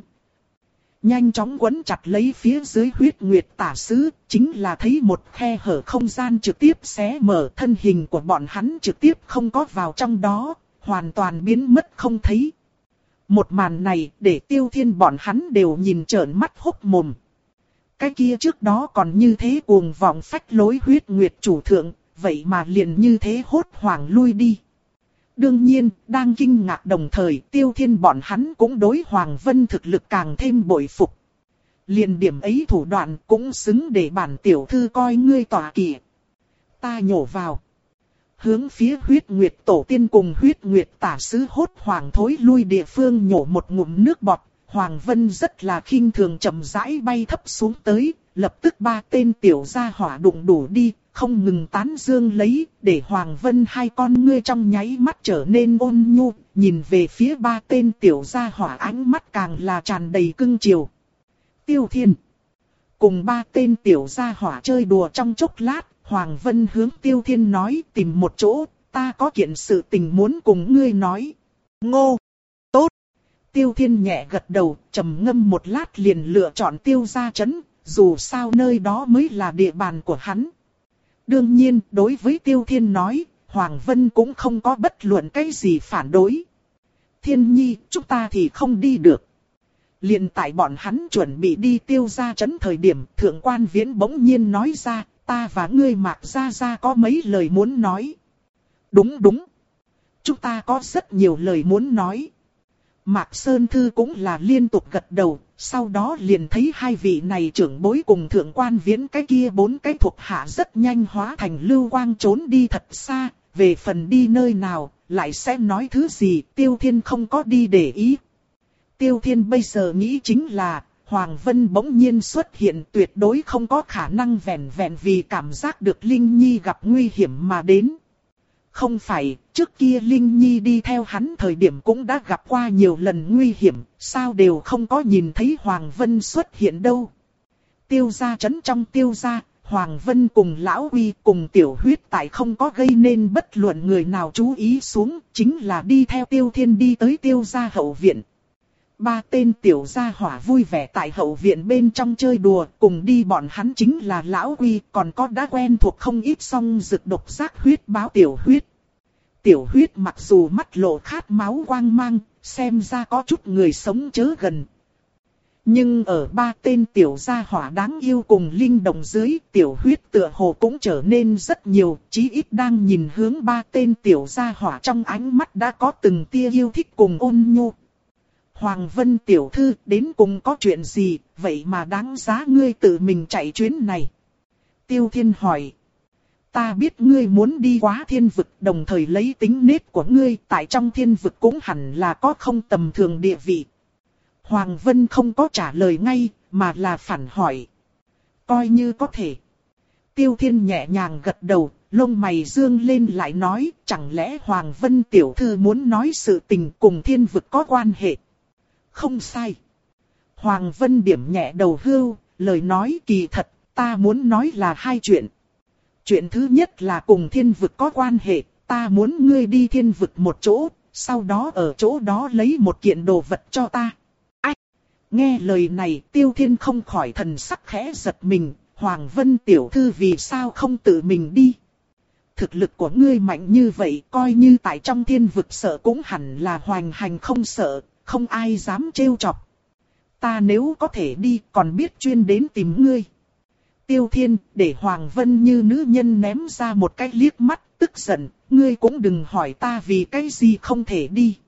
Nhanh chóng quấn chặt lấy phía dưới huyết nguyệt tả sứ, chính là thấy một khe hở không gian trực tiếp xé mở, thân hình của bọn hắn trực tiếp không có vào trong đó, hoàn toàn biến mất không thấy. Một màn này để Tiêu Thiên bọn hắn đều nhìn trợn mắt hốc mồm. Cái kia trước đó còn như thế cuồng vọng phách lối huyết nguyệt chủ thượng, vậy mà liền như thế hốt hoảng lui đi. Đương nhiên, đang kinh ngạc đồng thời, Tiêu Thiên bọn hắn cũng đối Hoàng Vân thực lực càng thêm bội phục. Liền điểm ấy thủ đoạn cũng xứng để bản tiểu thư coi ngươi tọa kỵ. Ta nhổ vào. Hướng phía huyết nguyệt tổ tiên cùng huyết nguyệt tả sứ hốt hoảng thối lui địa phương nhổ một ngụm nước bọt. Hoàng Vân rất là khinh thường chậm rãi bay thấp xuống tới, lập tức ba tên tiểu gia hỏa đụng đủ đi, không ngừng tán dương lấy, để Hoàng Vân hai con ngươi trong nháy mắt trở nên ôn nhu, nhìn về phía ba tên tiểu gia hỏa ánh mắt càng là tràn đầy cưng chiều. Tiêu Thiên cùng ba tên tiểu gia hỏa chơi đùa trong chốc lát, Hoàng Vân hướng Tiêu Thiên nói tìm một chỗ, ta có kiện sự tình muốn cùng ngươi nói. Ngô! Tốt! Tiêu Thiên nhẹ gật đầu, trầm ngâm một lát liền lựa chọn Tiêu gia trấn, dù sao nơi đó mới là địa bàn của hắn. Đương nhiên, đối với Tiêu Thiên nói, Hoàng Vân cũng không có bất luận cái gì phản đối. Thiên nhi, chúng ta thì không đi được. Liền tại bọn hắn chuẩn bị đi Tiêu gia trấn thời điểm, Thượng Quan Viễn bỗng nhiên nói ra, ta và ngươi Mạc gia gia có mấy lời muốn nói. Đúng đúng. Chúng ta có rất nhiều lời muốn nói. Mạc Sơn Thư cũng là liên tục gật đầu, sau đó liền thấy hai vị này trưởng bối cùng Thượng Quan Viễn cái kia bốn cái thuộc hạ rất nhanh hóa thành lưu quang trốn đi thật xa, về phần đi nơi nào, lại sẽ nói thứ gì, Tiêu Thiên không có đi để ý. Tiêu Thiên bây giờ nghĩ chính là, Hoàng Vân bỗng nhiên xuất hiện tuyệt đối không có khả năng vẹn vẹn vì cảm giác được Linh Nhi gặp nguy hiểm mà đến. Không phải, trước kia Linh Nhi đi theo hắn thời điểm cũng đã gặp qua nhiều lần nguy hiểm, sao đều không có nhìn thấy Hoàng Vân xuất hiện đâu. Tiêu gia trấn trong Tiêu gia, Hoàng Vân cùng Lão Uy cùng Tiểu Huyết tại không có gây nên bất luận người nào chú ý xuống, chính là đi theo Tiêu Thiên đi tới Tiêu gia hậu viện. Ba tên tiểu gia hỏa vui vẻ tại hậu viện bên trong chơi đùa, cùng đi bọn hắn chính là Lão Uy, còn có đã quen thuộc không ít song dược độc giác huyết báo Tiểu Huyết. Tiểu Huyết mặc dù mắt lộ khát máu quang mang, xem ra có chút người sống chớ gần. Nhưng ở ba tên tiểu gia hỏa đáng yêu cùng linh động dưới, Tiểu Huyết tựa hồ cũng trở nên rất nhiều, chí ít đang nhìn hướng ba tên tiểu gia hỏa trong ánh mắt đã có từng tia yêu thích cùng ôn nhu. Hoàng Vân tiểu thư đến cùng có chuyện gì, vậy mà đáng giá ngươi tự mình chạy chuyến này? Tiêu Thiên hỏi. Ta biết ngươi muốn đi quá thiên vực, đồng thời lấy tính nết của ngươi tại trong thiên vực cũng hẳn là có không tầm thường địa vị. Hoàng Vân không có trả lời ngay, mà là phản hỏi. Coi như có thể. Tiêu Thiên nhẹ nhàng gật đầu, lông mày dương lên lại nói, chẳng lẽ Hoàng Vân tiểu thư muốn nói sự tình cùng thiên vực có quan hệ? Không sai. Hoàng Vân điểm nhẹ đầu hưu, lời nói kỳ thật, ta muốn nói là hai chuyện. Chuyện thứ nhất là cùng thiên vực có quan hệ, ta muốn ngươi đi thiên vực một chỗ, sau đó ở chỗ đó lấy một kiện đồ vật cho ta. Ách! Nghe lời này, Tiêu Thiên không khỏi thần sắc khẽ giật mình, Hoàng Vân tiểu thư vì sao không tự mình đi? Thực lực của ngươi mạnh như vậy, coi như tại trong thiên vực sợ cũng hẳn là hoành hành không sợ, không ai dám trêu chọc. Ta nếu có thể đi, còn biết chuyên đến tìm ngươi. Tiêu Thiên, để Hoàng Vân như nữ nhân ném ra một cái liếc mắt, tức giận, ngươi cũng đừng hỏi ta vì cái gì không thể đi.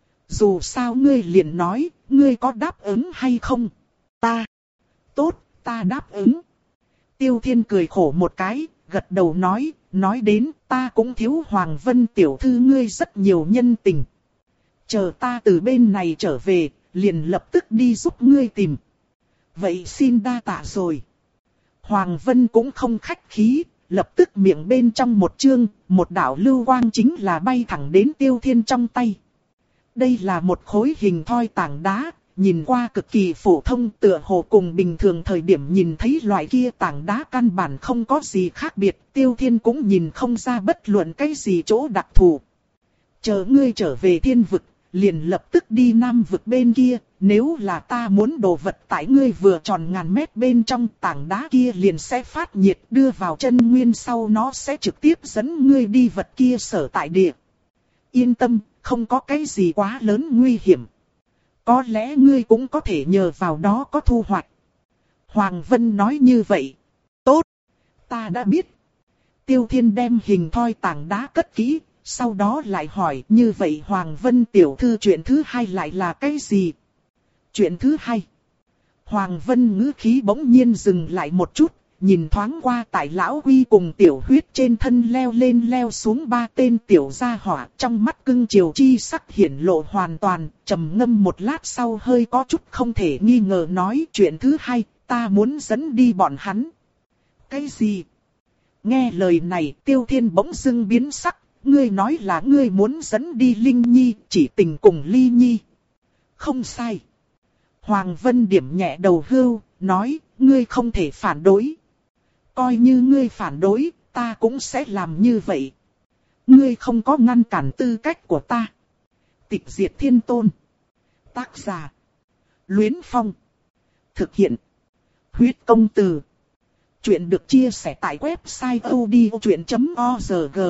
Dù sao ngươi liền nói, ngươi có đáp ứng hay không? Ta. Tốt, ta đáp ứng. Tiêu Thiên cười khổ một cái, gật đầu nói, nói đến ta cũng thiếu Hoàng Vân tiểu thư ngươi rất nhiều nhân tình. Chờ ta từ bên này trở về, liền lập tức đi giúp ngươi tìm. Vậy xin đa tạ rồi. Hoàng Vân cũng không khách khí, lập tức miệng bên trong một chương, một đạo lưu quang chính là bay thẳng đến Tiêu Thiên trong tay. Đây là một khối hình thoi tảng đá, nhìn qua cực kỳ phổ thông, tựa hồ cùng bình thường thời điểm nhìn thấy loại kia tảng đá căn bản không có gì khác biệt, Tiêu Thiên cũng nhìn không ra bất luận cái gì chỗ đặc thù. Chờ ngươi trở về thiên vực, liền lập tức đi nam vực bên kia, nếu là ta muốn đồ vật tại ngươi vừa tròn ngàn mét bên trong, tảng đá kia liền sẽ phát nhiệt, đưa vào chân nguyên sau nó sẽ trực tiếp dẫn ngươi đi vật kia sở tại địa. Yên tâm, không có cái gì quá lớn nguy hiểm. Có lẽ ngươi cũng có thể nhờ vào đó có thu hoạch. Hoàng Vân nói như vậy. Tốt, ta đã biết. Tiêu Thiên đem hình thoi tảng đá cất kỹ, sau đó lại hỏi như vậy Hoàng Vân tiểu thư chuyện thứ hai lại là cái gì? Chuyện thứ hai. Hoàng Vân ngữ khí bỗng nhiên dừng lại một chút, nhìn thoáng qua tại lão quy cùng tiểu huyết trên thân leo lên leo xuống ba tên tiểu gia hỏa, trong mắt cưng chiều chi sắc hiển lộ hoàn toàn, trầm ngâm một lát sau hơi có chút không thể nghi ngờ nói chuyện thứ hai, ta muốn dẫn đi bọn hắn. Cái gì? Nghe lời này Tiêu Thiên bỗng dưng biến sắc, ngươi nói là ngươi muốn dẫn đi Linh Nhi, chỉ tình cùng Ly Nhi. Không sai. Hoàng Vân điểm nhẹ đầu hưu, nói, ngươi không thể phản đối. Coi như ngươi phản đối, ta cũng sẽ làm như vậy. Ngươi không có ngăn cản tư cách của ta. Tịch diệt thiên tôn. Tác giả. Luyến Phong. Thực hiện. Huyết công từ. Chuyện được chia sẻ tại website odchuyện chấm org.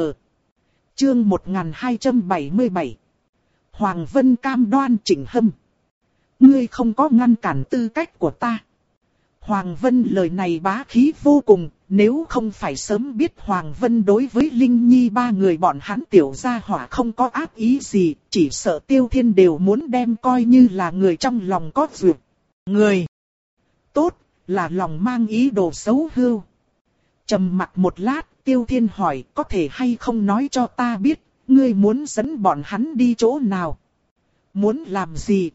Chương một nghìn hai trăm bảy mươi bảy. Hoàng Vân cam đoan chỉnh hâm. Ngươi không có ngăn cản tư cách của ta. Hoàng Vân lời này bá khí vô cùng, nếu không phải sớm biết Hoàng Vân đối với Linh Nhi ba người bọn hắn tiểu gia hỏa không có ác ý gì, chỉ sợ Tiêu Thiên đều muốn đem coi như là người trong lòng có duyệt. Người tốt, là lòng mang ý đồ xấu hưu. Trầm mặc một lát, Tiêu Thiên hỏi có thể hay không nói cho ta biết, ngươi muốn dẫn bọn hắn đi chỗ nào? Muốn làm gì?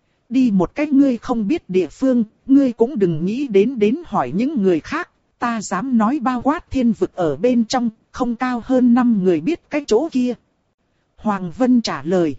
Đi một cách ngươi không biết địa phương, ngươi cũng đừng nghĩ đến đến hỏi những người khác, ta dám nói bao quát thiên vực ở bên trong, không cao hơn năm người biết cái chỗ kia. Hoàng Vân trả lời.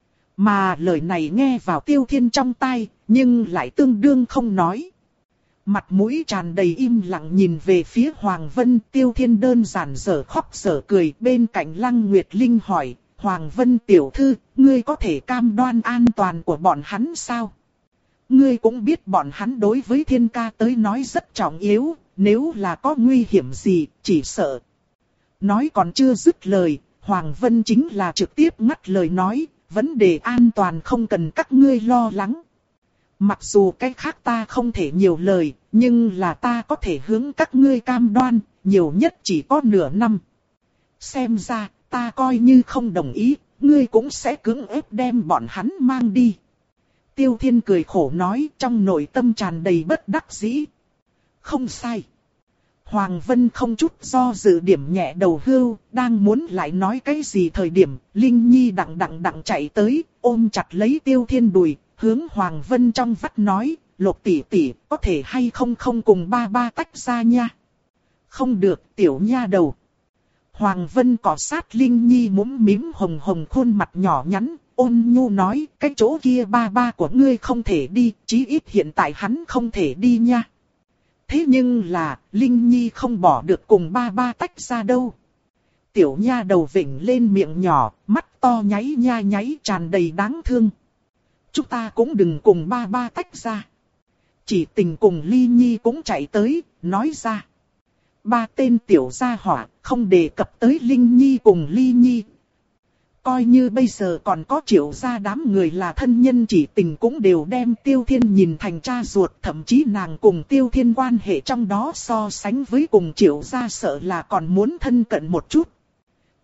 Mà lời này nghe vào Tiêu Thiên trong tai, nhưng lại tương đương không nói. Mặt mũi tràn đầy im lặng nhìn về phía Hoàng Vân, Tiêu Thiên đơn giản dở khóc dở cười, bên cạnh Lăng Nguyệt Linh hỏi, Hoàng Vân tiểu thư, ngươi có thể cam đoan an toàn của bọn hắn sao? Ngươi cũng biết bọn hắn đối với thiên ca tới nói rất trọng yếu, nếu là có nguy hiểm gì, chỉ sợ. Nói còn chưa dứt lời, Hoàng Vân chính là trực tiếp ngắt lời nói, vấn đề an toàn không cần các ngươi lo lắng. Mặc dù cái khác ta không thể nhiều lời, nhưng là ta có thể hướng các ngươi cam đoan, nhiều nhất chỉ có nửa năm. Xem ra, ta coi như không đồng ý, ngươi cũng sẽ cưỡng ép đem bọn hắn mang đi. Tiêu Thiên cười khổ nói, trong nội tâm tràn đầy bất đắc dĩ. Không sai. Hoàng Vân không chút do dự điểm nhẹ đầu hưu, đang muốn lại nói cái gì thời điểm, Linh Nhi đặng đặng đặng chạy tới, ôm chặt lấy Tiêu Thiên đùi, hướng Hoàng Vân trong vắt nói, Lục tỷ tỷ, có thể hay không không cùng ba ba tách ra nha. Không được, tiểu nha đầu. Hoàng Vân cọ sát Linh Nhi mũm mím hồng hồng khuôn mặt nhỏ nhắn, ôn nhu nói, cái chỗ kia ba ba của ngươi không thể đi, chí ít hiện tại hắn không thể đi nha. Thế nhưng là, Linh Nhi không bỏ được cùng ba ba tách ra đâu. Tiểu nha đầu vểnh lên miệng nhỏ, mắt to nháy nha nháy tràn đầy đáng thương. Chúng ta cũng đừng cùng ba ba tách ra. Chỉ tình cùng Ly Nhi cũng chạy tới, nói ra. Ba tên tiểu gia hỏa, không đề cập tới Linh Nhi cùng Ly Nhi. Coi như bây giờ còn có Triệu gia đám người là thân nhân chỉ tình cũng đều đem Tiêu Thiên nhìn thành cha ruột. Thậm chí nàng cùng Tiêu Thiên quan hệ trong đó so sánh với cùng Triệu gia sợ là còn muốn thân cận một chút.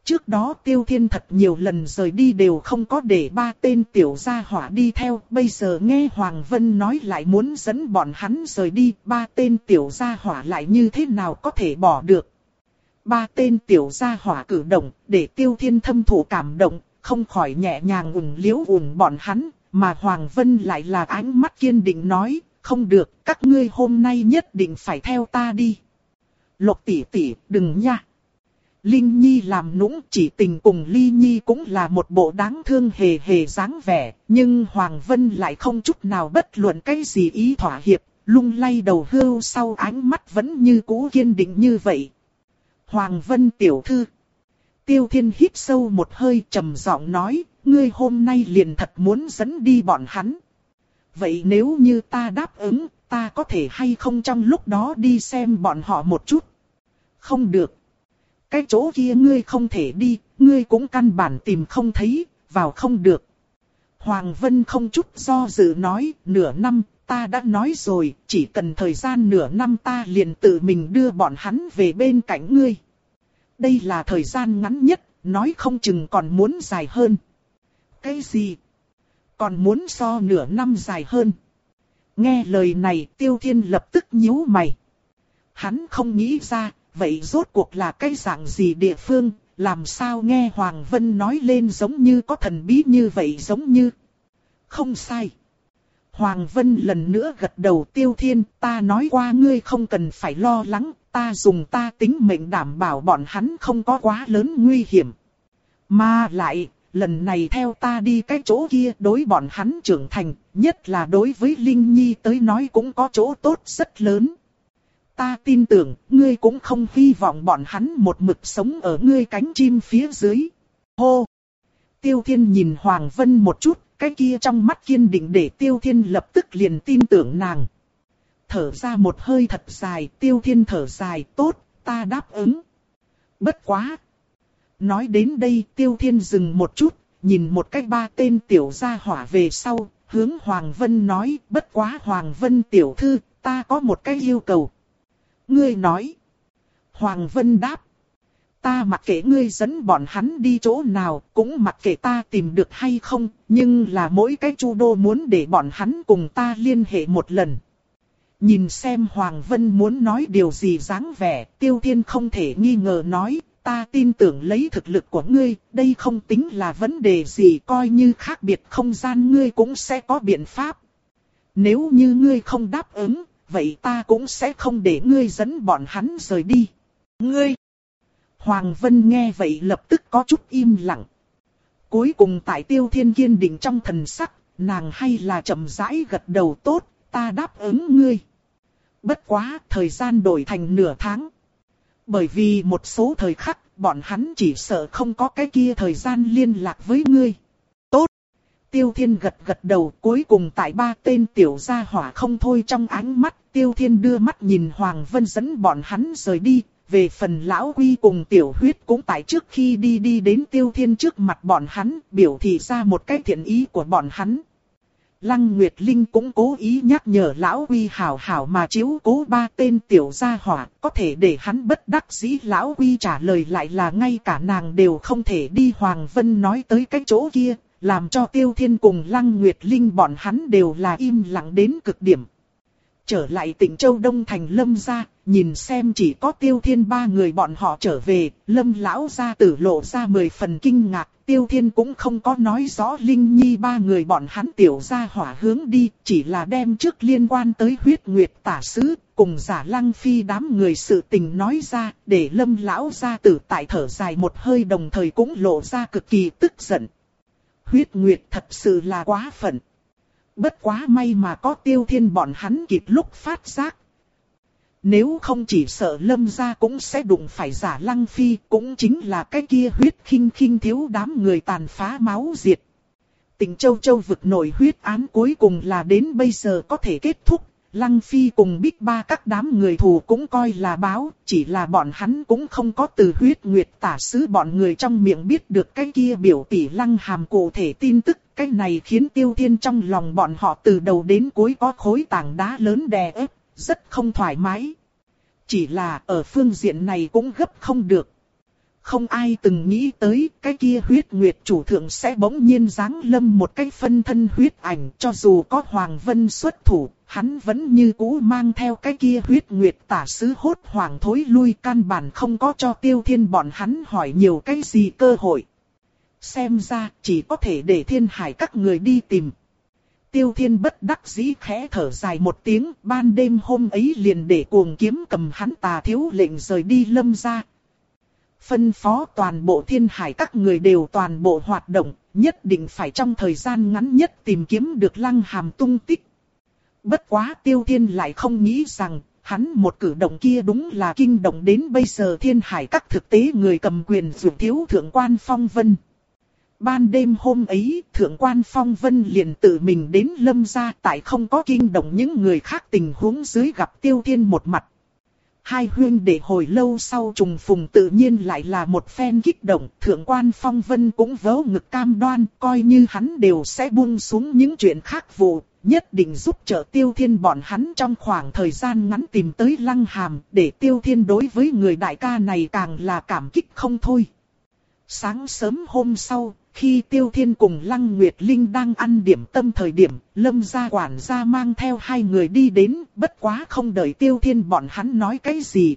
Trước đó Tiêu Thiên thật nhiều lần rời đi đều không có để ba tên tiểu gia hỏa đi theo. Bây giờ nghe Hoàng Vân nói lại muốn dẫn bọn hắn rời đi. Ba tên tiểu gia hỏa lại như thế nào có thể bỏ được. Ba tên tiểu gia hỏa cử động để Tiêu Thiên thâm thụ cảm động. Không khỏi nhẹ nhàng ủng liễu ủng bọn hắn. Mà Hoàng Vân lại là ánh mắt kiên định nói. Không được, các ngươi hôm nay nhất định phải theo ta đi. Lục tỷ tỷ, đừng nha. Linh Nhi làm nũng, chỉ tình cùng Ly Nhi cũng là một bộ đáng thương hề hề dáng vẻ. Nhưng Hoàng Vân lại không chút nào bất luận cái gì ý thỏa hiệp, lung lay đầu hưu sau ánh mắt vẫn như cũ kiên định như vậy. Hoàng Vân tiểu thư. Tiêu Thiên hít sâu một hơi trầm giọng nói, ngươi hôm nay liền thật muốn dẫn đi bọn hắn. Vậy nếu như ta đáp ứng, ta có thể hay không trong lúc đó đi xem bọn họ một chút? Không được. Cái chỗ kia ngươi không thể đi, ngươi cũng căn bản tìm không thấy, vào không được. Hoàng Vân không chút do dự nói, nửa năm, ta đã nói rồi, chỉ cần thời gian nửa năm ta liền tự mình đưa bọn hắn về bên cạnh ngươi. Đây là thời gian ngắn nhất, nói không chừng còn muốn dài hơn. Cái gì? Còn muốn so nửa năm dài hơn? Nghe lời này, Tiêu Thiên lập tức nhíu mày. Hắn không nghĩ ra, vậy rốt cuộc là cái dạng gì địa phương, làm sao nghe Hoàng Vân nói lên giống như có thần bí như vậy giống như. Không sai. Hoàng Vân lần nữa gật đầu. Tiêu Thiên, ta nói qua ngươi không cần phải lo lắng, ta dùng ta tính mệnh đảm bảo bọn hắn không có quá lớn nguy hiểm. Mà lại, lần này theo ta đi cái chỗ kia đối bọn hắn trưởng thành, nhất là đối với Linh Nhi tới nói cũng có chỗ tốt rất lớn. Ta tin tưởng, ngươi cũng không hy vọng bọn hắn một mực sống ở ngươi cánh chim phía dưới. Hô! Tiêu Thiên nhìn Hoàng Vân một chút, cái kia trong mắt kiên định để Tiêu Thiên lập tức liền tin tưởng nàng. Thở ra một hơi thật dài, Tiêu Thiên thở dài, tốt, ta đáp ứng. Bất quá! Nói đến đây Tiêu Thiên dừng một chút, nhìn một cách ba tên tiểu gia hỏa về sau, hướng Hoàng Vân nói, bất quá Hoàng Vân tiểu thư, ta có một cái yêu cầu. Ngươi nói. Hoàng Vân đáp. Ta mặc kệ ngươi dẫn bọn hắn đi chỗ nào, cũng mặc kệ ta tìm được hay không, nhưng là mỗi cái chu đô muốn để bọn hắn cùng ta liên hệ một lần. Nhìn xem Hoàng Vân muốn nói điều gì dáng vẻ, Tiêu Thiên không thể nghi ngờ nói, ta tin tưởng lấy thực lực của ngươi, đây không tính là vấn đề gì, coi như khác biệt không gian ngươi cũng sẽ có biện pháp. Nếu như ngươi không đáp ứng, vậy ta cũng sẽ không để ngươi dẫn bọn hắn rời đi. Ngươi! Hoàng Vân nghe vậy lập tức có chút im lặng. Cuối cùng tại Tiêu Thiên kiên định trong thần sắc, nàng hay là chậm rãi gật đầu, tốt, ta đáp ứng ngươi. Bất quá, thời gian đổi thành nửa tháng. Bởi vì một số thời khắc, bọn hắn chỉ sợ không có cái kia thời gian liên lạc với ngươi. Tốt! Tiêu Thiên gật gật đầu, cuối cùng tại ba tên tiểu gia hỏa không thôi trong ánh mắt, Tiêu Thiên đưa mắt nhìn Hoàng Vân dẫn bọn hắn rời đi. Về phần Lão Quy cùng Tiểu Huyết cũng tại trước khi đi đi đến Tiêu Thiên trước mặt bọn hắn, biểu thị ra một cái thiện ý của bọn hắn. Lăng Nguyệt Linh cũng cố ý nhắc nhở Lão Quy hảo hảo mà chiếu cố ba tên tiểu gia hỏa, có thể để hắn bất đắc dĩ. Lão Quy trả lời lại là ngay cả nàng đều không thể đi. Hoàng Vân nói tới cái chỗ kia, làm cho Tiêu Thiên cùng Lăng Nguyệt Linh bọn hắn đều là im lặng đến cực điểm. Trở lại Tịnh Châu Đông Thành Lâm gia, nhìn xem chỉ có Tiêu Thiên ba người bọn họ trở về, Lâm lão gia tử lộ ra mười phần kinh ngạc. Tiêu Thiên cũng không có nói rõ Linh Nhi ba người bọn hắn tiểu gia hỏa hướng đi, chỉ là đem trước liên quan tới huyết nguyệt tả sứ, cùng Giả Lăng Phi đám người sự tình nói ra, để Lâm lão gia tử tại thở dài một hơi đồng thời cũng lộ ra cực kỳ tức giận. Huyết nguyệt thật sự là quá phận. Bất quá may mà có Tiêu Thiên bọn hắn kịp lúc phát giác. Nếu không chỉ sợ Lâm gia cũng sẽ đụng phải Giả Lăng Phi, cũng chính là cái kia huyết khinh khinh thiếu đám người tàn phá máu diệt. Tịnh Châu Châu vực nổi huyết án cuối cùng là đến bây giờ có thể kết thúc. Lăng Phi cùng Bích Ba các đám người thù cũng coi là báo, chỉ là bọn hắn cũng không có từ huyết nguyệt tả sứ bọn người trong miệng biết được cái kia biểu tỷ Lăng Hàm cụ thể tin tức. Cái này khiến Tiêu Thiên trong lòng bọn họ từ đầu đến cuối có khối tảng đá lớn đè ép, rất không thoải mái. Chỉ là ở phương diện này cũng gấp không được. Không ai từng nghĩ tới cái kia huyết nguyệt chủ thượng sẽ bỗng nhiên giáng lâm một cái phân thân huyết ảnh. Cho dù có Hoàng Vân xuất thủ, hắn vẫn như cũ mang theo cái kia huyết nguyệt tả sứ hốt hoảng thối lui, căn bản không có cho Tiêu Thiên bọn hắn hỏi nhiều cái gì cơ hội. Xem ra chỉ có thể để Thiên Hải các người đi tìm. Tiêu Thiên bất đắc dĩ khẽ thở dài một tiếng, ban đêm hôm ấy liền để Cuồng Kiếm cầm hắn Tà Thiếu lệnh rời đi Lâm gia. Phân phó toàn bộ Thiên Hải các người đều toàn bộ hoạt động, nhất định phải trong thời gian ngắn nhất tìm kiếm được Lăng Hàm tung tích. Bất quá Tiêu Thiên lại không nghĩ rằng, hắn một cử động kia đúng là kinh động đến bây giờ Thiên Hải các thực tế người cầm quyền dược thiếu thượng quan Phong Vân. Ban đêm hôm ấy, thượng quan Phong Vân liền tự mình đến Lâm gia, tại không có kinh động những người khác tình huống dưới gặp Tiêu Thiên một mặt. Hai huynh đệ hồi lâu sau trùng phùng tự nhiên lại là một phen kích động, thượng quan Phong Vân cũng vớ ngực cam đoan, coi như hắn đều sẽ buông xuống những chuyện khác vụ, nhất định giúp trợ Tiêu Thiên bọn hắn trong khoảng thời gian ngắn tìm tới Lăng Hàm, để Tiêu Thiên đối với người đại ca này càng là cảm kích không thôi. Sáng sớm hôm sau, khi Tiêu Thiên cùng Lăng Nguyệt Linh đang ăn điểm tâm thời điểm, Lâm gia quản gia mang theo hai người đi đến, bất quá không đợi Tiêu Thiên bọn hắn nói cái gì.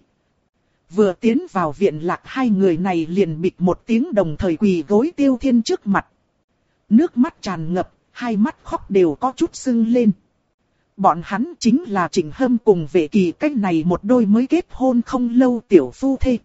Vừa tiến vào viện lạc, hai người này liền bịch một tiếng đồng thời quỳ gối Tiêu Thiên trước mặt. Nước mắt tràn ngập, hai mắt khóc đều có chút sưng lên. Bọn hắn chính là Trịnh Hâm cùng Vệ Kỳ, cách này một đôi mới kết hôn không lâu tiểu phu thê.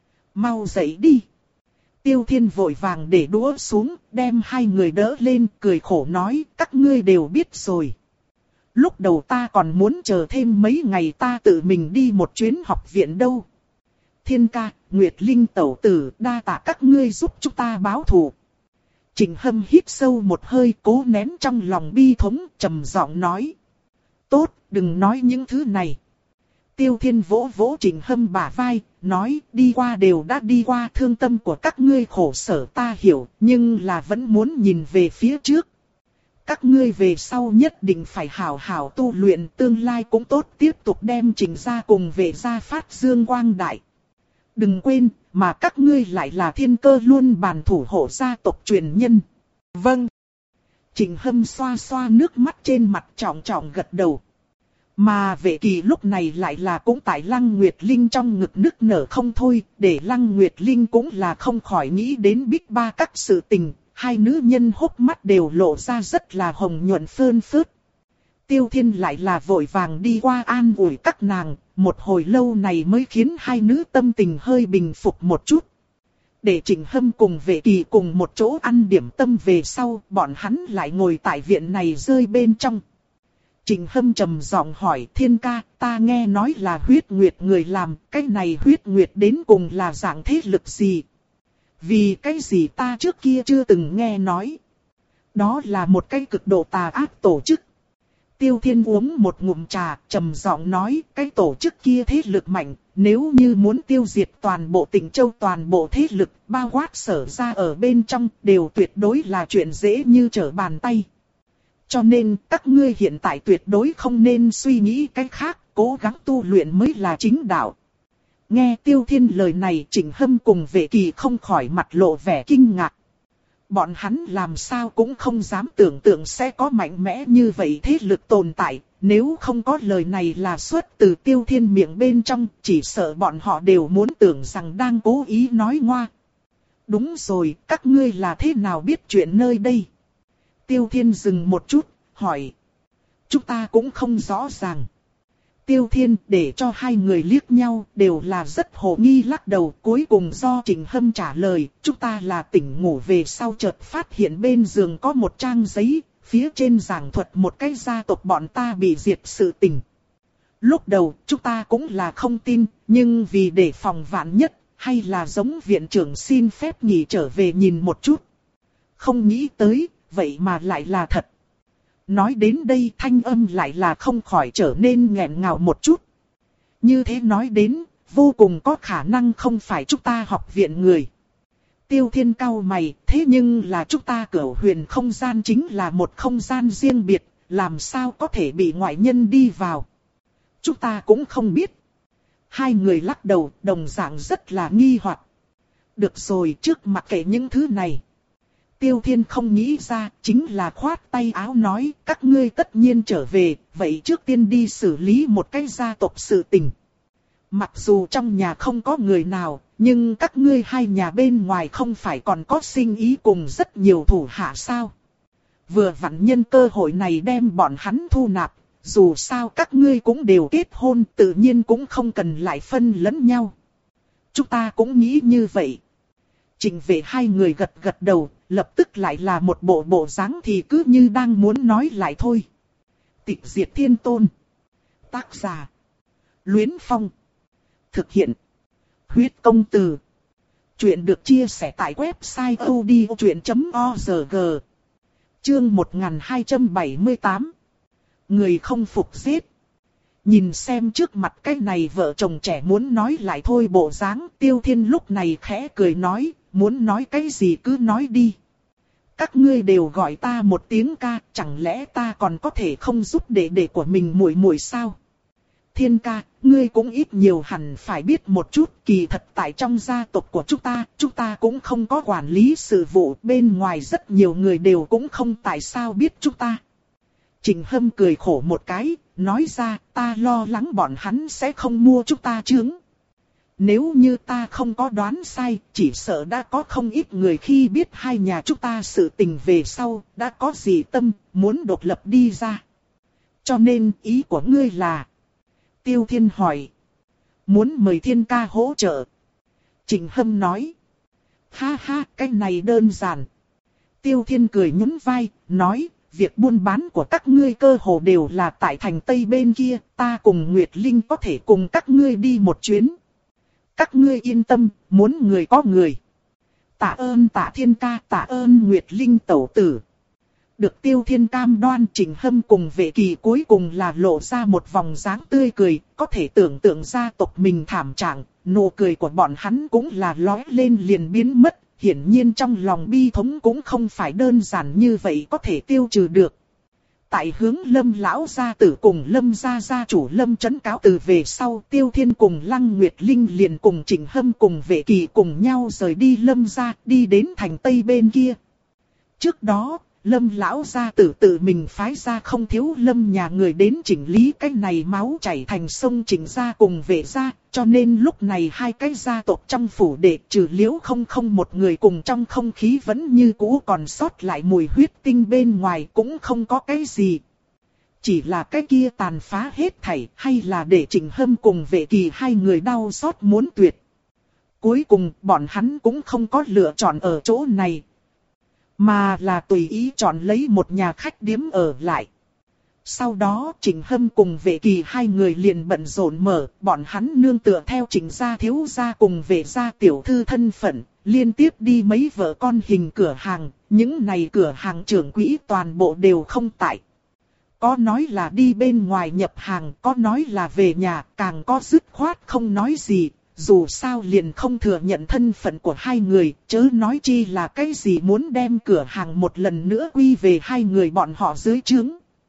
Mau dậy đi. Tiêu Thiên vội vàng để đũa xuống, đem hai người đỡ lên, cười khổ nói, các ngươi đều biết rồi. Lúc đầu ta còn muốn chờ thêm mấy ngày ta tự mình đi một chuyến học viện đâu. Thiên ca, Nguyệt Linh tẩu tử, đa tạ các ngươi giúp chúng ta báo thù. Trịnh Hâm hít sâu một hơi, cố nén trong lòng bi thống, trầm giọng nói. Tốt, đừng nói những thứ này. Tiêu Thiên vỗ vỗ Trịnh Hâm bả vai, nói, đi qua đều đã đi qua, thương tâm của các ngươi khổ sở ta hiểu, nhưng là vẫn muốn nhìn về phía trước. Các ngươi về sau nhất định phải hảo hảo tu luyện, tương lai cũng tốt, tiếp tục đem Trịnh gia cùng Vệ gia phát dương quang đại. Đừng quên, mà các ngươi lại là thiên cơ luôn bàn thủ hộ gia tộc truyền nhân. Vâng. Trịnh Hâm xoa xoa nước mắt trên mặt, trọng trọng gật đầu. Mà Vệ Kỳ lúc này lại là cũng tại Lăng Nguyệt Linh trong ngực nức nở không thôi, để Lăng Nguyệt Linh cũng là không khỏi nghĩ đến Bích Ba các sự tình, hai nữ nhân hốc mắt đều lộ ra rất là hồng nhuận phơn phớt. Tiêu Thiên lại là vội vàng đi qua an ủi các nàng, một hồi lâu này mới khiến hai nữ tâm tình hơi bình phục một chút. Để Trịnh Hâm cùng Vệ Kỳ cùng một chỗ ăn điểm tâm về sau, bọn hắn lại ngồi tại viện này rơi bên trong. Trịnh Hâm trầm giọng hỏi, Thiên ca, ta nghe nói là huyết nguyệt người làm, cái này huyết nguyệt đến cùng là dạng thế lực gì? Vì cái gì ta trước kia chưa từng nghe nói? Đó là một cái cực độ tà ác tổ chức. Tiêu Thiên uống một ngụm trà, trầm giọng nói, cái tổ chức kia thế lực mạnh, nếu như muốn tiêu diệt toàn bộ Tịnh Châu, toàn bộ thế lực, bao quát Sở gia ở bên trong, đều tuyệt đối là chuyện dễ như trở bàn tay. Cho nên, các ngươi hiện tại tuyệt đối không nên suy nghĩ cái khác, cố gắng tu luyện mới là chính đạo. Nghe Tiêu Thiên lời này, Trịnh Hâm cùng Vệ Kỳ không khỏi mặt lộ vẻ kinh ngạc. Bọn hắn làm sao cũng không dám tưởng tượng sẽ có mạnh mẽ như vậy thế lực tồn tại, nếu không có lời này là xuất từ Tiêu Thiên miệng bên trong, chỉ sợ bọn họ đều muốn tưởng rằng đang cố ý nói ngoa. Đúng rồi, các ngươi là thế nào biết chuyện nơi đây? Tiêu Thiên dừng một chút, hỏi. Chúng ta cũng không rõ ràng. Tiêu Thiên để cho hai người liếc nhau đều là rất hồ nghi lắc đầu. Cuối cùng do Trịnh Hâm trả lời, chúng ta là tỉnh ngủ về sau chợt phát hiện bên giường có một trang giấy, phía trên giảng thuật một cái gia tộc bọn ta bị diệt sự tình. Lúc đầu chúng ta cũng là không tin, nhưng vì để phòng vạn nhất, hay là giống viện trưởng xin phép nghỉ trở về nhìn một chút. Không nghĩ tới, vậy mà lại là thật. Nói đến đây thanh âm lại là không khỏi trở nên nghẹn ngào một chút. Như thế nói đến, vô cùng có khả năng không phải chúng ta học viện người. Tiêu Thiên cau mày, thế nhưng là chúng ta Cửu Huyền không gian chính là một không gian riêng biệt, làm sao có thể bị ngoại nhân đi vào. Chúng ta cũng không biết. Hai người lắc đầu, đồng dạng rất là nghi hoặc. Được rồi, trước mặc kệ những thứ này. Tiêu Thiên không nghĩ ra, chính là khoát tay áo nói, các ngươi tất nhiên trở về, vậy trước tiên đi xử lý một cái gia tộc sự tình. Mặc dù trong nhà không có người nào, nhưng các ngươi hai nhà bên ngoài không phải còn có sinh ý cùng rất nhiều thủ hạ sao. Vừa vặn nhân cơ hội này đem bọn hắn thu nạp, dù sao các ngươi cũng đều kết hôn, tự nhiên cũng không cần lại phân lẫn nhau. Chúng ta cũng nghĩ như vậy. Trịnh Vệ hai người gật gật đầu, lập tức lại là một bộ bộ dáng thì cứ như đang muốn nói lại thôi. Tịch Diệt Thiên Tôn. Tác giả: Luyến Phong. Thực hiện: Huyết Công Từ. Chuyện được chia sẻ tại website odchuyện chấm org. Chương một nghìn hai trăm bảy mươi tám. Người không phục giết. Nhìn xem trước mặt cái này vợ chồng trẻ muốn nói lại thôi bộ dáng, Tiêu Thiên lúc này khẽ cười nói, muốn nói cái gì cứ nói đi. Các ngươi đều gọi ta một tiếng ca, chẳng lẽ ta còn có thể không giúp đệ đệ của mình muội muội sao? Thiên ca, ngươi cũng ít nhiều hẳn phải biết một chút, kỳ thật tại trong gia tộc của chúng ta, chúng ta cũng không có quản lý sự vụ, bên ngoài rất nhiều người đều cũng không tại sao biết chúng ta. Trịnh Hâm cười khổ một cái, nói ra, ta lo lắng bọn hắn sẽ không mua chúng ta chướng. Nếu như ta không có đoán sai, chỉ sợ đã có không ít người khi biết hai nhà chúng ta sự tình về sau, đã có gì tâm, muốn độc lập đi ra. Cho nên ý của ngươi là... Tiêu Thiên hỏi. Muốn mời Thiên ca hỗ trợ. Trịnh Hâm nói. Ha ha, cái này đơn giản. Tiêu Thiên cười nhún vai, nói, việc buôn bán của các ngươi cơ hồ đều là tại thành Tây bên kia, ta cùng Nguyệt Linh có thể cùng các ngươi đi một chuyến. Các ngươi yên tâm, muốn người có người. Tạ ơn Tạ Thiên ca, tạ ơn Nguyệt Linh tẩu tử. Được Tiêu Thiên cam đoan, Trịnh Hâm cùng Vệ Kỳ cuối cùng là lộ ra một vòng dáng tươi cười, có thể tưởng tượng gia tộc mình thảm trạng, nụ cười của bọn hắn cũng là lóe lên liền biến mất, hiển nhiên trong lòng bi thống cũng không phải đơn giản như vậy có thể tiêu trừ được. Tại hướng Lâm lão gia tử cùng Lâm gia gia chủ Lâm trấn cáo từ về sau, Tiêu Thiên cùng Lăng Nguyệt Linh liền cùng Trịnh Hâm cùng Vệ Kỳ cùng nhau rời đi Lâm gia, đi đến thành Tây bên kia. Trước đó, Lâm lão gia tử tự mình phái ra không thiếu Lâm nhà người đến chỉnh lý cái này máu chảy thành sông Trịnh gia cùng Vệ gia, cho nên lúc này hai cái gia tộc trong phủ đệ trừ Liễu Không Không một người cùng trong không khí vẫn như cũ còn sót lại mùi huyết tinh bên ngoài cũng không có cái gì. Chỉ là cái kia tàn phá hết thảy hay là để Trịnh Hâm cùng Vệ Kỳ hai người đau xót muốn tuyệt. Cuối cùng bọn hắn cũng không có lựa chọn ở chỗ này. Mà là tùy ý chọn lấy một nhà khách điếm ở lại. Sau đó Trịnh Hâm cùng Vệ Kỳ hai người liền bận rộn mở, bọn hắn nương tựa theo Trịnh gia thiếu gia cùng Vệ gia tiểu thư thân phận, liên tiếp đi mấy vợ con hình cửa hàng, những này cửa hàng trưởng quỹ toàn bộ đều không tại. Có nói là đi bên ngoài nhập hàng, có nói là về nhà, càng có dứt khoát không nói gì. Dù sao liền không thừa nhận thân phận của hai người, chớ nói chi là cái gì muốn đem cửa hàng một lần nữa quy về hai người bọn họ dưới trướng.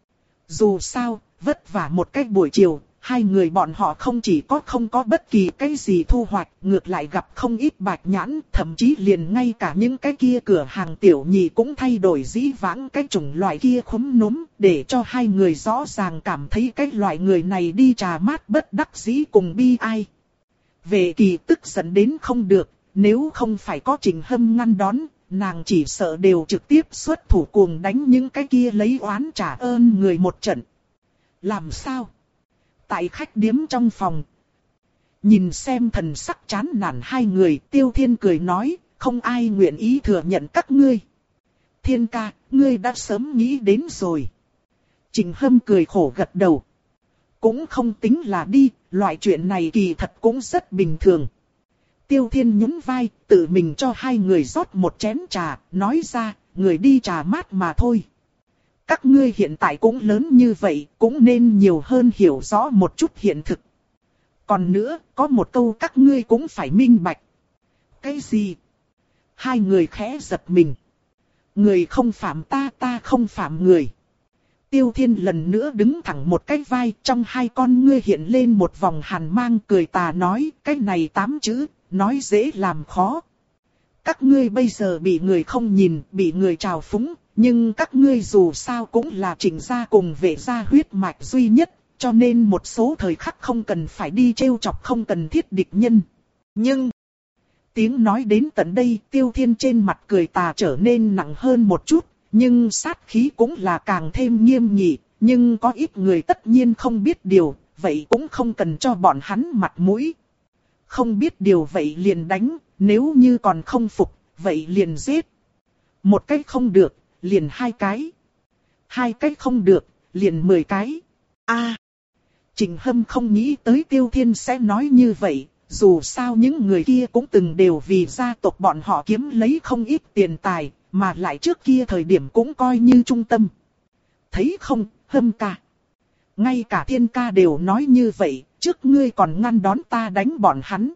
Dù sao, vất vả một cách buổi chiều, hai người bọn họ không chỉ có không có bất kỳ cái gì thu hoạch, ngược lại gặp không ít bạch nhãn, thậm chí liền ngay cả những cái kia cửa hàng tiểu nhị cũng thay đổi dĩ vãng cái chủng loại kia khúm núm, để cho hai người rõ ràng cảm thấy cái loại người này đi trà mát bất đắc dĩ cùng bi ai. Vệ Kỳ tức giận đến không được, nếu không phải có Trịnh Hâm ngăn đón, nàng chỉ sợ đều trực tiếp xuất thủ cuồng đánh những cái kia lấy oán trả ơn người một trận. Làm sao? Tại khách điếm trong phòng, nhìn xem thần sắc chán nản hai người, Tiêu Thiên cười nói, không ai nguyện ý thừa nhận các ngươi. Thiên ca, ngươi đã sớm nghĩ đến rồi. Trịnh Hâm cười khổ gật đầu. Cũng không tính là đi, loại chuyện này kỳ thật cũng rất bình thường. Tiêu Thiên nhún vai, tự mình cho hai người rót một chén trà, nói ra, người đi trà mát mà thôi. Các ngươi hiện tại cũng lớn như vậy, cũng nên nhiều hơn hiểu rõ một chút hiện thực. Còn nữa, có một câu các ngươi cũng phải minh bạch. Cái gì? Hai người khẽ giật mình. Người không phạm ta, ta không phạm người. Tiêu Thiên lần nữa đứng thẳng một cái vai, trong hai con ngươi hiện lên một vòng hàn mang, cười tà nói, cái này tám chữ, nói dễ làm khó. Các ngươi bây giờ bị người không nhìn, bị người trào phúng, nhưng các ngươi dù sao cũng là Trịnh gia cùng Vệ gia huyết mạch duy nhất, cho nên một số thời khắc không cần phải đi trêu chọc không cần thiết địch nhân. Nhưng, tiếng nói đến tận đây, Tiêu Thiên trên mặt cười tà trở nên nặng hơn một chút, nhưng sát khí cũng là càng thêm nghiêm nghị, nhưng có ít người tất nhiên không biết điều, vậy cũng không cần cho bọn hắn mặt mũi. Không biết điều vậy liền đánh, nếu như còn không phục, vậy liền giết. Một cái không được, liền hai cái. Hai cái không được, liền mười cái. A, à, Trịnh Hâm không nghĩ tới Tiêu Thiên sẽ nói như vậy, dù sao những người kia cũng từng đều vì gia tộc bọn họ kiếm lấy không ít tiền tài, mà lại trước kia thời điểm cũng coi như trung tâm. Thấy không, Hâm ca. Ngay cả Thiên ca đều nói như vậy, trước ngươi còn ngăn đón ta đánh bọn hắn.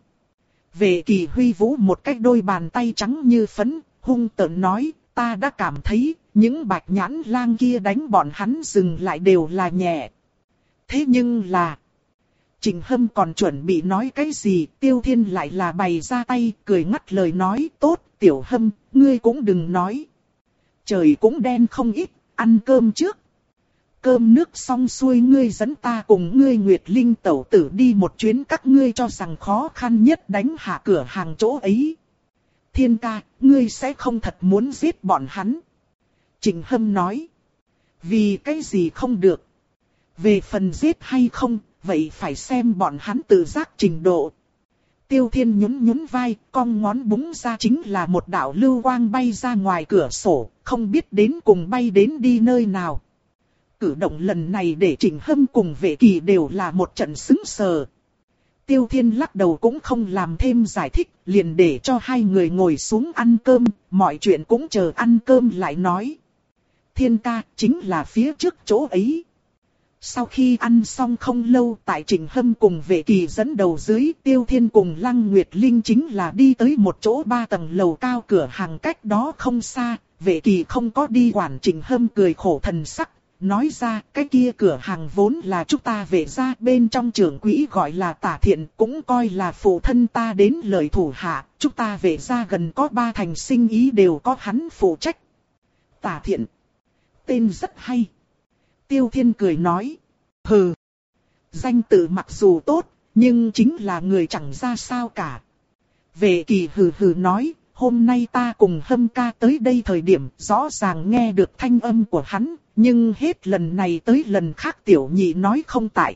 Vệ Kỳ huy vũ một cái đôi bàn tay trắng như phấn, hung tợn nói, ta đã cảm thấy, những bạch nhãn lang kia đánh bọn hắn dừng lại đều là nhẹ. Thế nhưng là, Trịnh Hâm còn chuẩn bị nói cái gì, Tiêu Thiên lại là bày ra tay, cười ngắt lời nói, tốt, Tiểu Hâm, ngươi cũng đừng nói. Trời cũng đen không ít, ăn cơm trước. Cơm nước xong xuôi ngươi dẫn ta cùng ngươi Nguyệt Linh tẩu tử đi một chuyến, các ngươi cho rằng khó khăn nhất đánh hạ cửa hàng chỗ ấy. Thiên ca, ngươi sẽ không thật muốn giết bọn hắn. Trịnh Hâm nói. Vì cái gì không được? Về phần giết hay không, vậy phải xem bọn hắn tự giác trình độ. Tiêu Thiên nhún nhún vai, cong ngón búng ra chính là một đạo lưu quang bay ra ngoài cửa sổ, không biết đến cùng bay đến đi nơi nào. Cử động lần này để Trịnh Hâm cùng Vệ Kỳ đều là một trận sững sờ. Tiêu Thiên lắc đầu cũng không làm thêm giải thích, liền để cho hai người ngồi xuống ăn cơm, mọi chuyện cũng chờ ăn cơm lại nói. Thiên ca, chính là phía trước chỗ ấy. Sau khi ăn xong không lâu, tại Trịnh Hâm cùng Vệ Kỳ dẫn đầu dưới, Tiêu Thiên cùng Lăng Nguyệt Linh chính là đi tới một chỗ ba tầng lầu cao cửa hàng cách đó không xa. Vệ Kỳ không có đi quản, Trịnh Hâm cười khổ thần sắc, nói ra cái kia cửa hàng vốn là chúng ta Vệ gia, bên trong trưởng quỹ gọi là Tả Thiện, cũng coi là phụ thân ta đến lời thủ hạ, chúng ta Vệ gia gần có ba thành sinh ý đều có hắn phụ trách. Tả Thiện, tên rất hay. Tiêu Thiên cười nói, hừ, danh tự mặc dù tốt, nhưng chính là người chẳng ra sao cả. Vệ Kỳ hừ hừ nói, hôm nay ta cùng Hâm ca tới đây thời điểm rõ ràng nghe được thanh âm của hắn, nhưng hết lần này tới lần khác tiểu nhị nói không tại.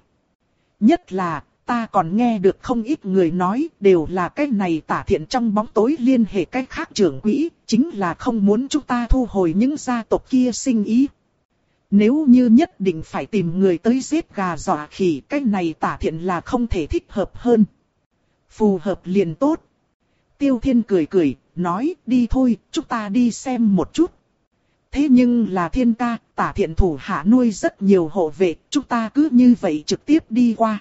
Nhất là, ta còn nghe được không ít người nói đều là cái này Tả Thiện trong bóng tối liên hệ cái khác trưởng quỹ, chính là không muốn chúng ta thu hồi những gia tộc kia sinh ý. Nếu như nhất định phải tìm người tới giết gà dọa khỉ, cái này Tả Thiện là không thể thích hợp hơn. Phù hợp liền tốt. Tiêu Thiên cười cười, nói đi thôi, chúng ta đi xem một chút. Thế nhưng là Thiên ca, Tả Thiện thủ hạ nuôi rất nhiều hộ vệ, chúng ta cứ như vậy trực tiếp đi qua.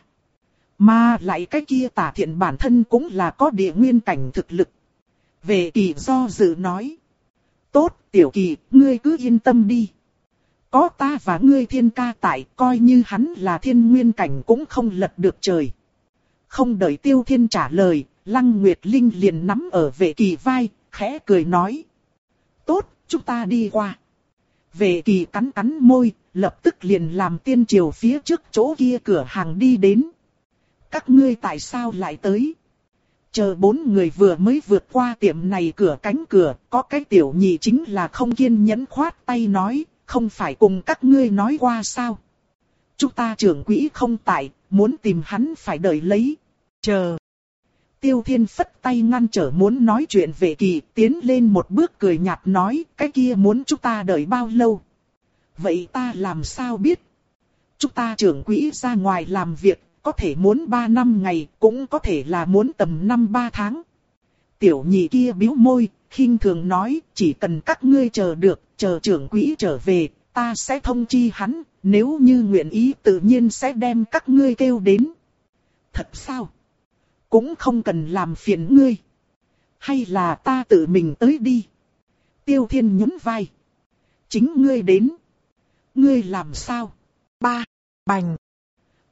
Mà lại cái kia Tả Thiện bản thân cũng là có địa nguyên cảnh thực lực. Vệ Kỳ do dự nói. Tốt, Tiểu Kỳ, ngươi cứ yên tâm đi. Có ta và ngươi Thiên ca tại, coi như hắn là thiên nguyên cảnh cũng không lật được trời. Không đợi Tiêu Thiên trả lời, Lăng Nguyệt Linh liền nắm ở Vệ Kỳ vai, khẽ cười nói. Tốt, chúng ta đi qua. Vệ Kỳ cắn cắn môi, lập tức liền làm tiên triều phía trước chỗ kia cửa hàng đi đến. Các ngươi tại sao lại tới? Chờ bốn người vừa mới vượt qua tiệm này cửa cánh cửa, có cái tiểu nhị chính là không kiên nhẫn khoát tay nói, không phải cùng các ngươi nói qua sao? Chúng ta trưởng quỹ không tại, muốn tìm hắn phải đợi lấy. Chờ. Tiêu Thiên phất tay ngăn trở muốn nói chuyện Vệ Kỳ, tiến lên một bước cười nhạt nói, cái kia muốn chúng ta đợi bao lâu? Vậy ta làm sao biết? Chúng ta trưởng quỹ ra ngoài làm việc, có thể muốn ba năm ngày, cũng có thể là muốn tầm năm ba tháng. Tiểu nhị kia bĩu môi, khinh thường nói, chỉ cần các ngươi chờ được, chờ trưởng quỹ trở về, ta sẽ thông chi hắn, nếu như nguyện ý tự nhiên sẽ đem các ngươi kêu đến. Thật sao? Cũng không cần làm phiền ngươi. Hay là ta tự mình tới đi. Tiêu Thiên nhún vai. Chính ngươi đến. Ngươi làm sao? Ba, bành.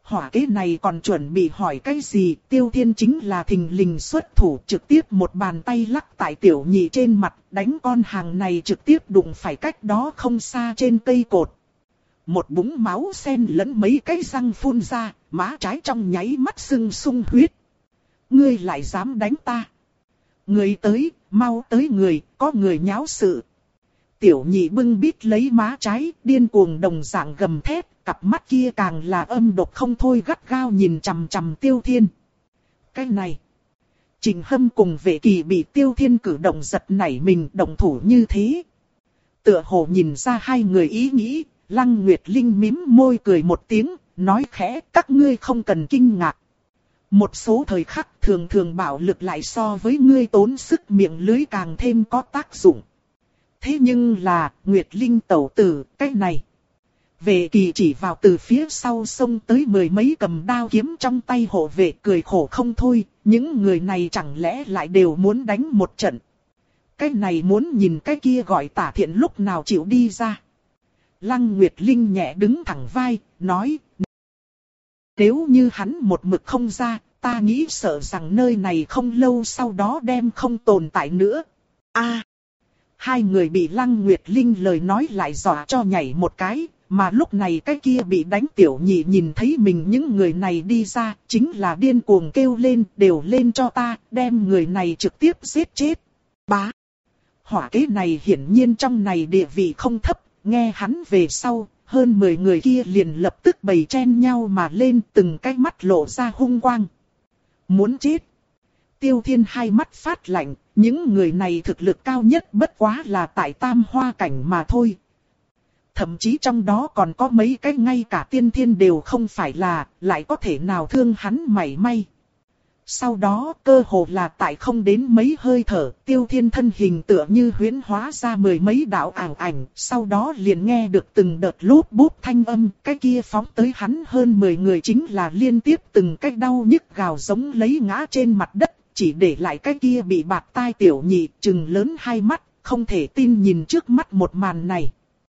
Hỏa kế này còn chuẩn bị hỏi cái gì, Tiêu Thiên chính là thình lình xuất thủ, trực tiếp một bàn tay lắc tại tiểu nhị trên mặt, đánh con hàng này trực tiếp đụng phải cách đó không xa trên cây cột. Một búng máu xen lẫn mấy cái răng phun ra, má trái trong nháy mắt sưng sung huyết. Ngươi lại dám đánh ta? Người tới, mau tới người, có người nháo sự. Tiểu nhị bưng bít lấy má trái, điên cuồng đồng dạng gầm thét, cặp mắt kia càng là âm độc không thôi, gắt gao nhìn chằm chằm Tiêu Thiên. Cái này, Trình Hâm cùng Vệ Kỳ bị Tiêu Thiên cử động giật nảy mình, động thủ như thế. Tựa hồ nhìn ra hai người ý nghĩ, Lăng Nguyệt Linh mím môi cười một tiếng, nói khẽ, các ngươi không cần kinh ngạc. Một số thời khắc thường thường bạo lực lại so với ngươi tốn sức miệng lưới càng thêm có tác dụng. Thế nhưng là, Nguyệt Linh tẩu tử, cái này. Vệ Kỳ chỉ vào từ phía sau xông tới mười mấy cầm đao kiếm trong tay hộ vệ, cười khổ không thôi, những người này chẳng lẽ lại đều muốn đánh một trận. Cái này muốn nhìn cái kia gọi Tả Thiện lúc nào chịu đi ra. Lăng Nguyệt Linh nhẹ đứng thẳng vai, nói. Nếu như hắn một mực không ra, ta nghĩ sợ rằng nơi này không lâu sau đó đem không tồn tại nữa. A, hai người bị Lăng Nguyệt Linh lời nói lại dọa cho nhảy một cái, mà lúc này cái kia bị đánh tiểu nhị nhìn thấy mình những người này đi ra, chính là điên cuồng kêu lên, đều lên cho ta, đem người này trực tiếp giết chết. Bá, hỏa kế này hiển nhiên trong này địa vị không thấp, nghe hắn về sau. Hơn mười người kia liền lập tức bày chen nhau mà lên, từng cái mắt lộ ra hung quang. Muốn chết. Tiêu Thiên hai mắt phát lạnh, những người này thực lực cao nhất bất quá là tại tam hoa cảnh mà thôi. Thậm chí trong đó còn có mấy cái ngay cả tiên thiên đều không phải là, lại có thể nào thương hắn mảy may. Sau đó cơ hồ là tại không đến mấy hơi thở, Tiêu Thiên thân hình tựa như huyễn hóa ra mười mấy đạo ảo ảnh, sau đó liền nghe được từng đợt lốp bốp thanh âm, cái kia phóng tới hắn hơn mười người chính là liên tiếp từng cái đau nhức gào giống lấy ngã trên mặt đất, chỉ để lại cái kia bị bạt tai tiểu nhị, trừng lớn hai mắt, không thể tin nhìn trước mắt một màn này.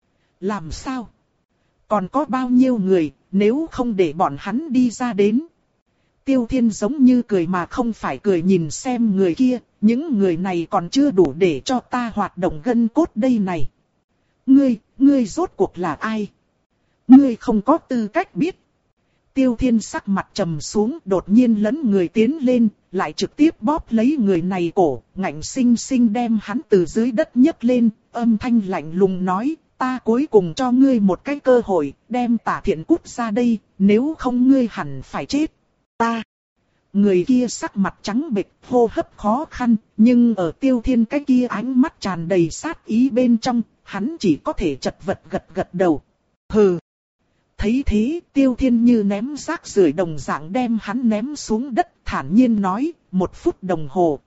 Làm sao? Còn có bao nhiêu người, nếu không để bọn hắn đi ra đến? Tiêu Thiên giống như cười mà không phải cười nhìn xem người kia, những người này còn chưa đủ để cho ta hoạt động gân cốt đây này. Ngươi, ngươi rốt cuộc là ai? Ngươi không có tư cách biết. Tiêu Thiên sắc mặt trầm xuống, đột nhiên lấn người tiến lên, lại trực tiếp bóp lấy người này cổ, ngạnh sinh sinh đem hắn từ dưới đất nhấc lên, âm thanh lạnh lùng nói, ta cuối cùng cho ngươi một cái cơ hội, đem Tả Thiện cút ra đây, nếu không ngươi hẳn phải chết. Ta. Người kia sắc mặt trắng bệch, hô hấp khó khăn, nhưng ở Tiêu Thiên cái kia ánh mắt tràn đầy sát ý bên trong, hắn chỉ có thể chật vật gật gật đầu. Hừ. Thấy thế, Tiêu Thiên như ném rác rưởi đồng dạng đem hắn ném xuống đất, thản nhiên nói, một phút đồng hồ.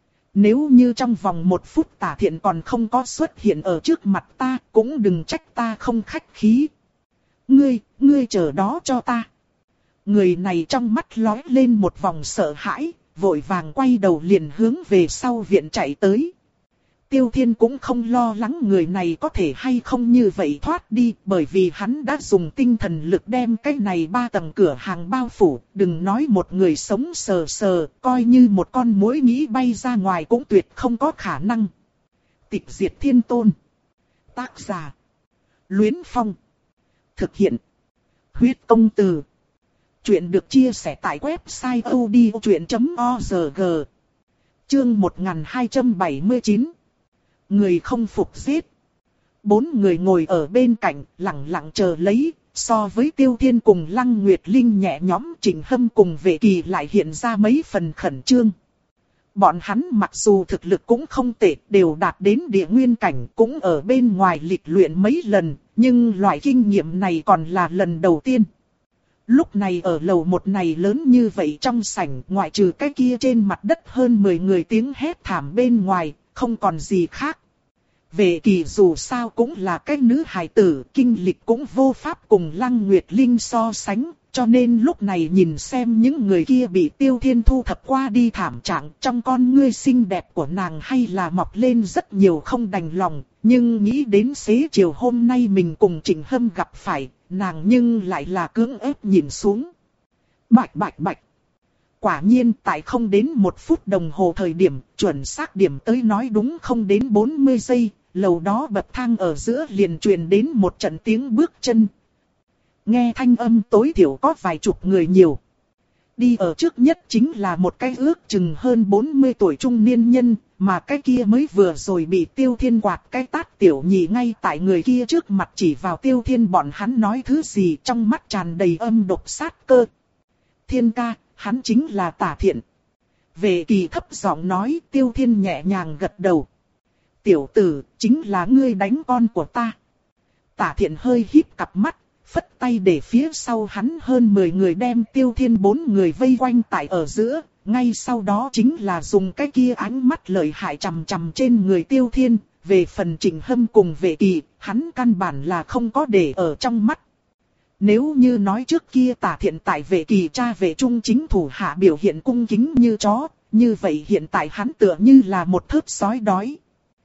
Nếu như trong vòng một phút Tả Thiện còn không có xuất hiện ở trước mặt ta, cũng đừng trách ta không khách khí. Ngươi, ngươi chờ đó cho ta. Người này trong mắt lóe lên một vòng sợ hãi, vội vàng quay đầu liền hướng về sau viện chạy tới. Tiêu Thiên cũng không lo lắng người này có thể hay không như vậy thoát đi, bởi vì hắn đã dùng tinh thần lực đem cái này ba tầng cửa hàng bao phủ, đừng nói một người sống sờ sờ, coi như một con muỗi nghĩ bay ra ngoài cũng tuyệt không có khả năng. Tịch diệt thiên tôn. Tác giả. Luyến Phong. Thực hiện. Huyết công từ. Chuyện được chia sẻ tại website odchuyện chấm org. Chương một nghìn hai trăm bảy mươi chín. Người không phục giết. Bốn người ngồi ở bên cạnh, lặng lặng chờ lấy, so với Tiêu Thiên cùng Lăng Nguyệt Linh nhẹ nhõm, Trình Hâm cùng Vệ Kỳ lại hiện ra mấy phần khẩn trương. Bọn hắn mặc dù thực lực cũng không tệ, đều đạt đến địa nguyên cảnh, cũng ở bên ngoài lịch luyện mấy lần, nhưng loại kinh nghiệm này còn là lần đầu tiên. Lúc này ở lầu một này lớn như vậy trong sảnh, ngoại trừ cái kia trên mặt đất hơn mười người tiếng hét thảm bên ngoài, không còn gì khác. Vệ Kỳ dù sao cũng là cái nữ hài tử, kinh lịch cũng vô pháp cùng Lăng Nguyệt Linh so sánh, cho nên lúc này nhìn xem những người kia bị Tiêu Thiên thu thập qua đi thảm trạng, trong con ngươi xinh đẹp của nàng hay là mọc lên rất nhiều không đành lòng, nhưng nghĩ đến xế chiều hôm nay mình cùng Trình Hâm gặp phải, nàng nhưng lại là cưỡng ép nhìn xuống. Bạch bạch bạch. Quả nhiên tại không đến một phút đồng hồ thời điểm, chuẩn xác điểm tới nói đúng không đến bốn mươi giây, lầu đó bậc thang ở giữa liền truyền đến một trận tiếng bước chân. Nghe thanh âm tối thiểu có vài chục người nhiều. Đi ở trước nhất chính là một cái ước chừng hơn bốn mươi tuổi trung niên nhân, mà cái kia mới vừa rồi bị Tiêu Thiên quạt cái tát tiểu nhị ngay tại người kia trước mặt chỉ vào Tiêu Thiên bọn hắn nói thứ gì trong mắt tràn đầy âm độc sát cơ. Thiên ca, hắn chính là Tả Thiện. Vệ Kỳ thấp giọng nói. Tiêu Thiên nhẹ nhàng gật đầu. Tiểu tử, chính là ngươi đánh con của ta. Tả Thiện hơi híp cặp mắt, phất tay để phía sau hắn hơn mười người đem Tiêu Thiên bốn người vây quanh tại ở giữa. Ngay sau đó chính là dùng cái kia ánh mắt lợi hại chằm chằm trên người Tiêu Thiên. Về phần Trình Hâm cùng Vệ Kỳ, hắn căn bản là không có để ở trong mắt. Nếu như nói trước kia Tả Thiện tại Vệ Kỳ cha vệ trung chính thủ hạ biểu hiện cung kính như chó, như vậy hiện tại hắn tựa như là một thớt sói đói.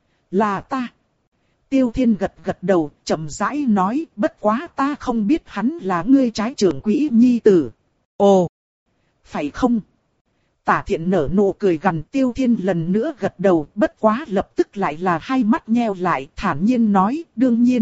Là ta. Tiêu Thiên gật gật đầu, chậm rãi nói, bất quá ta không biết hắn là ngươi trái trưởng quỹ nhi tử. Ồ, phải không? Tả Thiện nở nụ cười gằn. Tiêu Thiên lần nữa gật đầu, bất quá lập tức lại là hai mắt nheo lại, thản nhiên nói, đương nhiên.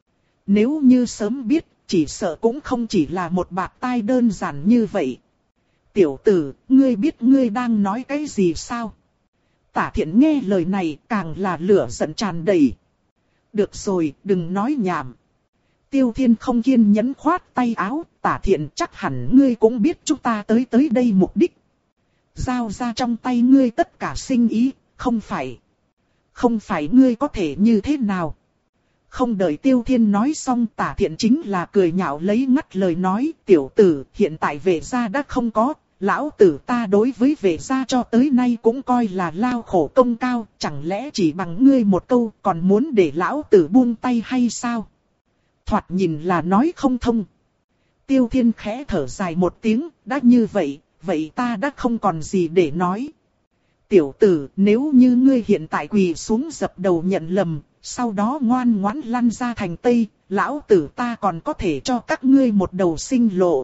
Nếu như sớm biết, chỉ sợ cũng không chỉ là một bạt tai đơn giản như vậy. Tiểu tử, ngươi biết ngươi đang nói cái gì sao? Tả Thiện nghe lời này càng là lửa giận tràn đầy. Được rồi, đừng nói nhảm. Tiêu Thiên không kiên nhẫn khoát tay áo. Tả Thiện, chắc hẳn ngươi cũng biết chúng ta tới tới đây mục đích. Giao ra trong tay ngươi tất cả sinh ý, không phải. Không phải ngươi có thể như thế nào? Không đợi Tiêu Thiên nói xong, Tả Thiện chính là cười nhạo lấy ngắt lời nói. Tiểu tử, hiện tại Vệ gia đã không có. Lão tử ta đối với Vệ gia cho tới nay cũng coi là lao khổ công cao. Chẳng lẽ chỉ bằng ngươi một câu còn muốn để lão tử buông tay hay sao? Thoạt nhìn là nói không thông. Tiêu Thiên khẽ thở dài một tiếng. Đã như vậy, vậy ta đã không còn gì để nói. Tiểu tử, nếu như ngươi hiện tại quỳ xuống dập đầu nhận lầm, sau đó ngoan ngoãn lăn ra thành Tây, lão tử ta còn có thể cho các ngươi một đầu sinh lộ.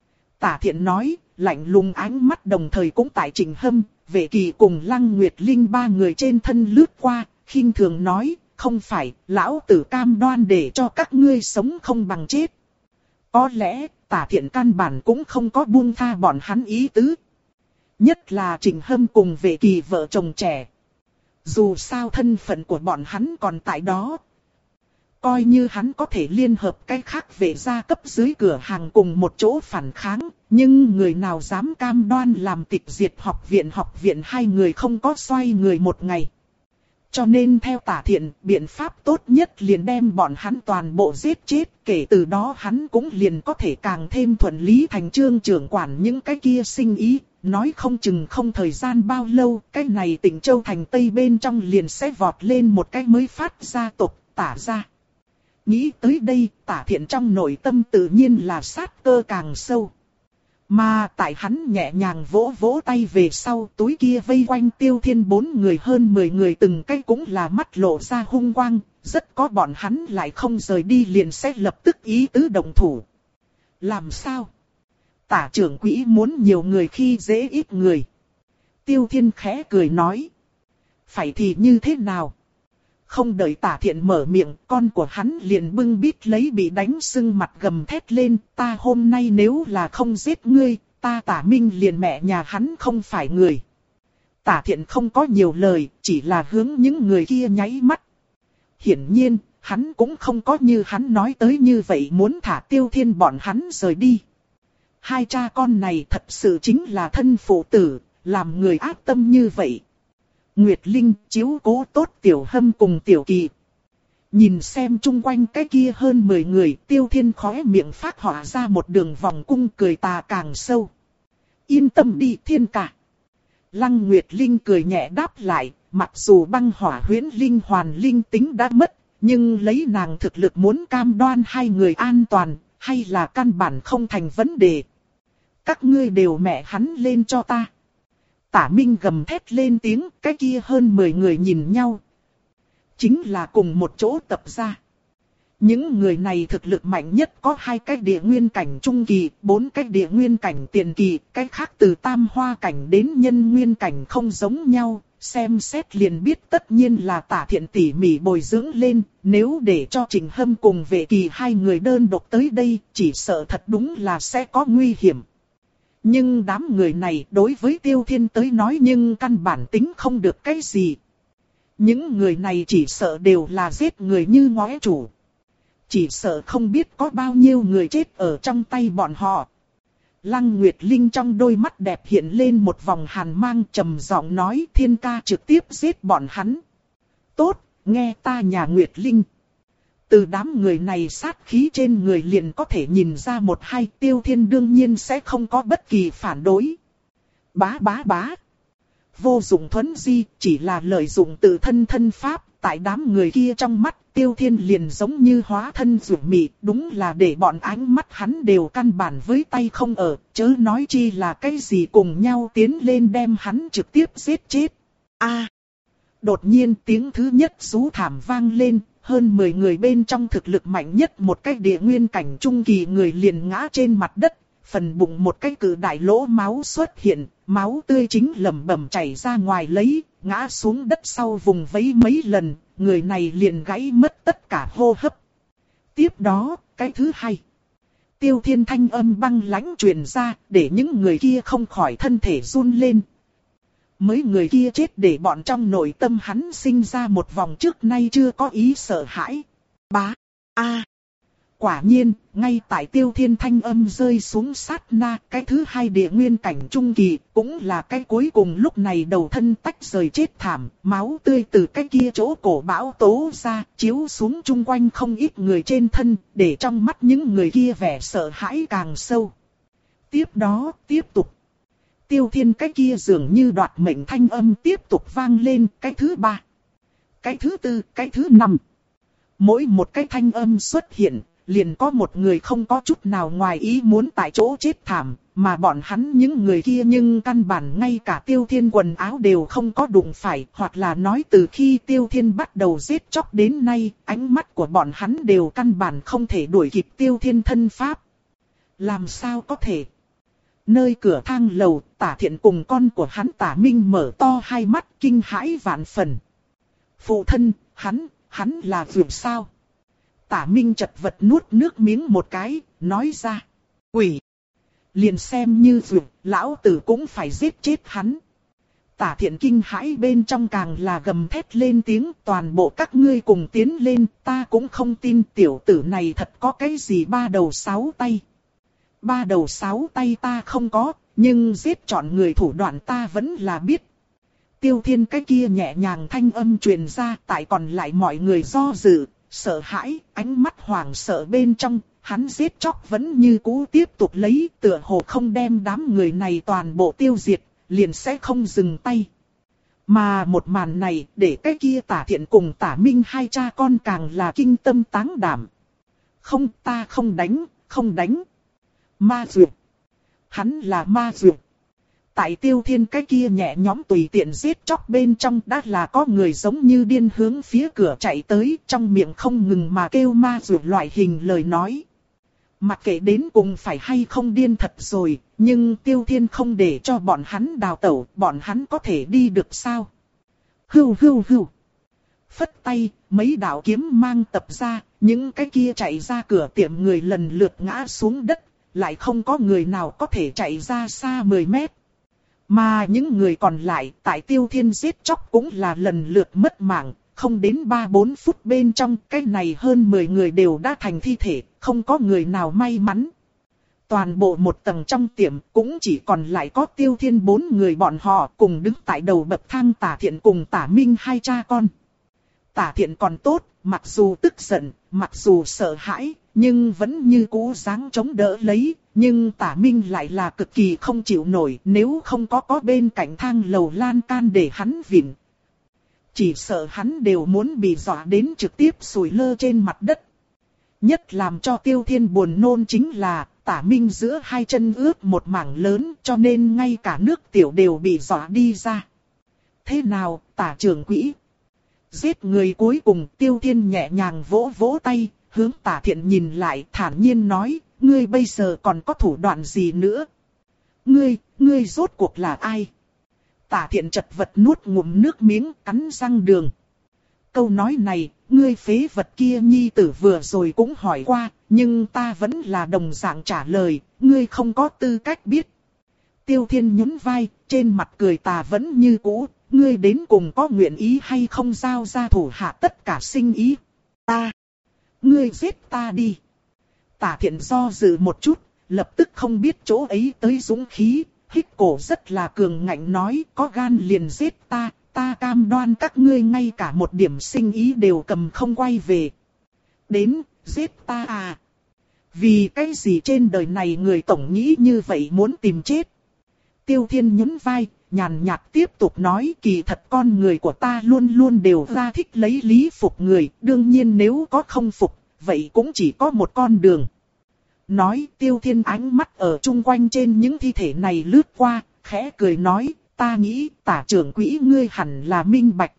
Tả Thiện nói, lạnh lùng ánh mắt đồng thời cũng tại Trình Hâm, Vệ Kỳ cùng Lăng Nguyệt Linh ba người trên thân lướt qua, khinh thường nói, không phải, lão tử cam đoan để cho các ngươi sống không bằng chết. Có lẽ, Tả Thiện căn bản cũng không có buông tha bọn hắn ý tứ. Nhất là Trình Hâm cùng Vệ Kỳ vợ chồng trẻ. Dù sao thân phận của bọn hắn còn tại đó. Coi như hắn có thể liên hợp cái khác Vệ gia cấp dưới cửa hàng cùng một chỗ phản kháng. Nhưng người nào dám cam đoan làm tịch diệt học viện học viện hai người không có xoay người một ngày. Cho nên theo Tả Thiện, biện pháp tốt nhất liền đem bọn hắn toàn bộ giết chết. Kể từ đó hắn cũng liền có thể càng thêm thuận lý thành chương trưởng quản những cái kia sinh ý. Nói không chừng không thời gian bao lâu, cái này Tịnh Châu thành Tây bên trong liền sẽ vọt lên một cái mới phát gia tộc, Tả gia. Nghĩ tới đây, Tả Thiện trong nội tâm tự nhiên là sát cơ càng sâu. Mà tại hắn nhẹ nhàng vỗ vỗ tay về sau, túi kia vây quanh Tiêu Thiên bốn người hơn mười người từng cái cũng là mắt lộ ra hung quang, rất có bọn hắn lại không rời đi liền sẽ lập tức ý tứ động thủ. Làm sao? Tả trưởng quỹ muốn nhiều người khi dễ ít người. Tiêu Thiên khẽ cười nói. Phải thì như thế nào? Không đợi Tả Thiện mở miệng, con của hắn liền bưng bít lấy bị đánh sưng mặt gầm thét lên. Ta hôm nay nếu là không giết ngươi, ta Tả Minh liền mẹ nhà hắn không phải người. Tả Thiện không có nhiều lời, chỉ là hướng những người kia nháy mắt. Hiển nhiên, hắn cũng không có như hắn nói tới như vậy muốn thả Tiêu Thiên bọn hắn rời đi. Hai cha con này thật sự chính là thân phụ tử, làm người ác tâm như vậy. Nguyệt Linh chiếu cố tốt Tiểu Hâm cùng Tiểu Kỳ. Nhìn xem chung quanh cái kia hơn mười người, Tiêu Thiên khóe miệng phát họa ra một đường vòng cung cười tà càng sâu. Yên tâm đi Thiên ca. Lăng Nguyệt Linh cười nhẹ đáp lại, mặc dù băng hỏa huyễn linh hoàn linh tính đã mất, nhưng lấy nàng thực lực muốn cam đoan hai người an toàn, hay là căn bản không thành vấn đề. Các ngươi đều mẹ hắn lên cho ta. Tả Minh gầm thét lên tiếng, cái kia hơn mười người nhìn nhau. Chính là cùng một chỗ tập ra. Những người này thực lực mạnh nhất có hai cái địa nguyên cảnh trung kỳ, bốn cái địa nguyên cảnh tiền kỳ, cái khác từ tam hoa cảnh đến nhân nguyên cảnh không giống nhau, xem xét liền biết tất nhiên là Tả Thiện tỉ mỉ bồi dưỡng lên, nếu để cho Trình Hâm cùng Vệ Kỳ hai người đơn độc tới đây, chỉ sợ thật đúng là sẽ có nguy hiểm. Nhưng đám người này đối với Tiêu Thiên tới nói nhưng căn bản tính không được cái gì. Những người này chỉ sợ đều là giết người như ngóe chủ. Chỉ sợ không biết có bao nhiêu người chết ở trong tay bọn họ. Lăng Nguyệt Linh trong đôi mắt đẹp hiện lên một vòng hàn mang, trầm giọng nói: Thiên ca trực tiếp giết bọn hắn. Tốt, nghe ta nhà Nguyệt Linh. Từ đám người này sát khí trên người liền có thể nhìn ra một hai, Tiêu Thiên đương nhiên sẽ không có bất kỳ phản đối. Bá bá bá. Vô dụng thuấn di, chỉ là lợi dụng tự thân thân pháp, tại đám người kia trong mắt, Tiêu Thiên liền giống như hóa thân rủ mị, đúng là để bọn ánh mắt hắn đều căn bản với tay không ở, chớ nói chi là cái gì cùng nhau tiến lên đem hắn trực tiếp giết chết. A! Đột nhiên tiếng thứ nhất rú thảm vang lên, hơn mười người bên trong thực lực mạnh nhất một cái địa nguyên cảnh trung kỳ người liền ngã trên mặt đất, phần bụng một cái cự đại lỗ máu xuất hiện, máu tươi chính lẩm bẩm chảy ra ngoài lấy, ngã xuống đất sau vùng vẫy mấy lần, người này liền gãy mất tất cả hô hấp. Tiếp đó, cái thứ hai. Tiêu Thiên thanh âm băng lãnh truyền ra, để những người kia không khỏi thân thể run lên. Mấy người kia chết để bọn trong nội tâm hắn sinh ra một vòng trước nay chưa có ý sợ hãi. Bá, a. Quả nhiên, ngay tại Tiêu Thiên thanh âm rơi xuống sát na, cái thứ hai địa nguyên cảnh trung kỳ, cũng là cái cuối cùng lúc này đầu thân tách rời chết thảm, máu tươi từ cái kia chỗ cổ bão tố ra, chiếu xuống chung quanh không ít người trên thân, để trong mắt những người kia vẻ sợ hãi càng sâu. Tiếp đó, tiếp tục. Tiêu Thiên cái kia dường như đoạt mệnh thanh âm tiếp tục vang lên, cái thứ ba, cái thứ tư, cái thứ năm. Mỗi một cái thanh âm xuất hiện, liền có một người không có chút nào ngoài ý muốn tại chỗ chết thảm, mà bọn hắn những người kia nhưng căn bản ngay cả Tiêu Thiên quần áo đều không có đụng phải, hoặc là nói từ khi Tiêu Thiên bắt đầu giết chóc đến nay, ánh mắt của bọn hắn đều căn bản không thể đuổi kịp Tiêu Thiên thân pháp. Làm sao có thể? Nơi cửa thang lầu, Tả Thiện cùng con của hắn Tả Minh mở to hai mắt kinh hãi vạn phần. Phụ thân, hắn, hắn là vượt sao? Tả Minh chật vật nuốt nước miếng một cái, nói ra. Quỷ! Liền xem như vượt, lão tử cũng phải giết chết hắn. Tả Thiện kinh hãi bên trong càng là gầm thét lên tiếng, toàn bộ các ngươi cùng tiến lên, ta cũng không tin tiểu tử này thật có cái gì ba đầu sáu tay. Ba đầu sáu tay ta không có, nhưng giết chọn người thủ đoạn ta vẫn là biết. Tiêu Thiên cái kia nhẹ nhàng thanh âm truyền ra, tại còn lại mọi người do dự, sợ hãi, ánh mắt hoảng sợ bên trong, hắn giết chóc vẫn như cũ tiếp tục lấy, tựa hồ không đem đám người này toàn bộ tiêu diệt, liền sẽ không dừng tay. Mà một màn này, để cái kia Tả Thiện cùng Tả Minh hai cha con càng là kinh tâm táng đảm. Không, ta không đánh, không đánh. Ma dược. Hắn là ma dược. Tại Tiêu Thiên cái kia nhẹ nhõm tùy tiện giết chóc bên trong đã là có người giống như điên hướng phía cửa chạy tới, trong miệng không ngừng mà kêu ma dược loại hình lời nói. Mặc kệ đến cùng phải hay không điên thật rồi, nhưng Tiêu Thiên không để cho bọn hắn đào tẩu, bọn hắn có thể đi được sao? Hưu hưu hưu. Phất tay, mấy đạo kiếm mang tập ra, những cái kia chạy ra cửa tiệm người lần lượt ngã xuống đất, lại không có người nào có thể chạy ra xa mười mét. Mà những người còn lại tại Tiêu Thiên giết chóc cũng là lần lượt mất mạng, không đến ba bốn phút bên trong cái này hơn mười người đều đã thành thi thể, không có người nào may mắn. Toàn bộ một tầng trong tiệm cũng chỉ còn lại có Tiêu Thiên bốn người bọn họ cùng đứng tại đầu bậc thang Tả Thiện cùng Tả Minh hai cha con. Tả Thiện còn tốt, mặc dù tức giận, mặc dù sợ hãi, nhưng vẫn như cũ dáng chống đỡ lấy, nhưng Tả Minh lại là cực kỳ không chịu nổi, nếu không có có bên cạnh thang lầu lan can để hắn vịn. Chỉ sợ hắn đều muốn bị dọa đến trực tiếp sủi lơ trên mặt đất. Nhất làm cho Tiêu Thiên buồn nôn chính là, Tả Minh giữa hai chân ướt một mảng lớn, cho nên ngay cả nước tiểu đều bị dọa đi ra. Thế nào, Tả trưởng quỹ? Giết người cuối cùng Tiêu Thiên nhẹ nhàng vỗ vỗ tay, hướng Tả Thiện nhìn lại thản nhiên nói, ngươi bây giờ còn có thủ đoạn gì nữa? Ngươi, ngươi rốt cuộc là ai? Tả Thiện chật vật nuốt ngụm nước miếng, cắn răng đường. Câu nói này, ngươi phế vật kia nhi tử vừa rồi cũng hỏi qua, nhưng ta vẫn là đồng dạng trả lời, ngươi không có tư cách biết. Tiêu Thiên nhún vai, trên mặt cười tà vẫn như cũ, ngươi đến cùng có nguyện ý hay không giao ra thủ hạ tất cả sinh ý. Ta, ngươi giết ta đi. Tả Thiện do dự một chút, lập tức không biết chỗ ấy tới dũng khí, hít cổ rất là cường ngạnh nói, có gan liền giết ta, ta cam đoan các ngươi ngay cả một điểm sinh ý đều cầm không quay về. Đến, giết ta à. Vì cái gì trên đời này người tổng nghĩ như vậy muốn tìm chết. Tiêu Thiên nhún vai, nhàn nhạt tiếp tục nói, kỳ thật con người của ta luôn luôn đều ra thích lấy lý phục người, đương nhiên nếu có không phục, vậy cũng chỉ có một con đường. Nói, Tiêu Thiên ánh mắt ở chung quanh trên những thi thể này lướt qua, khẽ cười nói, ta nghĩ Tả trưởng quỹ ngươi hẳn là minh bạch.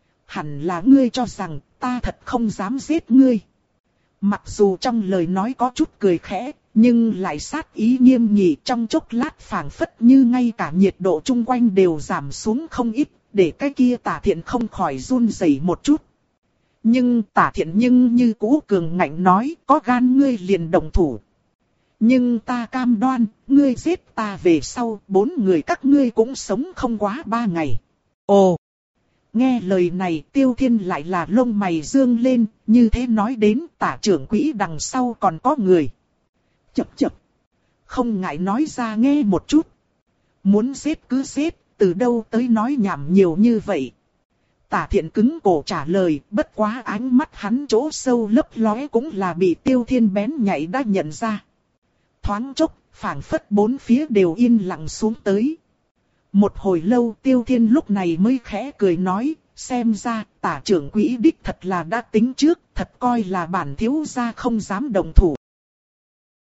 Hẳn là ngươi cho rằng ta thật không dám giết ngươi. Mặc dù trong lời nói có chút cười khẽ, nhưng lại sát ý nghiêm nghị, trong chốc lát phảng phất như ngay cả nhiệt độ chung quanh đều giảm xuống không ít, để cái kia Tả Thiện không khỏi run rẩy một chút. Nhưng Tả Thiện nhưng như cũ cường ngạnh nói, có gan ngươi liền động thủ. Nhưng ta cam đoan, ngươi giết ta về sau, bốn người các ngươi cũng sống không quá ba ngày. Ồ! Nghe lời này, Tiêu Thiên lại là lông mày dương lên, như thế nói đến Tả trưởng quỹ đằng sau còn có người. Chập chập! Không ngại nói ra nghe một chút. Muốn giết cứ giết, từ đâu tới nói nhảm nhiều như vậy. Tả Thiện cứng cổ trả lời, bất quá ánh mắt hắn chỗ sâu lấp lóe cũng là bị Tiêu Thiên bén nhạy đã nhận ra. Thoáng chốc, phảng phất bốn phía đều yên lặng xuống tới. Một hồi lâu Tiêu Thiên lúc này mới khẽ cười nói, xem ra Tả trưởng quỹ đích thật là đã tính trước, thật coi là bản thiếu gia không dám động thủ.